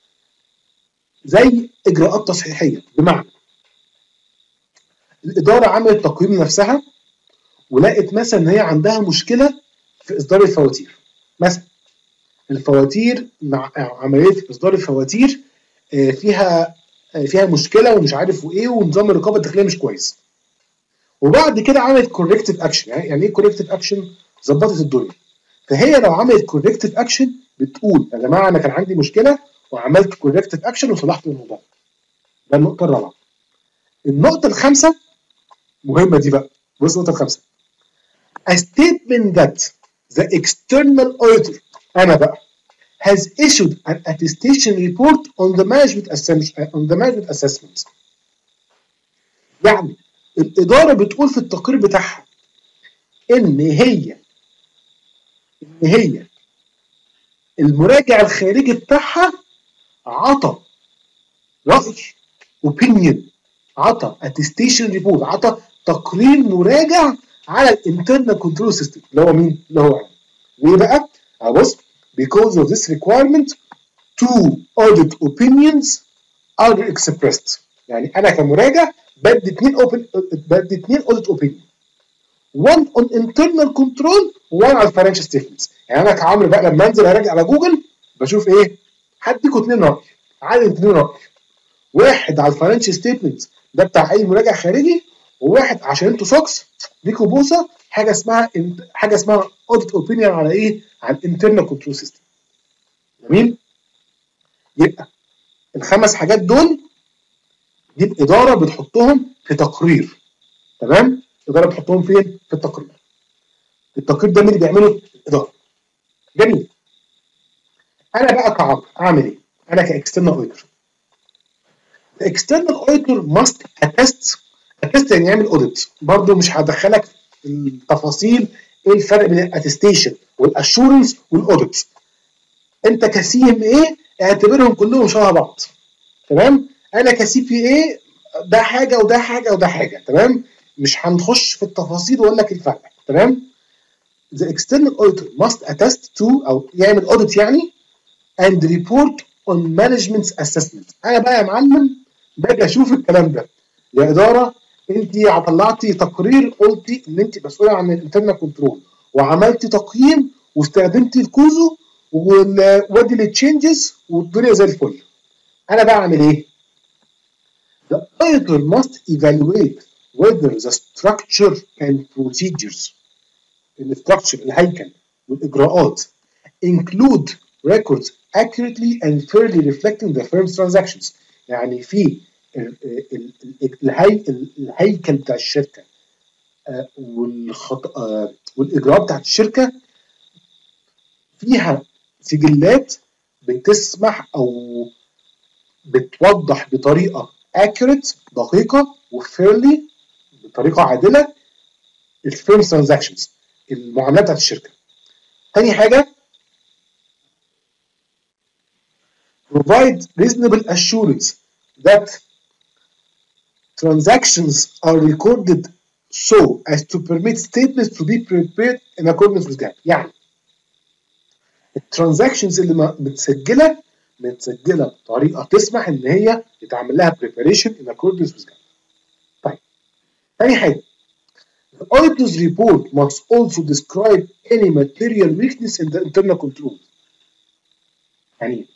زي اجراءات تصحيحيه. بمعنى الاداره عملت تقييم نفسها ولقت مثلا ان هي عندها مشكله في اصدار الفواتير مثلا. الفواتير مع عمليه اصدار الفواتير فيها فيها مشكله ومش عارف وايه، ونظام الرقابه الداخليه مش كويس. وبعد كده عملت كوركتيف اكشن. يعني ايه كوركتيف اكشن؟ ظبطت الدنيا. فهي لو عملت كوركتيف اكشن بتقول يا جماعه انا كان عندي مشكله وعملت كوركتيف اكشن وصلحت الموضوع. ده النقطه الرابعه. النقطه الخامسه مهمه دي بقى. بص النقطه الخامسه، a statement that the external auditor انا بقى has issued an attestation report on the management on the management assessment. يعني الاداره بتقول في التقرير بتاعها ان هي ان هي المراجع الخارجي بتاعها عطى راي، opinion، عطى attestation report، عطى تقرير مراجع على الانترنال كنترول سيستم اللي هو مين؟ اللي هو ليه بقى؟ بص because of this requirement two audit opinions are expressed. يعني انا كمراجع بدي اثنين اوبن بدي اثنين audit opinion، one on internal control وone على financial statements. يعني انا كعمرو بقى لما انزل اراجع على جوجل بشوف ايه؟ هديكوا اثنين راي، عادي اثنين راي، واحد على الفاينانشال ستيتمنت ده بتاع اي مراجع خارجي، وواحد عشان انتوا سوكس ليكوا بوسه حاجه اسمها حاجه اسمها اوديت اوبينيون على ايه؟ على الانترنال كنترول سيستم. جميل؟ يبقى الخمس حاجات دول دي الاداره بتحطهم في تقرير، تمام؟ الاداره بتحطهم فين؟ في التقرير. التقرير ده مين اللي بيعمله؟ الاداره. جميل. انا بقى كعمرو اعمل ايه؟ انا كاكسترنال اوديتور. The external auditor must attest attest يعني يعمل audit. برضه مش هدخلك في التفاصيل ايه الفرق بين الاتستيشن والاشورنس والاوديت. انت كسي ام ايه اعتبرهم كلهم شبه بعض. تمام؟ انا كسي بي اي ده حاجه وده حاجه وده حاجه. تمام؟ مش هنخش في التفاصيل واقول لك الفرق. تمام؟ The external auditor must attest to او يعمل audit يعني and report on management's assessment. انا بقى يا معلم باجي اشوف الكلام ده. يا اداره انت طلعتي تقرير قلتي ان انت مسؤوله عن الانترنال كنترول وعملتي تقييم واستخدمتي الكوزو وادي للتشينجز والدنيا زي الفل. انا بقى اعمل ايه؟ The auditor must evaluate whether the structure and procedures الستراكشر الهيكل والاجراءات include records accurately and fairly reflecting the firm's transactions. يعني في الهي الهيكل بتاع الشركه والخط والاجراءات بتاعت الشركه فيها سجلات بتسمح او بتوضح بطريقه accurate دقيقه وfairly بطريقه عادله الفيرمز ترانزاكشنز المعاملات بتاعت الشركه. تاني حاجه provide reasonable assurance that transactions are recorded so as to permit statements to be prepared in accordance with جاب. يعني الترانزاكشنز اللي متسجله متسجله بطريقه تسمح ان هي يتعمل لها preparation in accordance with جاب. طيب تاني حاجه The auditor's report must also describe any material weakness in the internal control. يعني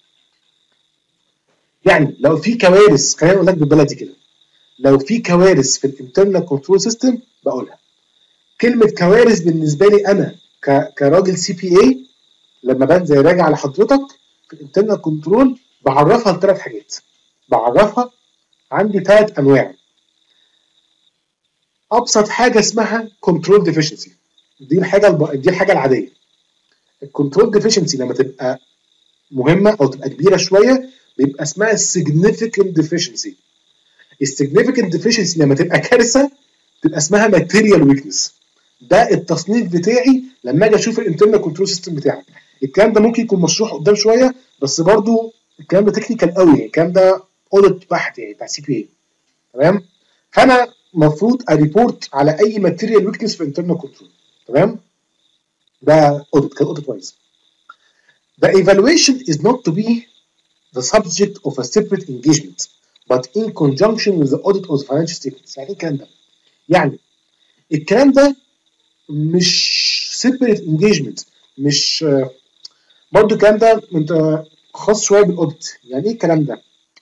يعني لو في كوارث خلينا نقول لك بالبلدي كده لو في كوارث في الانترنال كنترول سيستم بقولها. كلمه كوارث بالنسبه لي انا كراجل سي بي اي لما بنزل راجع على حضرتك في الانترنال كنترول بعرفها لثلاث حاجات. بعرفها عندي ثلاث انواع. ابسط حاجه اسمها كنترول ديفيشنسي. دي الحاجه الب... دي الحاجه العاديه. الكنترول ديفيشنسي لما تبقى مهمه او تبقى كبيره شويه بيبقى اسمها significant deficiency. السيجنيفيكانت ديفيشنسي لما تبقى كارثه تبقى اسمها ماتيريال ويكنس. ده التصنيف بتاعي لما اجي اشوف الانترنال كنترول سيستم بتاعك. الكلام ده ممكن يكون مشروح قدام شويه بس برضو الكلام ده تكنيكال قوي. الكلام ده اوديت بحت يعني بتاع سي بي اي. تمام؟ فانا المفروض اريبورت على اي ماتيريال ويكنس في الانترنال كنترول. تمام؟ ده اوديت كان اوديت وايز. The evaluation is not to be the subject of a separate engagement but in conjunction with the audit of the financial statements. يعني ايه الكلام ده؟ يعني الكلام ده مش separate engagement مش برضه الكلام ده انت خاص شويه بالاوديت. يعني ايه الكلام ده؟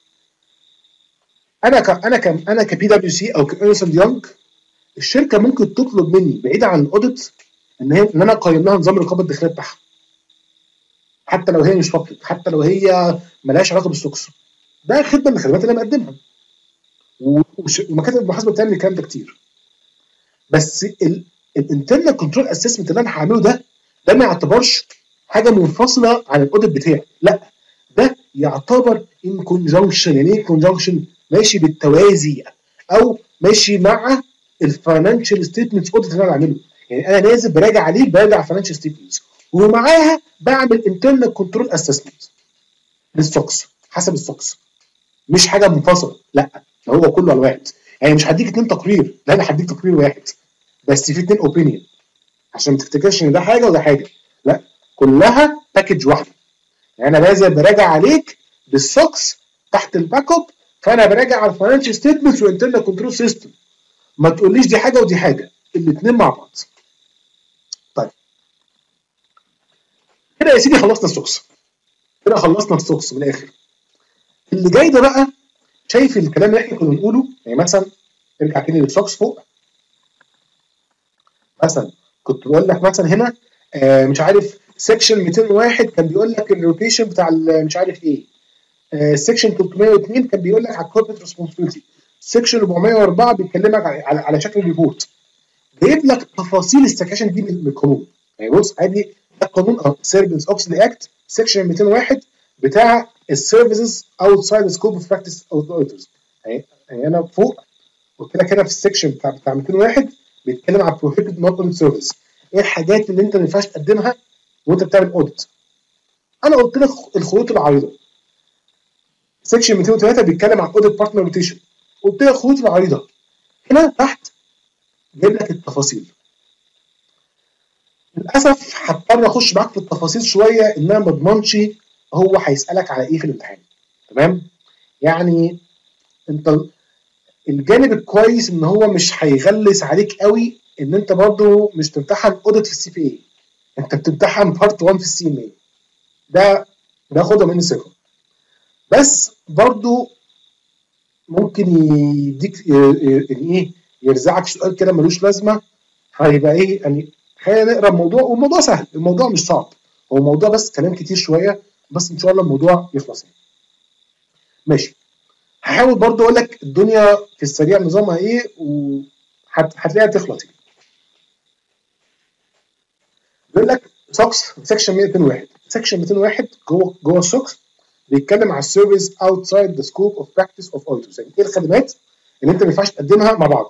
انا ك انا ك انا كبي دبليو سي او كارنست اند يونج الشركه ممكن تطلب مني بعيدا عن الاوديت ان هي ان انا اقيم لها نظام الرقابه الداخليه بتاعها. حتى لو هي مش بابليك حتى لو هي مالهاش علاقه بالسوكس. ده خدمه من الخدمات اللي انا بقدمها. ومكاتب المحاسبه بتعمل الكلام ده كتير. بس الانترنال كنترول اسسمنت اللي انا هعمله ده ده ما يعتبرش حاجه منفصله عن الاوديت بتاعي. لا ده يعتبر ان كونجنكشن. يعني ايه كونجنكشن؟ ماشي بالتوازي او ماشي مع الفاينانشال ستيتمنتس اوديت اللي انا بعمله. يعني انا نازل براجع عليه براجع فاينانشال ستيتمنتس ومعاها بعمل انترنال كنترول اسسمنت للسوكس حسب السوكس. مش حاجه منفصله. لا هو كله على واحد. يعني مش هديك اتنين تقرير. لا انا هديك تقرير واحد بس في اتنين اوبينيون عشان ما تفتكرش ان ده حاجه وده حاجه. لا كلها باكج واحده. يعني انا نازل براجع عليك بالسوكس تحت الباك اب فانا براجع على الفاينانشال ستيتمنتس وانترنال كنترول سيستم. ما تقوليش دي حاجه ودي حاجه. الاثنين مع بعض. طيب كده يا سيدي خلصنا السوكس. كده خلصنا السوكس من الاخر. اللي جاي ده بقى شايف الكلام اللي احنا كنا بنقوله. يعني مثلا ارجع تاني للسوكس فوق. مثلا كنت بقول لك مثلا هنا آه مش عارف سكشن مئتين وواحد كان بيقول لك الروتيشن بتاع مش عارف ايه. آه سكشن ثلاثمية واثنين كان بيقول لك على الكوربريت ريسبونسبيلتي. سكشن اربعمية واربعة بيكلمك على, على, على شكل ريبورت. جايب لك تفاصيل السكاشن دي من القانون. يعني بص ادي القانون او سيرفيس اوكسلي اكت سكشن مئتين وواحد بتاع السيرفيسز اوتسايد سكوب اوف براكتس اوف اوديتورز. يعني انا فوق قلت لك هنا في السكشن بتاع بتاع مئتين وواحد بيتكلم على بروهيبيتد نوت اوديت سيرفيس. ايه الحاجات اللي انت ما ينفعش تقدمها وانت بتعمل اوديت؟ انا قلت لك الخطوط العريضه. سكشن مئتين وثلاثة بيتكلم عن اوديت بارتنر روتيشن، قلت لك الخطوط العريضه. هنا تحت جايب لك التفاصيل. للاسف هضطر اخش معاك في التفاصيل شويه ان انا ما اضمنش هو هيسالك على ايه في الامتحان. تمام؟ يعني انت الجانب الكويس ان هو مش هيغلس عليك قوي ان انت برضو مش تمتحن اوديت في السي بي اي، انت بتمتحن بارت واحد في السي ام اي. ده ده خدها مني ثقه. بس برضو ممكن يديك يعني ايه، يرزعك سؤال كده ملوش لازمه، هيبقى ايه يعني. خلينا نقرا الموضوع، والموضوع سهل، الموضوع مش صعب، هو الموضوع بس كلام كتير شويه، بس ان شاء الله الموضوع يخلص يعني. ماشي. هحاول برضو اقول لك الدنيا في السريع نظامها ايه، وهتلاقيها تخلص يعني. بيقول لك سوكس سكشن مئتين وواحد، سكشن مئتين وواحد جوه جوه السوكس بيتكلم على السيرفيس اوتسايد ذا سكوب اوف براكتس اوف اوديتورز، يعني ايه الخدمات اللي انت ما ينفعش تقدمها مع بعض.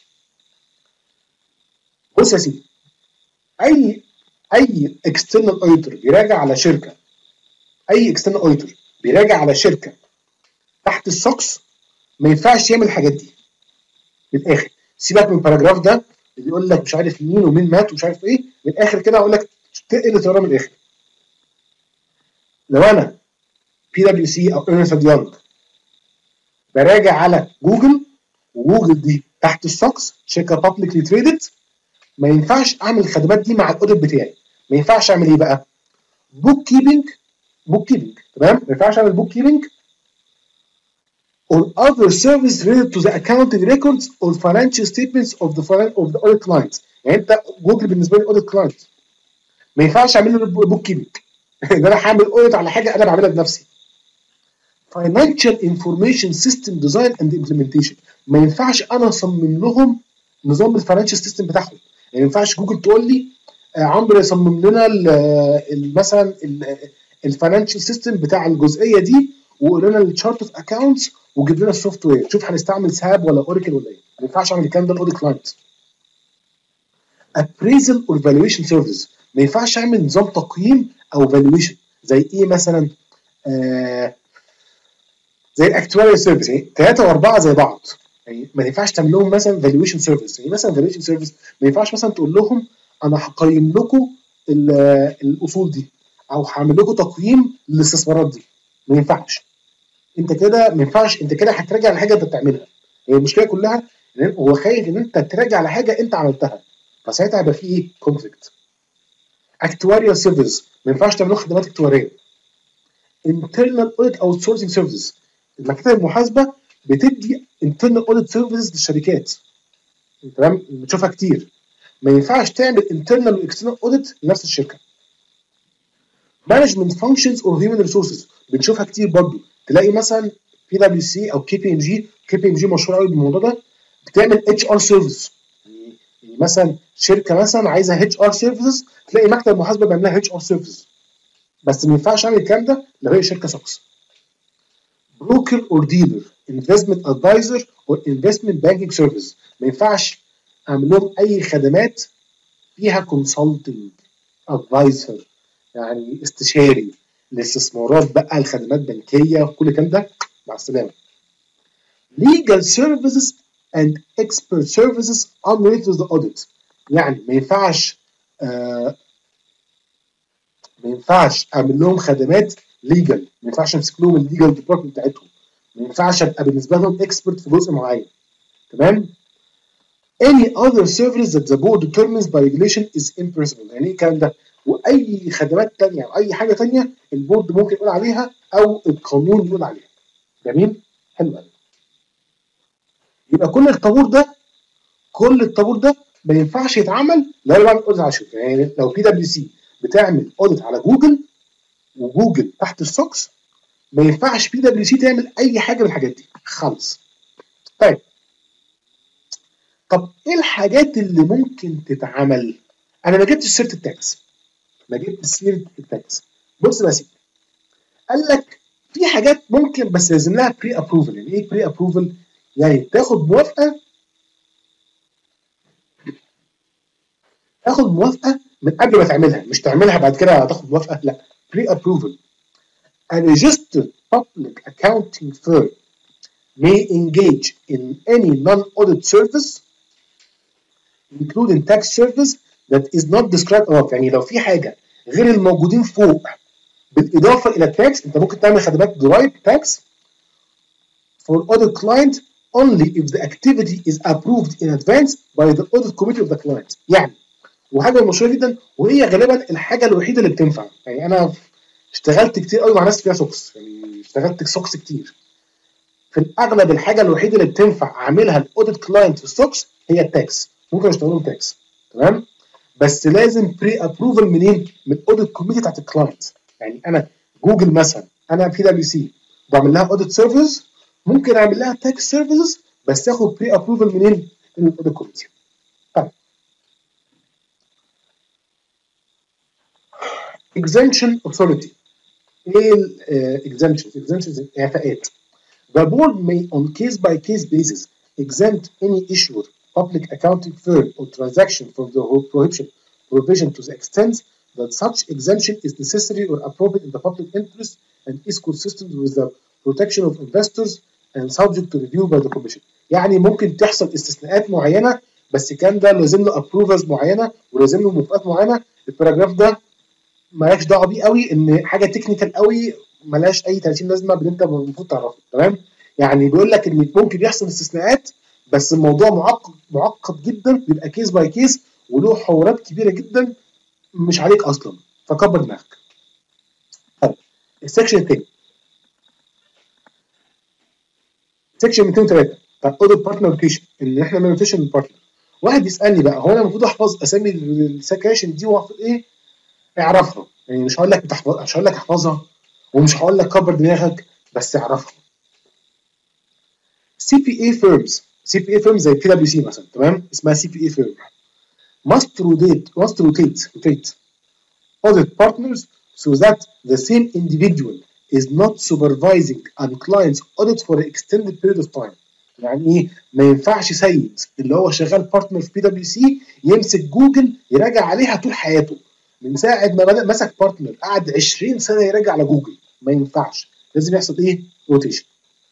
بص يا سيدي، اي اي اكسترنال اوديتور بيراجع على شركه، اي اكسترنال اوديتور بيراجع على شركه تحت السوكس ما ينفعش يعمل الحاجات دي. من الاخر سيبك من الباراجراف ده اللي يقول لك مش عارف مين ومين مات ومش عارف ايه، من الاخر كده هقول لك تقل تقرا من الاخر. لو انا بي دبليو سي او ايرنست اند يونج براجع على جوجل، وجوجل دي تحت السوكس شركه بابليكلي تريدد، ما ينفعش اعمل الخدمات دي مع الاوديت بتاعي. ما ينفعش اعمل ايه بقى؟ بوك كيبنج، بوك كيبنج تمام؟ ما ينفعش اعمل بوك كيبنج or other service related to the accounting records or financial statements of the of the audit client. يعني انت جوجل بالنسبه لي اوديت كلاينت، ما ينفعش اعمل له بوك كيبنج ان انا هعمل اوديت على حاجه انا بعملها بنفسي. financial information system design and implementation، ما ينفعش انا اصمم لهم نظام الفاينانشال سيستم بتاعهم. يعني ما ينفعش جوجل تقول لي آه عمرو يصمم لنا مثلا الفاينانشال سيستم بتاع الجزئيه دي، وقول لنا الشارت اوف اكونتس، وجيب لنا السوفت وير، شوف هنستعمل ساب ولا اوراكل ولا ايه. ما ينفعش اعمل الكلام ده الاوديت كلاينت. appraisal or valuation service، ما ينفعش اعمل نظام تقييم او valuation. زي ايه مثلا؟ آه زي الاكتواريال سيرفيس، يعني ثلاثه واربعه زي بعض، يعني ما ينفعش تعمل لهم مثلا فالويشن سيرفيس. يعني مثلا فالويشن سيرفيس ما ينفعش مثلا تقول لهم انا هقيم لكم الاصول دي، او هعمل لكم تقييم للاستثمارات دي. ما ينفعش. انت كده ما ينفعش، انت كده هتراجع على حاجه انت بتعملها. هي المشكله كلها ان هو خايف ان انت تراجع على حاجه انت عملتها، فساعتها هيبقى في ايه؟ كونفليكت. اكتواريال سيرفيس ما ينفعش تعمل لهم خدمات اكتواريه. internal audit outsourcing services، المكاتب المحاسبه بتدي internal audit services للشركات، تمام؟ بتشوفها كتير. ما ينفعش تعمل internal و external audit لنفس الشركه. management functions or human resources بنشوفها كتير برضو، تلاقي مثلا بي دبليو سي او كي بي ام جي، كي بي ام جي مشهور قوي بالموضوع ده، بتعمل اتش ار سيرفيس. يعني مثلا شركه مثلا عايزه اتش ار سيرفيسز، تلاقي مكتب محاسبه بيعمل لها اتش ار سيرفيس. بس ما ينفعش اعمل الكلام ده لو هي شركه سوكس. broker or dealer investment advisor or investment banking service، ما ينفعش اعمل لهم اي خدمات فيها consulting advisor، يعني استشاري الاستثمارات بقى، الخدمات بنكيه، كل الكلام ده مع السلامه. legal services and expert services unrelated to the audit، يعني ما ينفعش آه ما ينفعش اعمل لهم خدمات ليجل، ما ينفعش امسك لهم الليجل ديبارتمنت بتاعتهم، ما ينفعش ابقى بالنسبه لهم اكسبرت في جزء معين. تمام؟ any other service that the board determines by regulation is impermissible. يعني ايه الكلام ده؟ واي خدمات ثانيه او اي حاجه ثانيه البورد ممكن يقول عليها او القانون يقول عليها. جميل؟ حلو قوي. يبقى كل الطابور ده، كل الطابور ده ما ينفعش يتعمل لو انا بعمل اوديت على شركه. يعني لو بي دبليو سي بتعمل اوديت على جوجل، وجوجل تحت السوكس، ما ينفعش بي دبليو سي تعمل اي حاجه من الحاجات دي خالص. طيب، طب ايه الحاجات اللي ممكن تتعمل؟ انا ما جبتش سيره التاكس، ما جبتش سيره التاكس. بص بقى يا سيدي، قال لك في حاجات ممكن بس لازم لها بري ابروفل. يعني ايه بري ابروفل؟ يعني تاخد موافقه، تاخد موافقه من قبل ما تعملها، مش تعملها بعد كده هتاخد موافقه، لا، بري ابروفل. A registered public accounting firm may engage in any non-audit service including tax service that is not described above. يعني لو في حاجه غير الموجودين فوق بالاضافه الى التاكس، انت ممكن تعمل خدمات درايف تاكس for audit client only if the activity is approved in advance by the audit committee of the client. يعني وحاجه مشهوره جدا وهي غالبا الحاجه الوحيده اللي بتنفع. يعني انا اشتغلت كتير قوي مع ناس فيها سوكس، يعني اشتغلت سوكس كتير. في الاغلب الحاجه الوحيده اللي بتنفع اعملها الاوديت كلاينت في السوكس هي التاكس، ممكن اشتغل تاكس تمام، بس لازم بري ابروفل منين؟ من الاوديت كوميتي بتاعت الكلاينت. يعني انا جوجل مثلا، انا بي دبليو سي بعمل لها اوديت سيرفيس، ممكن اعمل لها تاكس سيرفيسز بس اخد بري ابروفل منين؟ من الاوديت كوميتي. طيب exemption authority. ايه الاكزامشنز؟ اكزامشنز اعفاءات. The board may on case by case basis exempt any issuer, public accounting firm or transaction from the prohibition provision to the extent that such exemption is necessary or appropriate in the public interest and is consistent with the protection of investors and subject to review by the commission. يعني ممكن تحصل استثناءات معينه بس الكلام ده لازم له ابروفرز معينه ولازم له موافقات معينه. الباراجراف ده مالكش دعوه بيه قوي، ان حاجه تكنيكال قوي ملهاش اي ثلاثين لازمه باللي انت المفروض تعرفه تمام. يعني بيقول لك ان ممكن يحصل استثناءات بس الموضوع معقد معقد جدا، بيبقى كيس باي كيس وله حوارات كبيره جدا مش عليك اصلا، فكبر دماغك. طيب السكشن الثاني سكشن مئتين وثلاثة بتاع اوديت بارتنر لوكيشن، ان احنا نعمل روتيشن للبارتنر. واحد يسالني بقى هو انا المفروض احفظ اسامي السكاشن دي واحفظ ايه؟ اعرفها. يعني مش هقول لك تحفظ، مش هقول لك احفظها ومش هقول لك كبر دماغك، بس اعرفها. سي بي اي فيرمز، سي بي اي فيرمز زي بي دبليو سي مثلا تمام، اسمها سي بي اي فيرم. must rotate must rotate rotate audit partners so that the same individual is not supervising a client's audit for an extended period of time. يعني ايه؟ ما ينفعش سيد اللي هو شغال بارتنر في بي دبليو سي يمسك جوجل يراجع عليها طول حياته. من ساعه ما بدا مسك بارتنر قعد عشرين سنه يراجع على جوجل، ما ينفعش. لازم يحصل ايه؟ روتيشن.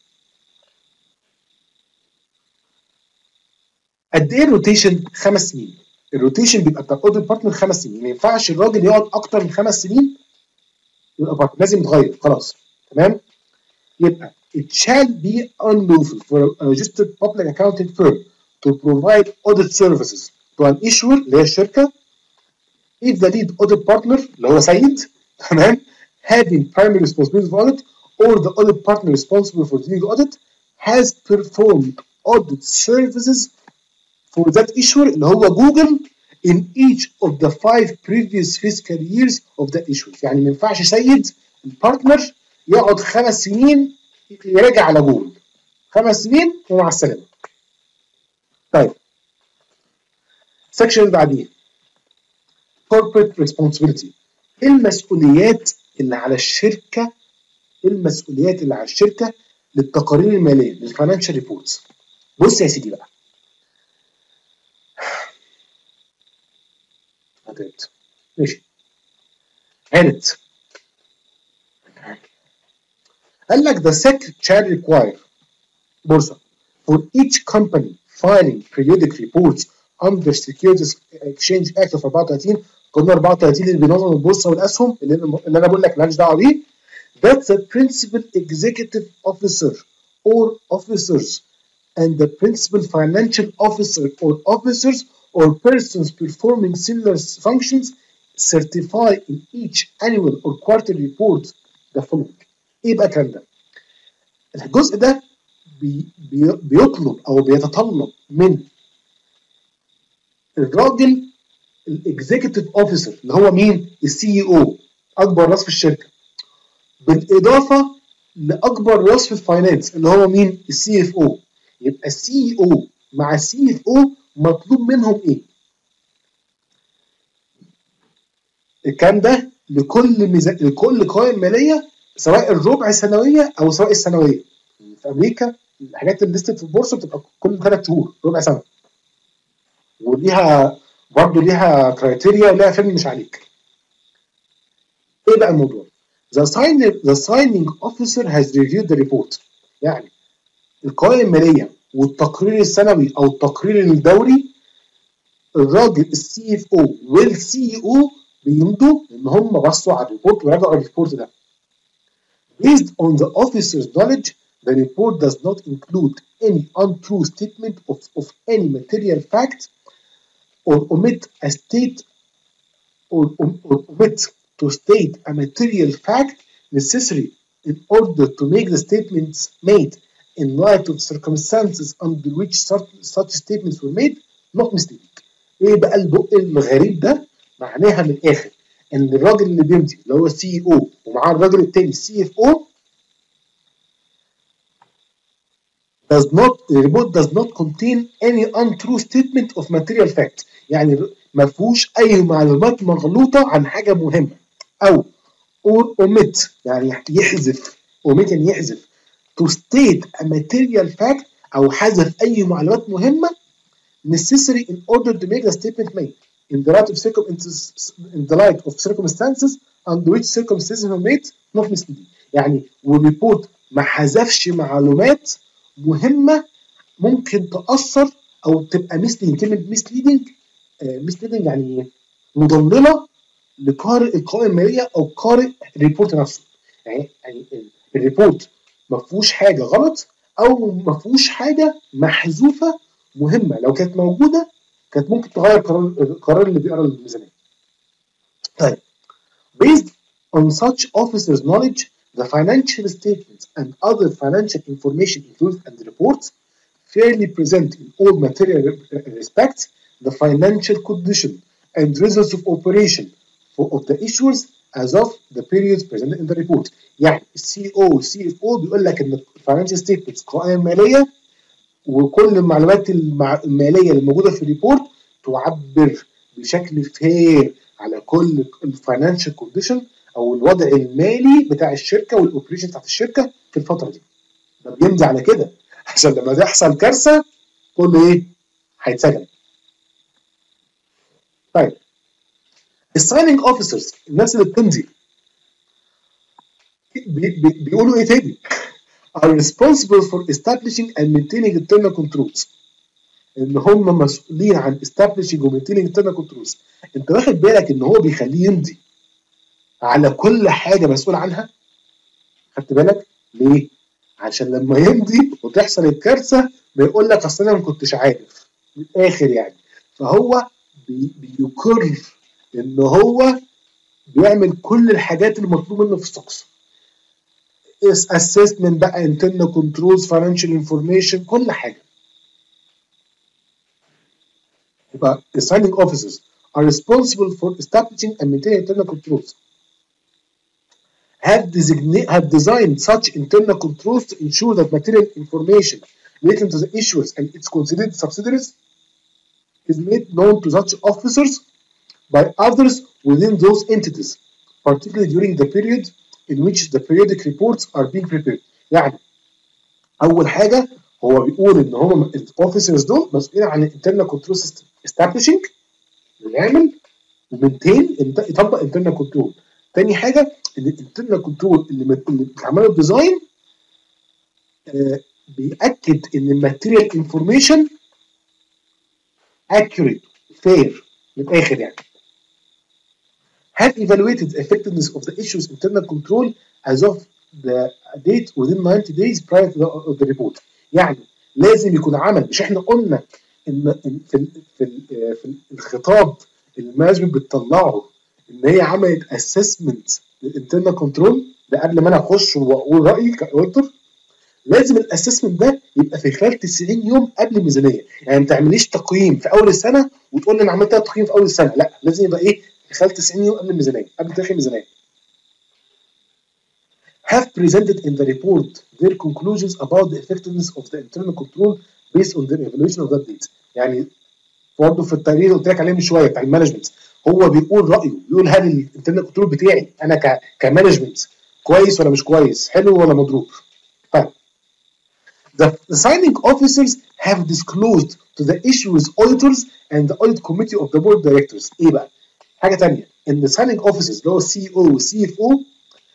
قد ايه الروتيشن؟ خمس سنين. الروتيشن بيبقى بتاع الاوديت بارتنر خمس سنين، ما ينفعش الراجل يقعد اكتر من خمس سنين يبقى بارتنر، لازم يتغير خلاص تمام. يبقى it shall be unlawful for a registered public accounting firm to provide audit services to an issuer اللي هي الشركه if the lead audit partner اللي هو سيد تمام having primary responsibility for audit or the audit partner responsible for doing the audit has performed audit services for that issuer اللي هو جوجل in each of the five previous fiscal years of that issuer. يعني ما ينفعش سيد البارتنر يقعد خمس سنين يراجع على جوجل، خمس سنين ومع السلامه. طيب السكشن اللي بعديه corporate responsibility. المسؤوليات اللي على الشركه، المسؤوليات اللي على الشركه للتقارير الماليه للفاينانشال ريبورتس. بص يا سيدي بقى، هتقت ماشي عرت. قال لك the sec shall require بورصه for each company filing periodic reports under Securities Exchange Act of أربعة وثلاثين، قانون أربعة وثلاثين اللي بينظم البورصه والاسهم اللي, اللي انا بقول لك ماليش دعوه بيه. that the principal executive officer or officers and the principal financial officer or officers or persons performing similar functions certify in each annual or quarterly report the following. ايه بقى الكلام ده؟ الجزء ده بي بي بيطلب او بيتطلب من الراجل الاكزيكتيف اوفيسر اللي هو مين؟ السي او، اكبر راس في الشركه، بالاضافه لاكبر راس في الفاينانس اللي هو مين؟ السي اف او. يبقى السي او مع السي اف او مطلوب منهم ايه؟ الكلام ده لكل ميزان، لكل قوائم ماليه سواء الربع سنويه او سواء السنويه. في امريكا الحاجات اللي ليستد في البورصه بتبقى كل ثلاث شهور ربع سنه، وليها برضه ليها كرايتيريا وليها فيلم مش عليك. ايه بقى الموضوع؟ The signing the signing officer has reviewed the report. يعني القوائم المالية والتقرير السنوي أو التقرير الدوري، الراجل السي اف او والسي او بيمضوا إن هم بصوا على الريبورت وراجعوا الريبورت ده. Based on the officer's knowledge, the report does not include any untrue statement of, of any material fact or omit a state or, or omit to state a material fact necessary in order to make the statements made in light of circumstances under which such, such statements were made not misleading. ايه بقى البق الغريب ده؟ معناها من الاخر ان الراجل اللي بيمضي اللي هو السي او ومعاه الراجل التاني السي اف او does not the report does not contain any untrue statement of material fact. يعني ما فيهوش اي معلومات مغلوطه عن حاجه مهمه، او or omit يعني يحذف omit يعني يحذف to state a material fact او حذف اي معلومات مهمه necessary in order to make the statement made in the light of circumstances in the light of circumstances under which circumstances were made not misleading. يعني والريبورت ما حذفش معلومات مهمه ممكن تاثر او تبقى misleading. كلمه misleading misleading يعني مضلله لقارئ القوائم الماليه او قارئ الريبورت نفسه. يعني يعني الريبورت ما فيهوش حاجه غلط او ما فيهوش حاجه محذوفه مهمه، لو كانت موجوده كانت ممكن تغير قرار القرار اللي بيقرا الميزانيه. طيب based on such officers' knowledge, the financial statements and other financial information included in the reports fairly present in all material respects the financial condition and results of operation for of the issuers as of the periods presented in the report. يعني السي او والسي اف او بيقول لك ان الفاينانشال ستيتمنتس قوائم ماليه وكل المعلومات الماليه اللي موجوده في الريبورت تعبر بشكل فير على كل الفاينانشال كونديشن او الوضع المالي بتاع الشركه والاوبريشن بتاعت الشركه في الفتره دي. ده بيمضي على كده عشان لما تحصل كارثه كله ايه؟ هيتسجن. طيب السايننج اوفيسرز الناس اللي بتمضي بي بي بيقولوا ايه تاني؟ are responsible for establishing and maintaining internal controls. ان هم مسؤولين عن establishing و maintaining internal controls. انت واخد بالك ان هو بيخليه يمضي على كل حاجه مسؤول عنها؟ خدت بالك؟ ليه؟ عشان لما يمضي وتحصل الكارثه بيقول لك اصل انا ما كنتش عارف من الاخر يعني. فهو بي بيقر ان هو بيعمل كل الحاجات اللي مطلوب منه في السوكس. assessment بقى internal controls financial information كل حاجه. يبقى the signing officers are responsible for establishing and maintaining internal controls. Have designate have designed such internal controls to ensure that material information relating to the issuers and its considered subsidiaries is made known to such officers by others within those entities, particularly during the period in which the periodic reports are being prepared. يعني أول حاجة هو بيقول إن هم الأوفيسرز دول مسؤولين عن internal control system establishing يعمل ومينتين يطبق internal control. تاني حاجة إن الانترنال كنترول اللي اللي بيعملوا الديزاين آه بيأكد إن الماتيريال انفورميشن accurate fair من الآخر يعني. Have evaluated the effectiveness of the issues internal control as of the date within ninety days prior to the, the report. يعني لازم يكون عمل، مش احنا قلنا ان في ال في ال في الخطاب المانجمنت بتطلعه ان هي عملت اسسمنت للانترنال كنترول ده قبل ما انا اخش واقول رايي كاوتر. لازم الاسسمنت ده يبقى في خلال تسعين يوم قبل الميزانيه. يعني ما تعمليش تقييم في اول السنه وتقول لي انا عملت تقييم في اول السنه، لا لازم يبقى ايه في خلال تسعين يوم قبل الميزانيه، قبل تاريخ الميزانيه. Have presented in the report their conclusions about the effectiveness of the internal control based on their evaluation of that date. يعني برضه في التقرير اللي قلت لك عليه من شويه بتاع المانجمنت هو بيقول رايه، بيقول هل الانترنال كنترول بتاعي انا ك كمانجمنت كويس ولا مش كويس، حلو ولا مضروب. طيب the, the signing officers have disclosed to the issuers auditors and the audit committee of the board of directors. ايه بقى؟ حاجه ثانيه ان the signing officers اللي هو السي او والسي اف او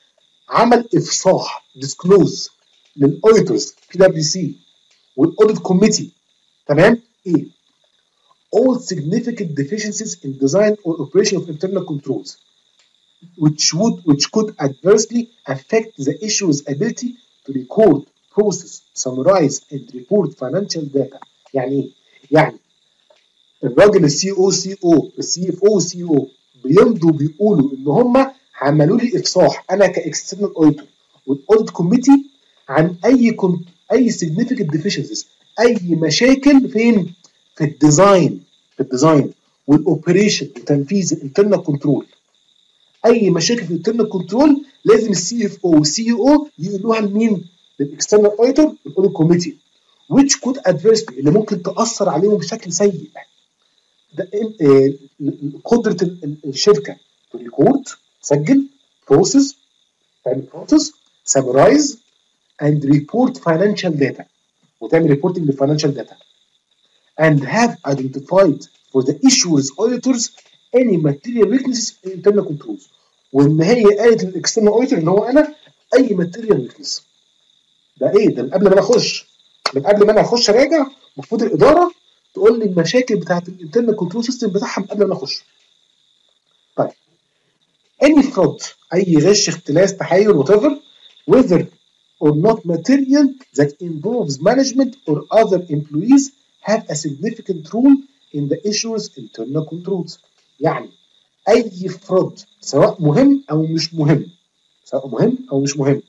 عمل افصاح ديسكلوز للاوديتورز بي دبليو سي والاوديت كوميتي، تمام؟ ايه؟ all significant deficiencies in design or operation of internal controls which would which could adversely affect the issuer's ability to record, process, summarize and report financial data. يعني ايه؟ يعني الراجل السي او سي او السي اف او والسي او بيمضوا بيقولوا ان هم عملوا لي افصاح انا كاكسترنال اوديتور والاوديت كوميتي عن اي كنت اي significant deficiencies، اي مشاكل فين؟ في الديزاين في الديزاين والاوبريشن وتنفيذ الانترنال كنترول. اي مشاكل في الانترنال كنترول لازم السي اف او والسي او يقولوها لمين؟ للاكسترنال اوديتور والاوديت كوميتي which could adversely اللي ممكن تاثر عليهم بشكل سيء. ده قدره الشركه تو ريكورد، تسجل، بروسيس، تعمل بروسيس، سمرايز اند ريبورت فاينانشال داتا، وتعمل ريبورتنج للفاينانشال داتا and have identified for the issuer's auditors any material weaknesses in internal controls. وان هي قالت للاكسترنال اوديتور ان هو انا اي ماتيريال ويكنس. ده ايه؟ ده من قبل ما انا اخش من قبل ما انا اخش راجع المفروض الاداره تقول لي المشاكل بتاعت الانترنال كنترول سيستم بتاعها من قبل ما اخش. طيب any fraud، اي غش، اختلاس، تحايل، whatever whether or not material that involves management or other employees have a significant role in the issuer's internal controls. يعني اي فرود سواء مهم او مش مهم سواء مهم او مش مهم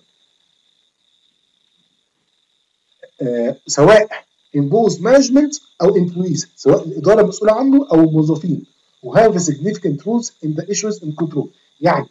آه، سواء involves management او employees، سواء الاداره مسؤوله عنه او الموظفين و have a significant roles in the issues in control. يعني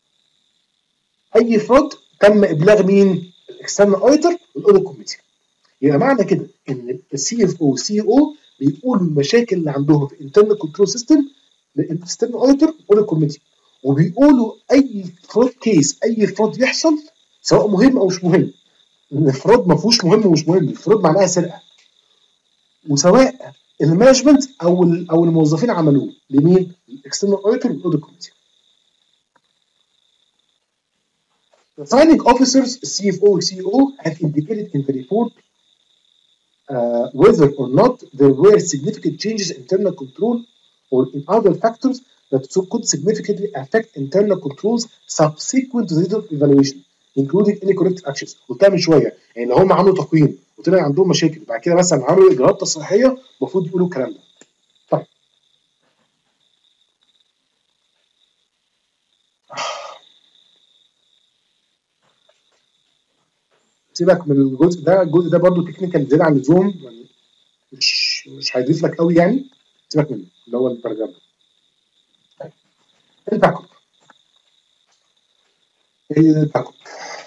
اي فرود تم ابلاغ مين؟ الاكسترنال اوديتور والاوديت كوميتي. يبقى معنى كده ان السي اف او والسي او بيقولوا المشاكل اللي عندهم في الانترنال كنترول سيستم للاكسترنال اوديتور والاوديت كوميتي، وبيقولوا اي فرود كيس، اي فرود يحصل سواء مهم او مش مهم. الفرود ما فيهوش مهم ومش مهم، الفرود معناها سرقه، وسواء المانجمنت او او الموظفين عملوه لمين؟ الاكسترنال اوديتور والاوديت كوميتي. The signing officers C F O and C E O have indicated in the report uh, whether or not there were significant changes in internal control or in other factors that could significantly affect internal controls subsequent to the evaluation including any corrective actions. قلتها من شويه، يعني لو هم عملوا تقييم وطلع عندهم مشاكل بعد كده مثلا عملوا اجراءات تصحيحيه المفروض يقولوا الكلام ده. طيب سيبك من الجزء ده، الجزء ده برضو تكنيكال زياده عن اللزوم، مش مش هيضيف لك قوي يعني، سيبك منه اللي هو الباراجراف ده. طيب الباك اب الباك اب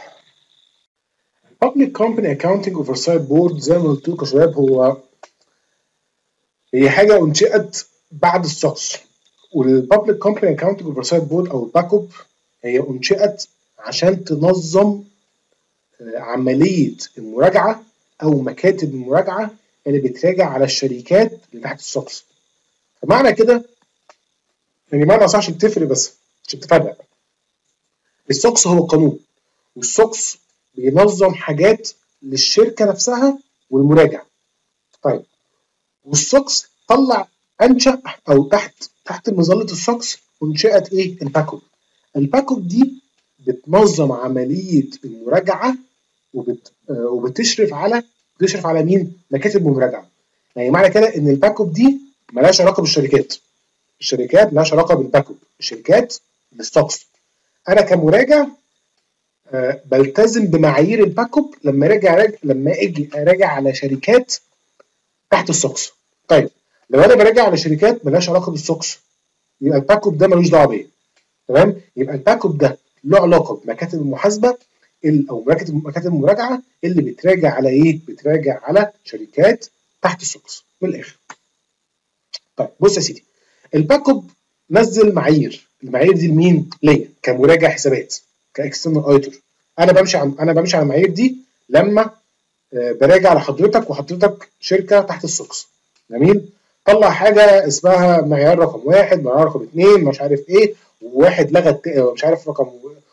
Public Company Accounting Oversight Board زي ما قلت لكم يا شباب، هو هي حاجه انشئت بعد السوكس، والبابليك كومباني اكاونتنج اوفرسايت بورد او الباك اب هي انشئت عشان تنظم عمليه المراجعه او مكاتب المراجعه اللي بتراجع على الشركات اللي تحت السوكس. فمعنى كده يعني معنى صح عشان تفرق، بس عشان تفرق، السوكس هو قانون، والسوكس بينظم حاجات للشركه نفسها والمراجع. طيب والسوكس طلع انشا او تحت تحت مظله السوكس انشئت ايه؟ الباك اب. الباك اب دي بتنظم عمليه المراجعه وبت آه وبتشرف على بتشرف على مين؟ مكاتب المراجعه. يعني معنى كده ان الباك اب دي مالهاش علاقه بالشركات، الشركات مالهاش علاقه بالباك اب، الشركات بالسوكس. انا كمراجع آه بلتزم بمعايير الباك اب لما راجع لما اجي اراجع على شركات تحت السوكس. طيب لو انا براجع على شركات مالهاش علاقه بالسوكس يبقى الباك اب ده ملوش دعوه بيا، تمام؟ يبقى الباك اب ده له علاقه بمكاتب المحاسبه او مكاتب مكاتب المراجعه اللي بتراجع على ايه؟ بتراجع على شركات تحت السوكس من الاخر. طيب بص يا سيدي، الباك اب نزل معايير، المعايير دي لمين؟ ليا كمراجع حسابات، كاكسترنال اوديتور. انا بمشي عن انا بمشي على المعايير دي لما آه براجع لحضرتك وحضرتك شركه تحت السوكس. جميل؟ طلع حاجه اسمها معيار رقم واحد، معيار رقم اثنين، مش عارف ايه، وواحد لغى مش عارف رقم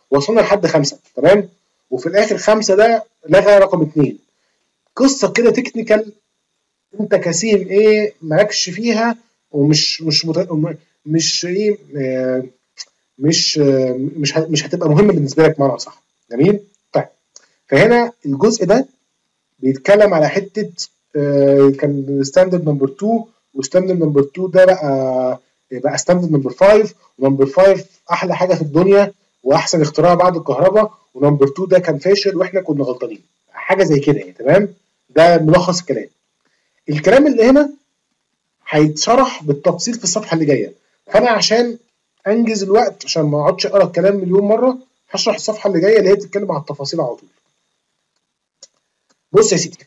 وصلنا لحد خمسه تمام، وفي الاخر خمسه ده لغى رقم اثنين. قصه كده تكنيكال انت كسيم ايه مالكش فيها، ومش مش مت... مش ايه آه، مش آه، مش ه- مش هتبقى مهمه بالنسبه لك بمعنى صح. جميل. طيب فهنا الجزء ده بيتكلم على حته آه، كان ستاندرد نمبر اتنين، وستاندرد نمبر اتنين ده بقى بقى ستاندرد نمبر خمسة، ونمبر خمسة احلى حاجه في الدنيا واحسن اختراع بعد الكهرباء، ونمبر اتنين ده كان فاشل واحنا كنا غلطانين، حاجه زي كده يعني. تمام، ده ملخص الكلام. الكلام اللي هنا هيتشرح بالتفصيل في الصفحه اللي جايه، فانا عشان انجز الوقت عشان ما اقعدش اقرا الكلام مليون مره هشرح الصفحه اللي جايه اللي هي بتتكلم عن التفاصيل على طول. بص يا سيدي،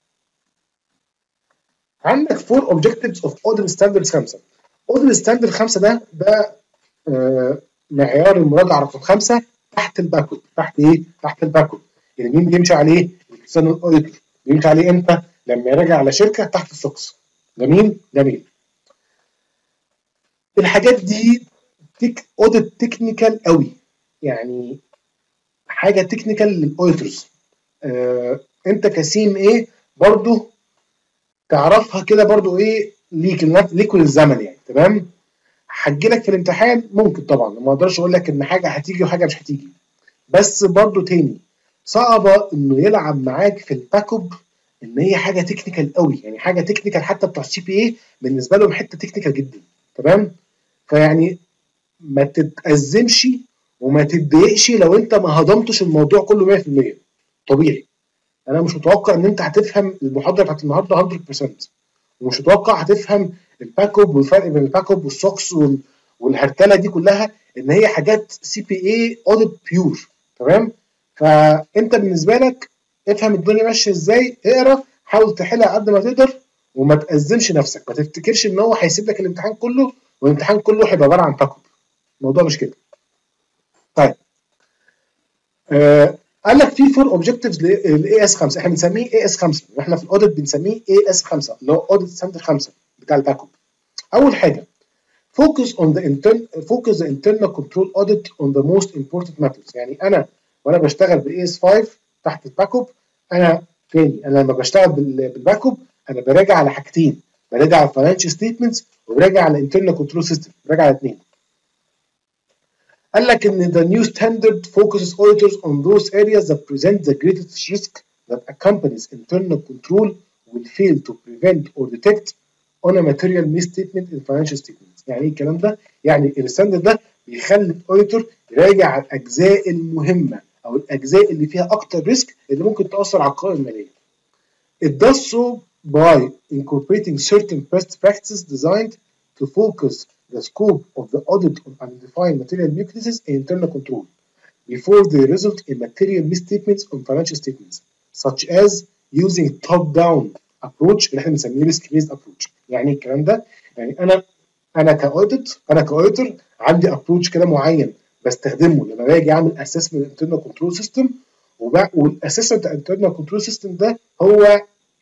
عندك فور اوبجكتيفز اوف اودل ستاندرد خمسه. اودل ستاندرد خمسه ده ده آه معيار المراجعه رقم خمسه تحت الباكورد. تحت ايه؟ تحت الباكورد. يعني مين بيمشي عليه؟ الاكسترنال اوديتور. بيمشي عليه امتى؟ لما يراجع على شركه تحت السوكس. جميل؟ جميل. الحاجات دي تك اوديت تكنيكال قوي، يعني حاجه تكنيكال للاوديتورز. آه انت كسيم ايه برضو تعرفها كده برضو ايه ليك ليك وللزمن يعني. تمام، هتجيلك في الامتحان ممكن طبعا، ما اقدرش اقول لك ان حاجه هتيجي وحاجه مش هتيجي، بس برضو تاني صعبه انه يلعب معاك في الباك اب ان هي حاجه تكنيكال قوي، يعني حاجه تكنيكال حتى بتوع السي بي اي بالنسبه لهم حته تكنيكال جدا. تمام، فيعني ما تتأزمش وما تتضايقش لو انت ما هضمتش الموضوع كله مية في المية. طبيعي، انا مش متوقع ان انت هتفهم المحاضره بتاعت النهارده مية في المية، ومش متوقع هتفهم الباك اب والفرق بين الباك اب والسوكس وال... والهرتله دي كلها ان هي حاجات سي بي اي اوديت بيور. تمام، فانت بالنسبه لك افهم الدنيا ماشيه ازاي، اقرا، حاول تحلها قد ما تقدر، وما تأزمش نفسك، ما تفتكرش ان هو هيسيب لك الامتحان كله والامتحان كله هيبقى عباره عن باك اب. الموضوع مش كده. طيب آه قال لك في فور اوبجكتيفز للاي اس خمسه، احنا بنسميه اي اس خمسه، واحنا في الاوديت بنسميه اي اس خمسه اللي هو اوديت ستاندرد خمسه بتاع الباك اب. اول حاجه focus on the internal focus the internal control audit on the most important matters. يعني انا وانا بشتغل بالاي اس خمسه تحت الباك اب، انا تاني انا لما بشتغل بالباك اب انا براجع على حاجتين، براجع على الفاينانشال ستيتمنتس وبراجع على الانترنال كنترول سيستم، براجع على اثنين. قال لك ان the new standard focuses auditors on those areas that present the greatest risk that a company's internal control will fail to prevent or detect on a material misstatement in financial statements. يعني ايه الكلام ده؟ يعني الستاندرد ده بيخلي الاوديتور يراجع على الاجزاء المهمه او الاجزاء اللي فيها اكتر ريسك اللي ممكن تاثر على القوائم الماليه. It does so by incorporating certain best practices designed to focus the scope of the audit on identifying material weaknesses in internal control before they result in material misstatements on financial statements, such as using top-down approach اللي احنا بنسميه risk based approach. يعني الكلام ده يعني انا انا كاوديت انا كاوديتور عندي ابروتش كده معين بستخدمه لما باجي اعمل اسسمنت انترنال كنترول سيستم، والاسسمنت انترنال كنترول سيستم ده هو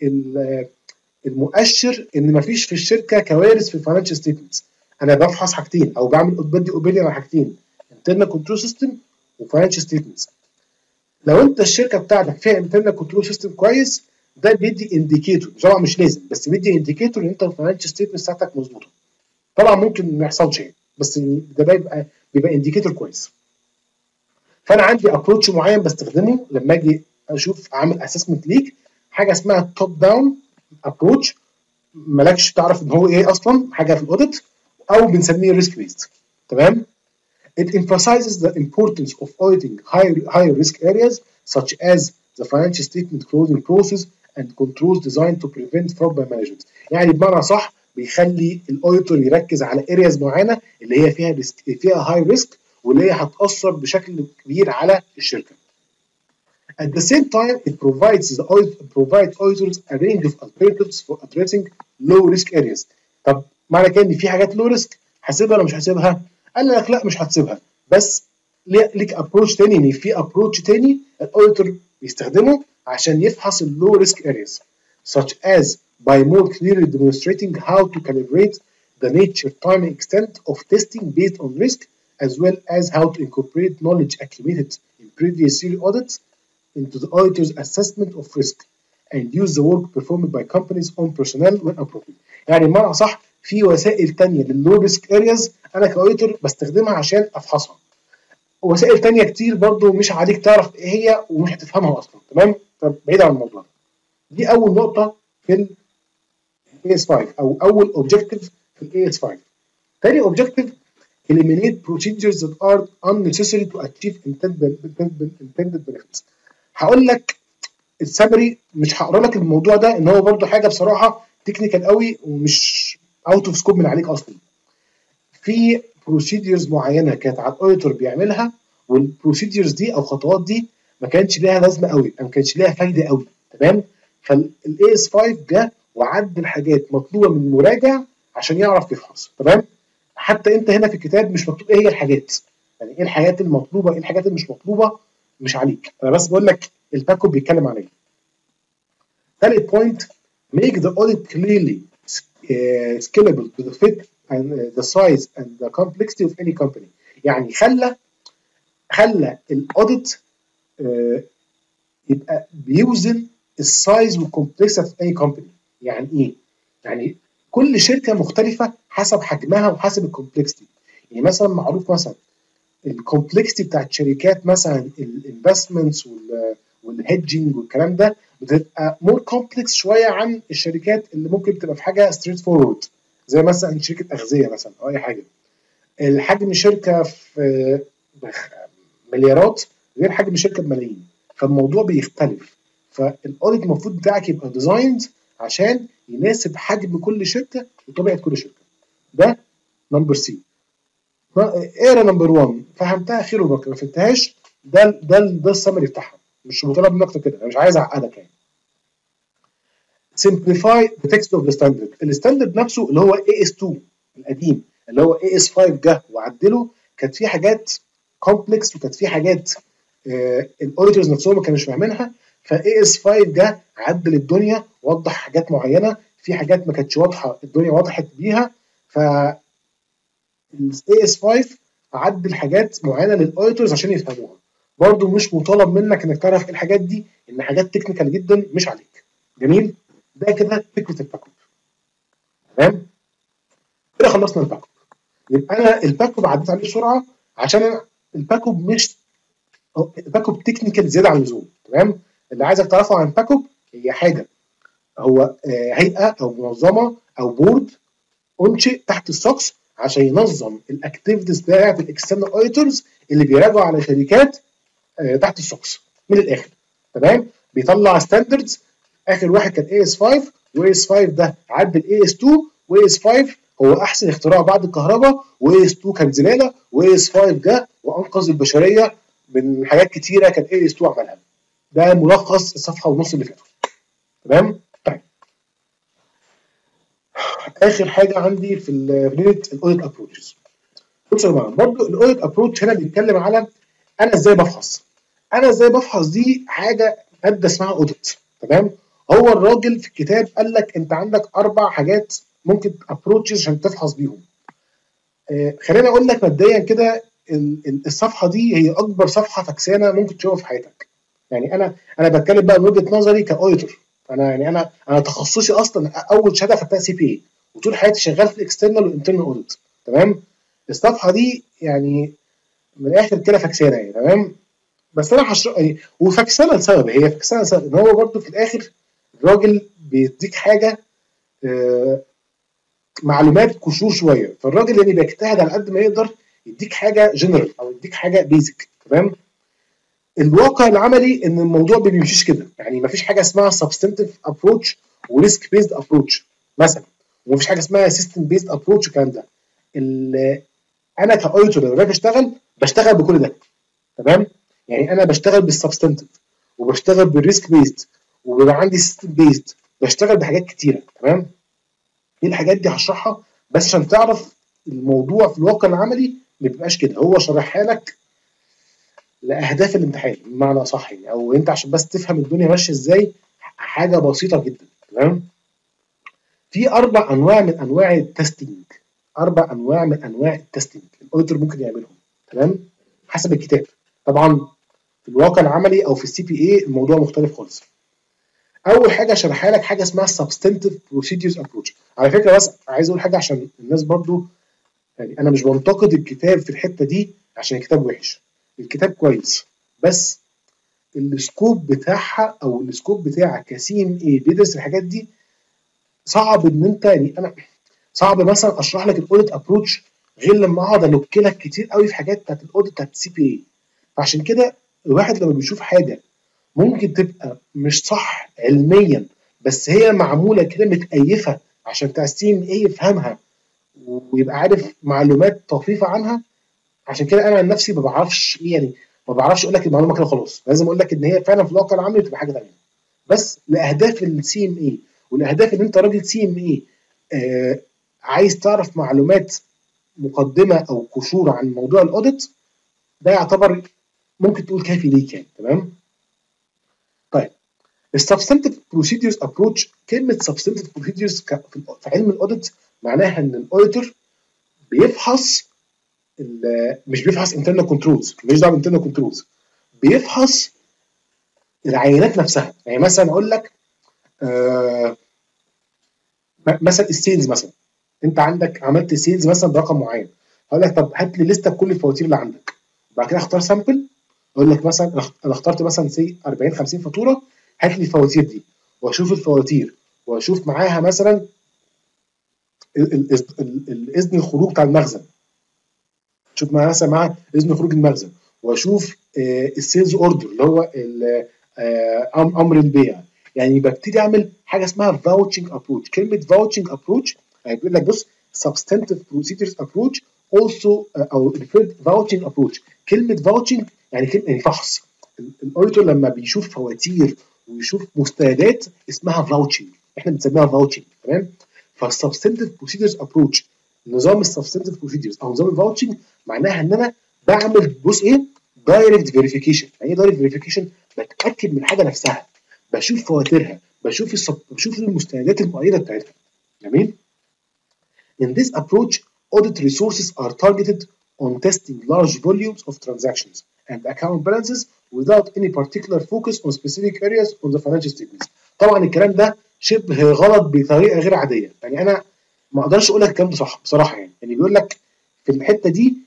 المؤشر ان مفيش في الشركه كوارث في الفاينانشال ستيتمنتس. انا بفحص حاجتين او بعمل بدي اوبينيون على حاجتين، انترنال كنترول سيستم وفاينانشال ستيتمنتس. لو انت الشركه بتاعتك فيها انترنال كنترول سيستم كويس ده بيدي انديكيتور، طبعا مش لازم بس بيدي انديكيتور ان انت الفاينانشال ستيتمنتس بتاعتك مظبوطه. طبعا ممكن ما يحصلش يعني بس ده بيبقى بيبقى انديكيتور كويس. فانا عندي ابروتش معين بستخدمه لما اجي اشوف اعمل اسسمنت ليك، حاجه اسمها توب داون ابروتش، مالكش تعرف ان هو ايه اصلا، حاجه في الاوديت، او بنسميه ريسك بيست. تمام. It emphasizes the importance of auditing high, high risk areas such as the financial statement closing process and controls designed to prevent fraud by management. يعني بمعنى صح بيخلي الاوديتور يركز على areas معينه اللي هي فيها ريسك، فيها هاي ريسك واللي هي هتاثر بشكل كبير على الشركه. At the same time, it provides the audit, provides auditors a range of alternatives for addressing low risk areas. طب معنى كده ان في حاجات low risk هسيبها ولا مش هسيبها؟ قال لك لا مش هتسيبها، بس ليك ابروتش تاني، ان في ابروتش تاني الاوديتور بيستخدمه عشان يفحص اللو ريسك areas such as by more clearly demonstrating how to calibrate the nature, time and extent of testing based on risk as well as how to incorporate knowledge accumulated in previous series audits into the auditor's assessment of risk and use the work performed by companies on personnel when appropriate. يعني بمعنى صح في وسائل تانية لللو ريسك ارياز انا كاوديتور بستخدمها عشان افحصها. وسائل تانية كتير برضو مش عليك تعرف ايه هي ومش هتفهمها اصلا، تمام؟ فبعيد عن الموضوع ده. دي اول نقطة في ال إيه إس خمسة او اول اوبجكتيف في ال إيه إس خمسة. تاني اوبجكتيف eliminate procedures that are unnecessary to achieve intended intended benefits. هقول لك السمري، مش هقرا لك الموضوع ده ان هو برضو حاجه بصراحه تكنيكال قوي ومش اوت اوف سكوب من عليك اصلا. في بروسيدرز معينه كانت على الاوديتور بيعملها، والبروسيدرز دي او الخطوات دي ما كانش ليها لازمه قوي، ما كانش ليها فايده قوي، تمام؟ فالاي اس خمسة جه وعدل حاجات مطلوبه من المراجع عشان يعرف يفحص، تمام؟ حتى انت هنا في الكتاب مش مكتوب ايه هي الحاجات، يعني ايه الحاجات المطلوبه ايه الحاجات اللي مش مطلوبه، مش عليك، انا بس بقول لك الباكو بيتكلم عن ايه. ثالث بوينت make the audit clearly uh, scalable to the fit and uh, the size and the complexity of any company. يعني خلى خلى الاوديت uh, يبقى بيوزن السايز والكومبلكسيتي في اي كومباني. يعني ايه؟ يعني كل شركه مختلفه حسب حجمها وحسب الكومبلكسيتي. يعني مثلا معروف مثلا الكومبلكسيتي بتاعت شركات مثلا الانفستمنتس والهيدجنج والكلام ده بتبقى مور كومبلكس شويه عن الشركات اللي ممكن تبقى في حاجه ستريت فورورد زي مثلا شركه اغذيه مثلا او اي حاجه. الحجم شركه في مليارات غير حجم شركه بملايين، فالموضوع بيختلف. فالاوديت المفروض بتاعك يبقى ديزايند عشان يناسب حجم كل شركه وطبيعه كل شركه. ده نمبر سي. اقرا نمبر واحد، فهمتها خير وبركه، ما فهمتهاش ده ده ده السمري بتاعها، مش مطالب منك اكتر كده، انا مش عايز اعقدك يعني. simplify the text of the standard. الستاندرد نفسه اللي هو إيه إس اتنين القديم اللي هو إيه إس خمسة جه وعدله، كانت في حاجات كومبلكس وكانت في حاجات آه الاوديتورز نفسهم ما كانوش فاهمينها، فإيه إس خمسة جه عدل الدنيا، وضح حاجات معينه، في حاجات ما كانتش واضحه الدنيا وضحت بيها. ف إيه إس خمسة عدل حاجات معينه للاوديتورز عشان يفهموها. برضو مش مطالب منك انك تعرف ايه الحاجات دي، ان حاجات تكنيكال جدا مش عليك. جميل؟ ده كده فكره الباك اب. تمام؟ كده خلصنا الباك اب. يبقى انا الباك اب عديت عليه بسرعه عشان انا الباك اب مش الباك اب تكنيكال زياده عن اللزوم، تمام؟ اللي عايزك تعرفه عن الباك اب هي حاجه هو هيئه او منظمه او بورد انشئ تحت السقف عشان ينظم الاكتيفيتيز بتاعت الاكسترنال اوديتورز اللي بيراجعوا على شركات تحت السقف من الاخر، تمام؟ بيطلع ستاندردز. اخر واحد كان إيه إس خمسة، وإيه إس خمسة ده عدل إيه إس اتنين، وإيه إس خمسة هو احسن اختراع بعد الكهرباء، وإيه إس اتنين كان زباله، وإيه إس خمسة جه وانقذ البشريه من حاجات كتيره كان إيه إس اتنين عملها. ده ملخص الصفحه ونص اللي فاتوا، تمام؟ طيب اخر حاجه عندي في الاوديت الاوديت ابروتشز. بصوا يا جماعه، برضه الاوديت ابروتش هنا بيتكلم على انا ازاي بفحص. انا ازاي بفحص دي حاجه ماده اسمها اوديت، تمام؟ هو الراجل في الكتاب قال لك انت عندك اربع حاجات ممكن ابروتشز عشان تفحص بيهم. آه خليني اقول لك مبدئيا كده الصفحه دي هي اكبر صفحه فكسانه ممكن تشوفها في حياتك. يعني انا انا بتكلم بقى من وجهه نظري كاوديتور. انا يعني انا انا تخصصي اصلا اول شهاده خدتها سي بي اي، وطول حياتي شغال في الاكسترنال والانترنال اوديت، تمام؟ الصفحه دي يعني من الاخر كده فكسانه يعني، تمام؟ بس انا هشرح يعني، وفكسانه لسبب، هي فكسانه لسبب ان هو برضه في الاخر الراجل بيديك حاجه آه معلومات كشور شويه، فالراجل يعني بيجتهد على قد ما يقدر يديك حاجه جنرال او يديك حاجه بيزك، تمام؟ الواقع العملي ان الموضوع ما بيمشيش كده، يعني ما فيش حاجه اسمها سبستنتيف ابروتش وريسك بيزد ابروتش مثلا، وما فيش حاجه اسمها سيستم بيزد ابروتش والكلام ده. انا كاوديتور لما باجي اشتغل بشتغل بكل ده، تمام؟ يعني انا بشتغل بالسبستنتيف وبشتغل بالريسك بيزد وبيبقى عندي سيستم بيزد، بشتغل بحاجات كتيره، تمام؟ ايه الحاجات دي هشرحها بس عشان تعرف الموضوع في الواقع العملي ما بيبقاش كده، هو شرحها لك لاهداف الامتحان بمعنى صح يعني، او انت عشان بس تفهم الدنيا ماشيه ازاي، حاجه بسيطه جدا، تمام؟ في اربع انواع من انواع التستنج، اربع انواع من انواع التستنج الاوديتور ممكن يعملهم. تمام؟ حسب الكتاب. طبعا في الواقع العملي او في السي بي اي الموضوع مختلف خالص. اول حاجه شرحها لك حاجه اسمها substantive procedures approach. على فكره بس عايز اقول حاجه عشان الناس برضو، يعني انا مش بنتقد الكتاب في الحته دي عشان الكتاب وحش، الكتاب كويس، بس السكوب بتاعها او السكوب بتاعك كسي ام اي بيدرس الحاجات دي صعب ان انت، يعني انا صعب مثلا اشرح لك الاوديت ابروتش غير لما اقعد الوك لك كتير قوي في حاجات بتاعت الاوديت بتاعت السي بي اي. فعشان كده الواحد لما بيشوف حاجه ممكن تبقى مش صح علميا، بس هي معموله كده متأيفه عشان بتاع السي ام اي يفهمها ويبقى عارف معلومات طفيفه عنها. عشان كده انا عن نفسي ما بعرفش ايه، يعني ما بعرفش اقول لك المعلومه كده خلاص، لازم اقول لك ان هي فعلا في الواقع العملي بتبقى حاجه ثانيه. بس لاهداف السي ام اي والاهداف ان انت راجل سي ام اي عايز تعرف معلومات مقدمه او قشور عن موضوع الاوديت، ده يعتبر ممكن تقول كافي ليك يعني. تمام؟ طيب السبستنتيف بروسيدورز ابروتش، كلمه سبستنتيف بروسيدورز في علم الاوديت معناها ان الاوديتور بيفحص، مش بيفحص انترنال كنترولز، مش دعوه بالانترنال كنترولز، بيفحص العينات نفسها. يعني مثلا اقول لك آه مثلا السيلز، مثلا انت عندك عملت سيلز مثلا برقم معين، هقول لك طب هات لي لسته بكل الفواتير اللي عندك، وبعد كده اختار سامبل، اقول لك مثلا انا اخترت مثلا سي أربعين خمسين فاتوره، هات لي الفواتير دي، واشوف الفواتير واشوف معاها مثلا الاذن الخروج بتاع المخزن، شوف معاها مثلا معاها اذن خروج المخزن، واشوف آه السيلز اوردر اللي هو آه امر البيع. يعني ببتدي اعمل حاجه اسمها فاوتشنج ابروتش. كلمه فاوتشنج ابروتش يعني بيقول لك بص substantive procedures approach also uh, او referred vouching approach. كلمه vouching يعني كلمه يعني فحص. الاوديتور لما بيشوف فواتير ويشوف مستندات اسمها فاوتشنج، احنا بنسميها فاوتشنج. تمام؟ فالسبستنتيف بروسيدرز ابروتش، نظام السبستنتيف بروسيدرز او نظام الفاوتشنج معناها ان انا بعمل بص ايه دايركت فيريفيكيشن. يعني ايه دايركت فيريفيكيشن؟ بتاكد من الحاجه نفسها، بشوف فواتيرها، بشوف الصب... بشوف المستندات المؤيده بتاعتها. جميل؟ In this approach, audit resources are targeted on testing large volumes of transactions and account balances without any particular focus on specific areas on the financial statements. طبعا الكلام ده شبه غلط بطريقه غير عاديه، يعني انا ما اقدرش اقول لك الكلام ده صح بصراحه. يعني يعني بيقول لك في الحته دي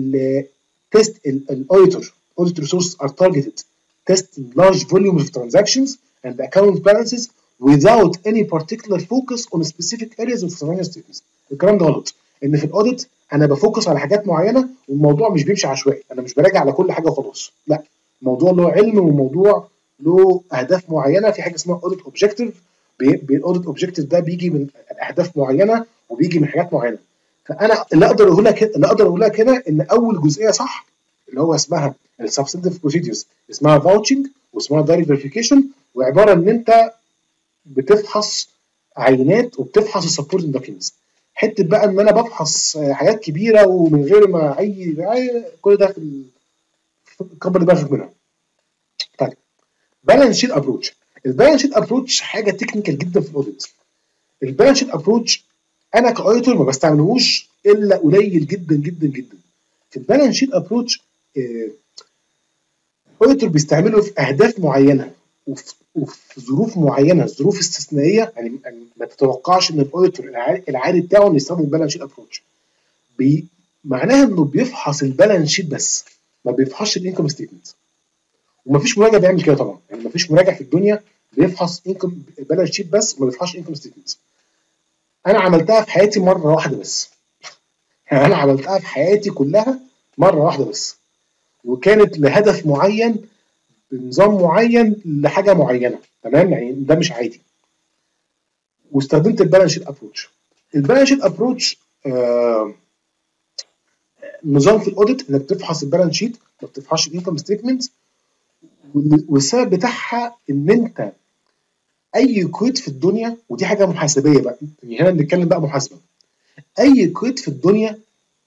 التست الاوديتور audit resources are targeted testing large volumes of transactions and account balances without any particular focus on specific areas of financial statements. الكلام ده غلط، ان في الاوديت انا بفوكس على حاجات معينه والموضوع مش بيمشي عشوائي، انا مش براجع على كل حاجه وخلاص، لا، الموضوع له علم والموضوع له اهداف معينه. في حاجه اسمها اوديت اوبجيكتيف، الاوديت اوبجيكتيف ده بيجي من اهداف معينه وبيجي من حاجات معينه. فانا اللي اقدر اقول لك اللي اقدر اقول لك هنا ان اول جزئيه صح اللي هو اسمها السبستنتيف بروسيدرز، اسمها فاوتشنج واسمها دايركت فيريفيكيشن، وعباره ان انت بتفحص عينات وبتفحص السبورتنج دوكيومنتس. حته بقى ان انا بفحص حاجات كبيره ومن غير ما اي كل ده في كبر دماغك منها. طيب بالانس شيت ابروتش. البالانس شيت ابروتش حاجه تكنيكال جدا في الاوديت. البالانس شيت ابروتش انا كاوديتور ما بستعملهوش الا قليل جدا جدا جدا. في البالانس شيت ابروتش الاوديتور بيستعمله في اهداف معينه وفي, وفي ظروف معينه، ظروف استثنائيه. يعني ما تتوقعش ان الاوديتور العادي بتاعه انه يستخدم البالانس شيت ابروتش. بي معناها انه بيفحص البالانس شيت بس، ما بيفحصش الانكم ستيتمنت. ومفيش مراجع بيعمل كده طبعا، يعني مفيش مراجع في الدنيا بيفحص انكم بالانس شيت بس وما بيفحصش انكم ستيتمنت. انا عملتها في حياتي مره واحده بس. يعني انا عملتها في حياتي كلها مره واحده بس، وكانت لهدف معين بنظام معين لحاجه معينه. تمام؟ يعني ده مش عادي. واستخدمت البالانس شيت ابروتش. البالانس شيت ابروتش آه نظام في الاوديت انك تفحص البالانس شيت ما بتفحصش الانكم ستيتمنت. والسبب بتاعها ان انت اي كود في الدنيا، ودي حاجه محاسبيه بقى، يعني هنا بنتكلم بقى محاسبه، اي كود في الدنيا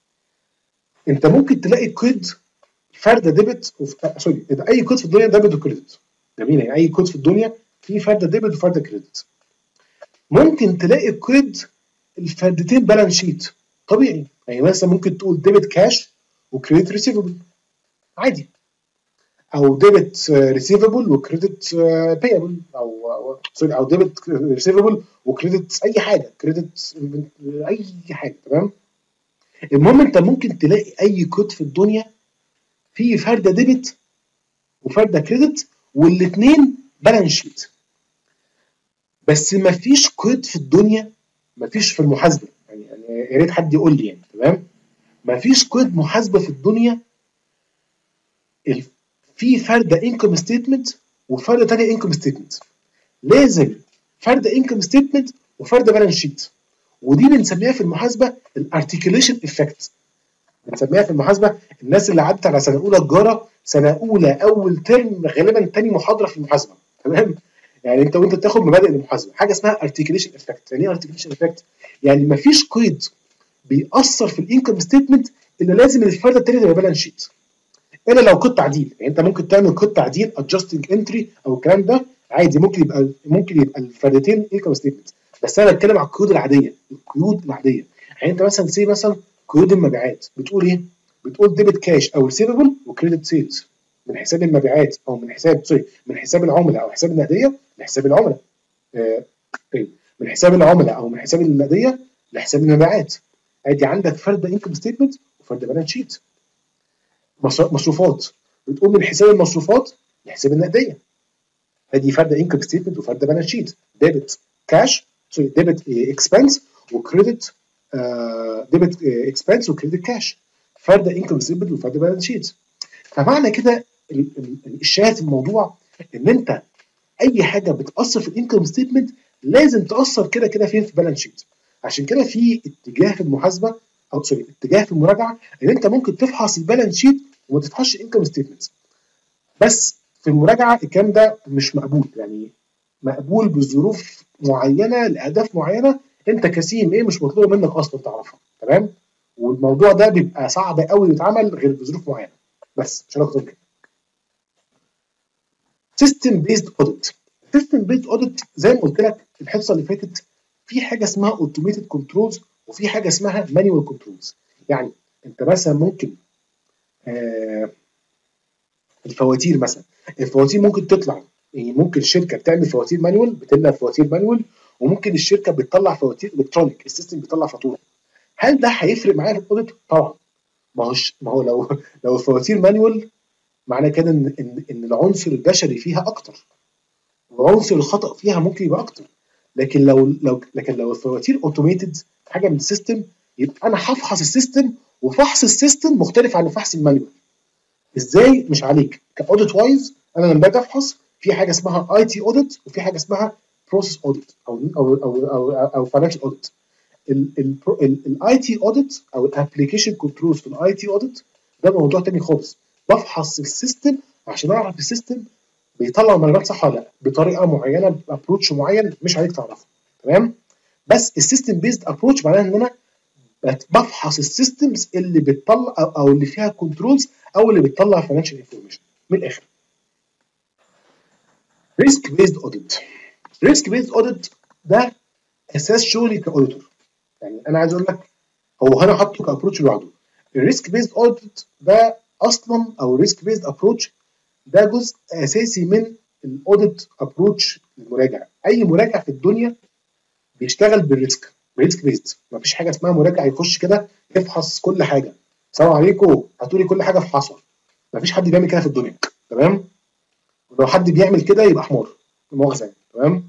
انت ممكن تلاقي كود فرده ديبت وف... سوري اي كود في الدنيا ديبت وكريدت. جميل؟ يعني اي كود في الدنيا فيه فرده ديبت وفرده كريدت. ممكن تلاقي كود الفردتين بالانس شيت طبيعي، يعني مثلا ممكن تقول ديبت كاش وكريدت ريسيفبل عادي، او ديبت ريسيفبل وكريدت بايبل، او سوري او ديبت ريسيفبل وكريدت اي حاجه، كريدت اي حاجه. تمام. المهم انت ممكن تلاقي اي كود في الدنيا فيه فرده ديبت وفرده كريدت والاثنين بالانس شيت، بس ما فيش كود في الدنيا، ما فيش في المحاسبه يعني، يعني يا ريت حد يقول لي يعني. تمام. ما فيش كود محاسبه في الدنيا في فرده انكم ستيتمنت وفرده ثانيه انكم ستيتمنت، لازم فرده انكم ستيتمنت وفرده بالانس شيت. ودي بنسميها في المحاسبه الارتكيوليشن افكت. بنسميها في المحاسبه، الناس اللي عدت على سنه اولى تجاره، سنه اولى اول ترم غالبا تاني محاضره في المحاسبه. تمام. يعني انت وانت بتاخد مبادئ المحاسبه حاجه اسمها ارتكيوليشن افكت. يعني ايه ارتكيوليشن افكت؟ يعني ما فيش قيد بيأثر في الانكم ستيتمنت الا لازم الفرده الثانيه تبقى بالانس شيت، الا لو كود تعديل. يعني انت ممكن تعمل كود تعديل ادجستنج انتري او الكلام ده عادي، ممكن يبقى ممكن يبقى الفردتين انكم ستيتمنت. بس انا بتكلم على القيود العاديه، القيود العاديه. يعني انت مثلا سي مثلا قيود المبيعات بتقول ايه؟ بتقول ديبت كاش او ريسيفبل وكريدت سيلز من حساب المبيعات او من حساب سوري من حساب العملاء او حساب النقديه لحساب العملاء. آه من حساب العملاء او من حساب النقديه لحساب المبيعات. ادي عندك فرد انكم ستيتمنت وفرد بالانس شيت. مصروفات بتقوم من حساب المصروفات لحساب النقديه، ادي فرد انكم ستيتمنت وفرد بالانس شيت. ديبت كاش سوري ديبت اكسبنس وكريدت ديبت اكسبنس وكريدت كاش، فرد انكم ستيتمنت وفرد بالانس شيت. فمعنى كده الشاهد في الموضوع ان انت اي حاجه بتاثر في الانكم ستيتمنت لازم تاثر كده كده فين؟ في بالانس شيت. عشان كده في اتجاه في المحاسبه او سوري اتجاه في المراجعه ان انت ممكن تفحص البالانس شيت وما تفحصش الانكم ستيتمنت. بس في المراجعه الكلام ده مش مقبول، يعني مقبول بظروف معينه لاهداف معينه انت كسي ام ايه مش مطلوب منك اصلا تعرفها. تمام. والموضوع ده بيبقى صعب قوي يتعمل غير بظروف معينه، بس مش اكتر من كده. سيستم بيزد اوديت. سيستم بيزد اوديت زي ما قلت لك الحصه اللي فاتت، في حاجه اسمها اوتوميتد كنترولز وفي حاجه اسمها مانيوال كنترولز. يعني انت مثلا ممكن آه الفواتير مثلا، الفواتير ممكن تطلع، يعني ممكن الشركه بتعمل فواتير مانيوال، بتملى فواتير مانيوال، وممكن الشركه بتطلع فواتير الكترونيك، السيستم بيطلع فاتوره. هل ده هيفرق معايا في الاوديت؟ طبعا. ما هوش ما هو لو لو الفواتير مانيوال معنى كده ان ان ان العنصر البشري فيها اكتر وعنصر الخطا فيها ممكن يبقى اكتر. لكن لو لو لكن لو الفواتير اوتوميتد حاجه من السيستم، يبقى انا هفحص السيستم، وفحص السيستم مختلف عن فحص المانيوال. ازاي؟ مش عليك كاوديت وايز. انا لما باجي افحص في حاجه اسمها اي تي اوديت وفي حاجه اسمها بروسيس اوديت او او او او او فاينانشال اوديت. الاي تي اوديت او الابلكيشن كنترولز في الاي تي اوديت ده موضوع تاني خالص. بفحص السيستم عشان اعرف السيستم بيطلع معلومات صح ولا لا بطريقه معينه بابروتش معين مش عليك تعرفه. تمام. بس السيستم بيزد ابروتش معناها ان انا بفحص السيستمز اللي بتطلع او, أو اللي فيها كنترولز او اللي بتطلع فاينانشال انفورميشن من الاخر. ريسك بيزد اوديت. ريسك بيزد اوديت ده اساس شغلي كاوديتور. يعني انا عايز اقول لك هو انا حاطه كابروتش لوحده. الريسك بيزد اوديت ده اصلا او الريسك بيزد ابروتش ده جزء اساسي من الاوديت ابروتش للمراجع. اي مراجع في الدنيا بيشتغل بالريسك، ريسك بيزد. مفيش حاجه اسمها مراجع يخش كده يفحص كل حاجه. السلام عليكم هاتوا لي كل حاجه افحصها. مفيش حد بيعمل كده في الدنيا. تمام. ولو حد بيعمل كده يبقى حمار مؤاخذه. تمام.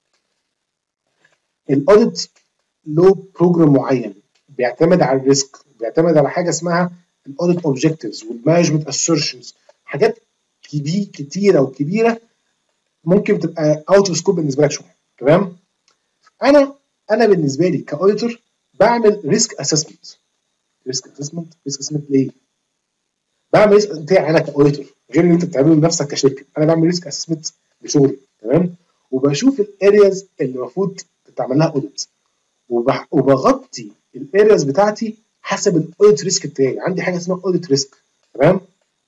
الاوديت له بروجرام معين بيعتمد على الريسك، بيعتمد على حاجه اسمها الاوديت اوبجكتيفز والمانجمنت اسيرشنز، حاجات كبيره كتيره وكبيره ممكن تبقى اوت اوف سكوب بالنسبه لك شويه. تمام. انا انا بالنسبه لي كاوديتور بعمل ريسك اسسمنت. ريسك اسسمنت ريسك اسسمنت ليه؟ بعمل ريسك بتاعي انا كاوديتور غير اللي انت بتعمله لنفسك كشركه. انا بعمل ريسك اسسمنت لشغلي. تمام. وبشوف الارياز اللي المفروض تتعمل لها اوديت، وبغطي الارياز بتاعتي حسب الاوديت ريسك بتاعي. عندي حاجه اسمها اوديت ريسك. تمام.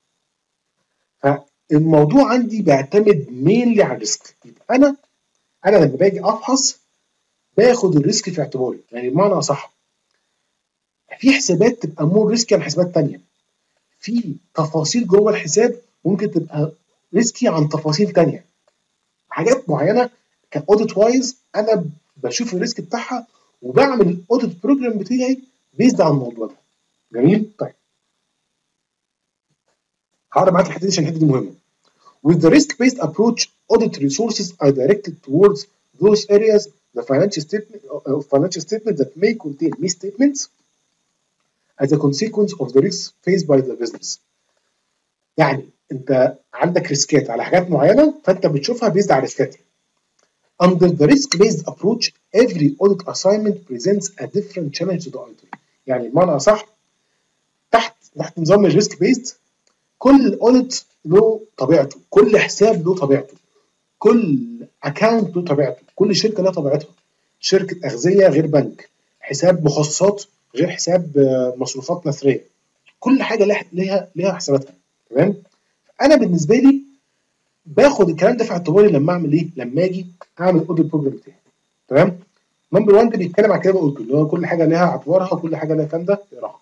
فالموضوع عندي بيعتمد مينلي على الريسك. يبقى انا انا لما باجي افحص باخد الريسك في اعتباري. يعني بمعنى اصح في حسابات تبقى مور ريسكي عن حسابات ثانيه. في تفاصيل جوه الحساب ممكن تبقى ريسكي عن تفاصيل ثانيه. حاجات معينه كاوديت وايز انا بشوف الريسك بتاعها وبعمل الاوديت بروجرام بتاعي بيزد على الموضوع ده. جميل؟ طيب هقرا معاك الحته دي عشان الحته دي مهمه. With the risk-based approach, audit resources are directed towards those areas the financial statement uh, financial statement that may contain misstatements as a consequence of the risks faced by the business. يعني انت عندك ريسكات على حاجات معينه فانت بتشوفها بيزد على ريسكاتها. Under the risk-based approach, every audit assignment presents a different challenge to the auditor. يعني بمعنى اصح تحت تحت نظام الريسك بيزد كل اوديت له طبيعته، كل حساب له طبيعته، كل اكونت له طبيعته، كل شركه لها طبيعتها. شركه اغذيه غير بنك، حساب مخصصات غير حساب مصروفات نثريه، كل حاجه ليها ليها ليها حساباتها. تمام؟ انا بالنسبه لي باخد الكلام ده في اعتباري لما اعمل ايه؟ لما اجي اعمل اوديت بروجرام بتاعي. تمام؟ نمبر واحد بيتكلم عن كده قلت اللي هو كل حاجه ليها اعتبارها وكل حاجه ليها الكلام ده اقراها.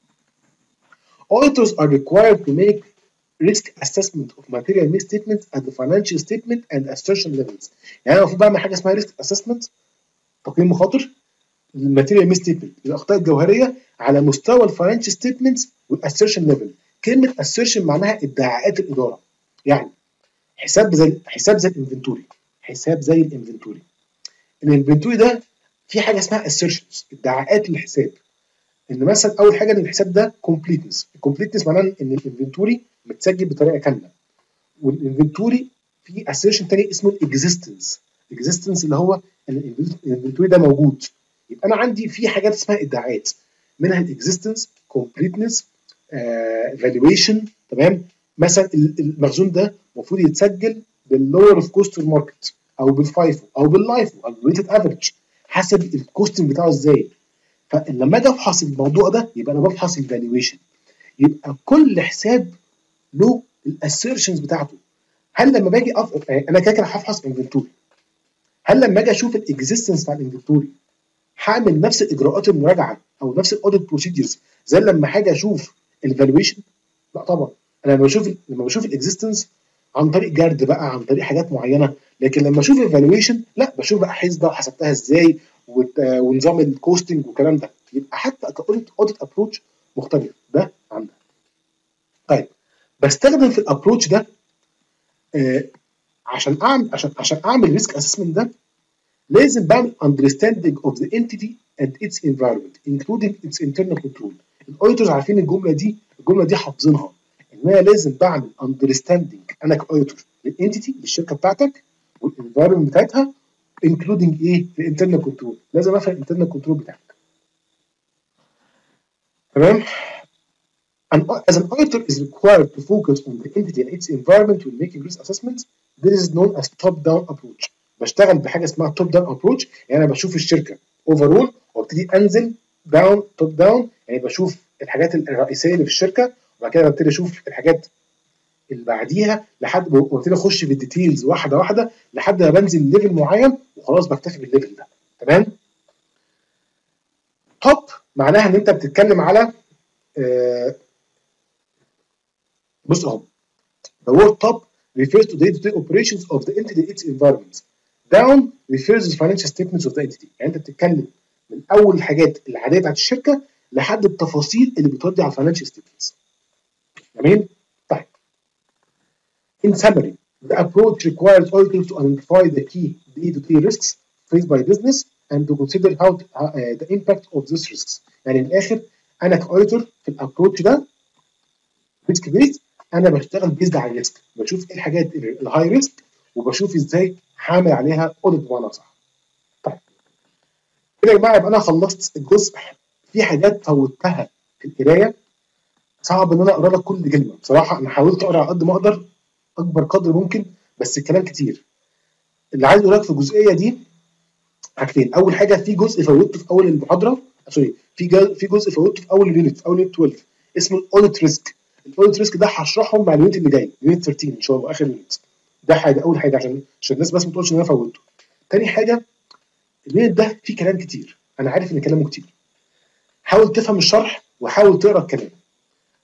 Auditors are required to make risk assessment of material misstatements at the financial statement and assertion levels. يعني انا المفروض بعمل حاجه اسمها risk assessment، تقييم مخاطر للماتيريال ميستيتمنت، الاخطاء الجوهريه على مستوى الفاينانشال ستيتمنتس والاسيرشن ليفل. كلمه assertion معناها ادعاءات الاداره. يعني حساب زي حساب زي الانفنتوري، حساب زي الانفنتوري. الانفنتوري ده في حاجه اسمها assertions، ادعاءات الحساب. ان مثلا اول حاجه ان الحساب ده كومبليتنس، الكومبليتنس معناه ان الانفنتوري متسجل بطريقه كامله. والانفنتوري في اسيرشن تاني اسمه الاكزيستنس، الاكزيستنس اللي هو الانفنتوري ده موجود. يبقى انا عندي في حاجات اسمها ادعاءات، منها الاكزيستنس، كومبليتنس، فالويشن. تمام؟ مثلا المخزون ده المفروض يتسجل باللور اوف كوست ماركت او بالفايفو او باللايفو او بالويتد افريج حسب الكوستنج بتاعه ازاي. فلما اجي افحص الموضوع ده يبقى انا بفحص الفالويشن. يبقى كل حساب له الاسيرشنز بتاعته. هل لما باجي أف... انا كده كده هفحص انفنتوري، هل لما اجي اشوف الاكزيستنس بتاع الانفنتوري هعمل نفس الاجراءات المراجعه او نفس الاوديت بروسيدجرز زي لما حاجه اشوف الفالويشن؟ لا طبعا. انا لما بشوف لما بشوف الاكزيستنس عن طريق جرد بقى، عن طريق حاجات معينه، لكن لما اشوف الفالويشن لا، بشوف بقى حسبه وحسبتها ازاي ونظام الكوستنج والكلام ده. يبقى حتى كاوديت اوديت ابروتش مختلف ده عن ده. طيب بستخدم في الابروتش ده آه عشان اعمل عشان عشان اعمل ريسك اسسمنت ده لازم بعمل understanding of the entity and its environment including its internal control. الاوديتورز عارفين الجمله دي، الجمله دي حافظينها، ان انا لازم بعمل understanding انا كاوديتور للانتيتي للشركه بتاعتك والانفايرمنت بتاعتها including ايه؟ الانترنال كنترول. لازم افهم الانترنال كنترول بتاعك. تمام؟ And as an auditor is required to focus on the entity and its environment when making risk assessments. This is known as top-down approach. بشتغل بحاجه اسمها top-down approach، يعني انا بشوف الشركه overall وابتدي انزل down top down، يعني بشوف الحاجات الرئيسيه اللي في الشركه وبعد كده ببتدي اشوف الحاجات اللي بعديها لحد وابتدي اخش في الديتيلز واحده واحده لحد ما بنزل ليفل معين وخلاص بكتفي بالليفل ده. تمام؟ توب معناها ان انت بتتكلم على آه بص اهو. The word top refers to day-to-day operations of the entity and its environment. Down refers to the financial statements of the entity. يعني انت بتتكلم من اول الحاجات العاديه بتاعت الشركه لحد التفاصيل اللي بتودي على الفاينانشال ستيتمنتس. جميل؟ طيب. In summary, the approach requires auditors to identify the key day-to-day risks faced by business and to consider how to, uh, the impact of these risks. يعني من الاخر انا كاوديتور في الابروتش ده ريسك بيست، انا بشتغل بيزد على الريسك، بشوف ايه الحاجات الهاي ريسك وبشوف ازاي هعمل عليها اوديت بمعنى صح. طيب كده يا جماعه يبقى انا خلصت الجزء. في حاجات فوتها في القرايه صعب ان انا اقرا لك كل كلمه، بصراحه انا حاولت اقرا على قد ما اقدر اكبر قدر ممكن بس الكلام كتير. اللي عايز اقول لك في الجزئيه دي حاجتين. اول حاجه في جزء فوتته في اول المحاضره، سوري في في جزء فوتته في اول اليونت، في اول يونت اثنا عشر اسمه الاوديت ريسك. الاوديت ريسك ده هشرحهم مع اليونت اللي جاي، يونت ثلاثة عشر ان شاء الله اخر يونت. ده حاجه، اول حاجه عشان عشان الناس بس ما تقولش ان انا فوتته. تاني حاجه اليونت ده فيه كلام كتير، انا عارف ان كلامه كتير. حاول تفهم الشرح وحاول تقرا الكلام.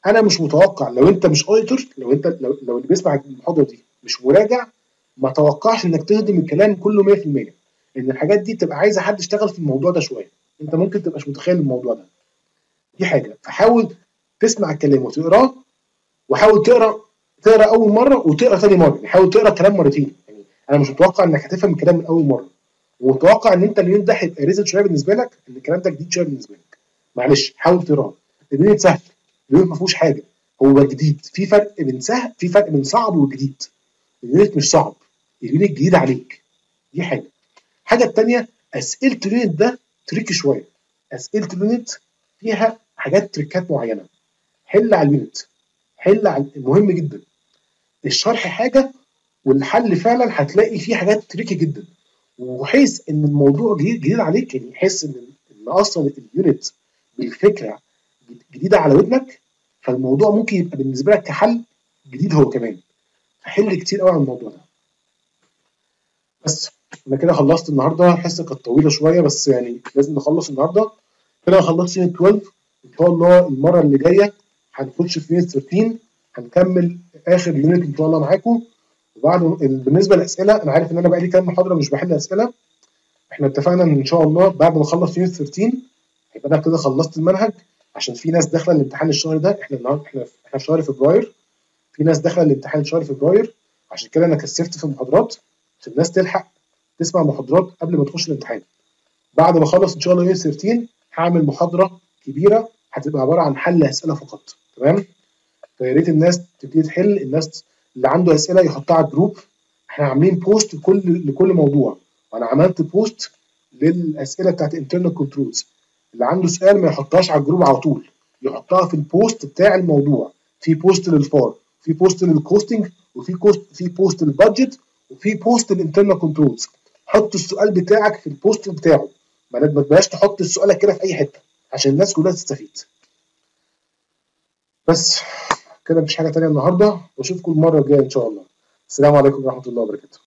انا مش متوقع لو انت مش اوديتور، لو انت لو, لو اللي بيسمع المحاضره دي مش مراجع، ما توقعش انك تهضم الكلام كله مية في المية، ان الحاجات دي تبقى عايزه حد يشتغل في الموضوع ده شويه، انت ممكن تبقاش متخيل الموضوع ده. دي حاجه، فحاول تسمع الكلام وتقراه، وحاول تقرا تقرا اول مره وتقرا ثاني مره، يعني حاول تقرا الكلام مرتين. يعني انا مش متوقع انك هتفهم الكلام من اول مره، ومتوقع ان انت اليونت ده هيبقى ريزل شويه بالنسبه لك، ان الكلام ده جديد شويه بالنسبه لك. معلش حاول تقراه. اليونت سهل، اليونت ما فيهوش حاجه، هو جديد. في فرق بين سهل، في فرق بين صعب وجديد. اليونت مش صعب، اليونت جديد عليك. دي حاجه. الحاجه الثانيه، اسئله اليونت ده تريكي شويه. اسئله اليونت فيها حاجات تريكات معينه. حل على اليونت، حل على مهم جدا. الشرح حاجه، والحل فعلا هتلاقي فيه حاجات تريكي جدا. وحيث ان الموضوع جديد جديد عليك، يعني حس ان ان اصلا اليونت بالفكره جديده على ودنك، فالموضوع ممكن يبقى بالنسبه لك كحل جديد هو كمان. فحل كتير قوي على الموضوع ده. بس انا كده خلصت النهارده. الحصه كانت طويله شويه بس يعني لازم نخلص النهارده. كده خلصت يونت اتناشر. ان شاء الله المره اللي جايه هنخش في يونت تلتاشر، هنكمل اخر يونت ان شاء الله معاكم. وبعد بالنسبه للاسئله، انا عارف ان انا بقالي كام محاضره مش بحل اسئله. احنا اتفقنا ان ان شاء الله بعد ما نخلص يونت تلتاشر هيبقى انا كده خلصت المنهج، عشان في ناس داخله الامتحان الشهر ده. احنا النهارده احنا احنا في شهر فبراير، في ناس داخله الامتحان شهر فبراير. عشان كده انا كثفت في المحاضرات عشان الناس تلحق تسمع محاضرات قبل ما تخش الامتحان. بعد ما اخلص ان شاء الله يونت تلتاشر هعمل محاضره كبيره هتبقى عباره عن حل اسئله فقط. تمام؟ فيا ريت الناس تبتدي تحل. الناس اللي عنده اسئله يحطها على الجروب. احنا عاملين بوست لكل لكل موضوع، وانا عملت بوست للاسئله بتاعت internal controls. اللي عنده سؤال ما يحطهاش على الجروب على طول، يحطها في البوست بتاع الموضوع. في بوست للفار، في بوست للكوستنج، وفي بوست في بوست للبادجت، وفي بوست للانترنال كنترولز. حط السؤال بتاعك في البوست بتاعه، ما تبقاش تحط سؤالك كده في اي حته عشان الناس كلها تستفيد. بس كده مفيش حاجه تانيه النهارده، واشوفكم المره الجايه ان شاء الله. السلام عليكم ورحمه الله وبركاته.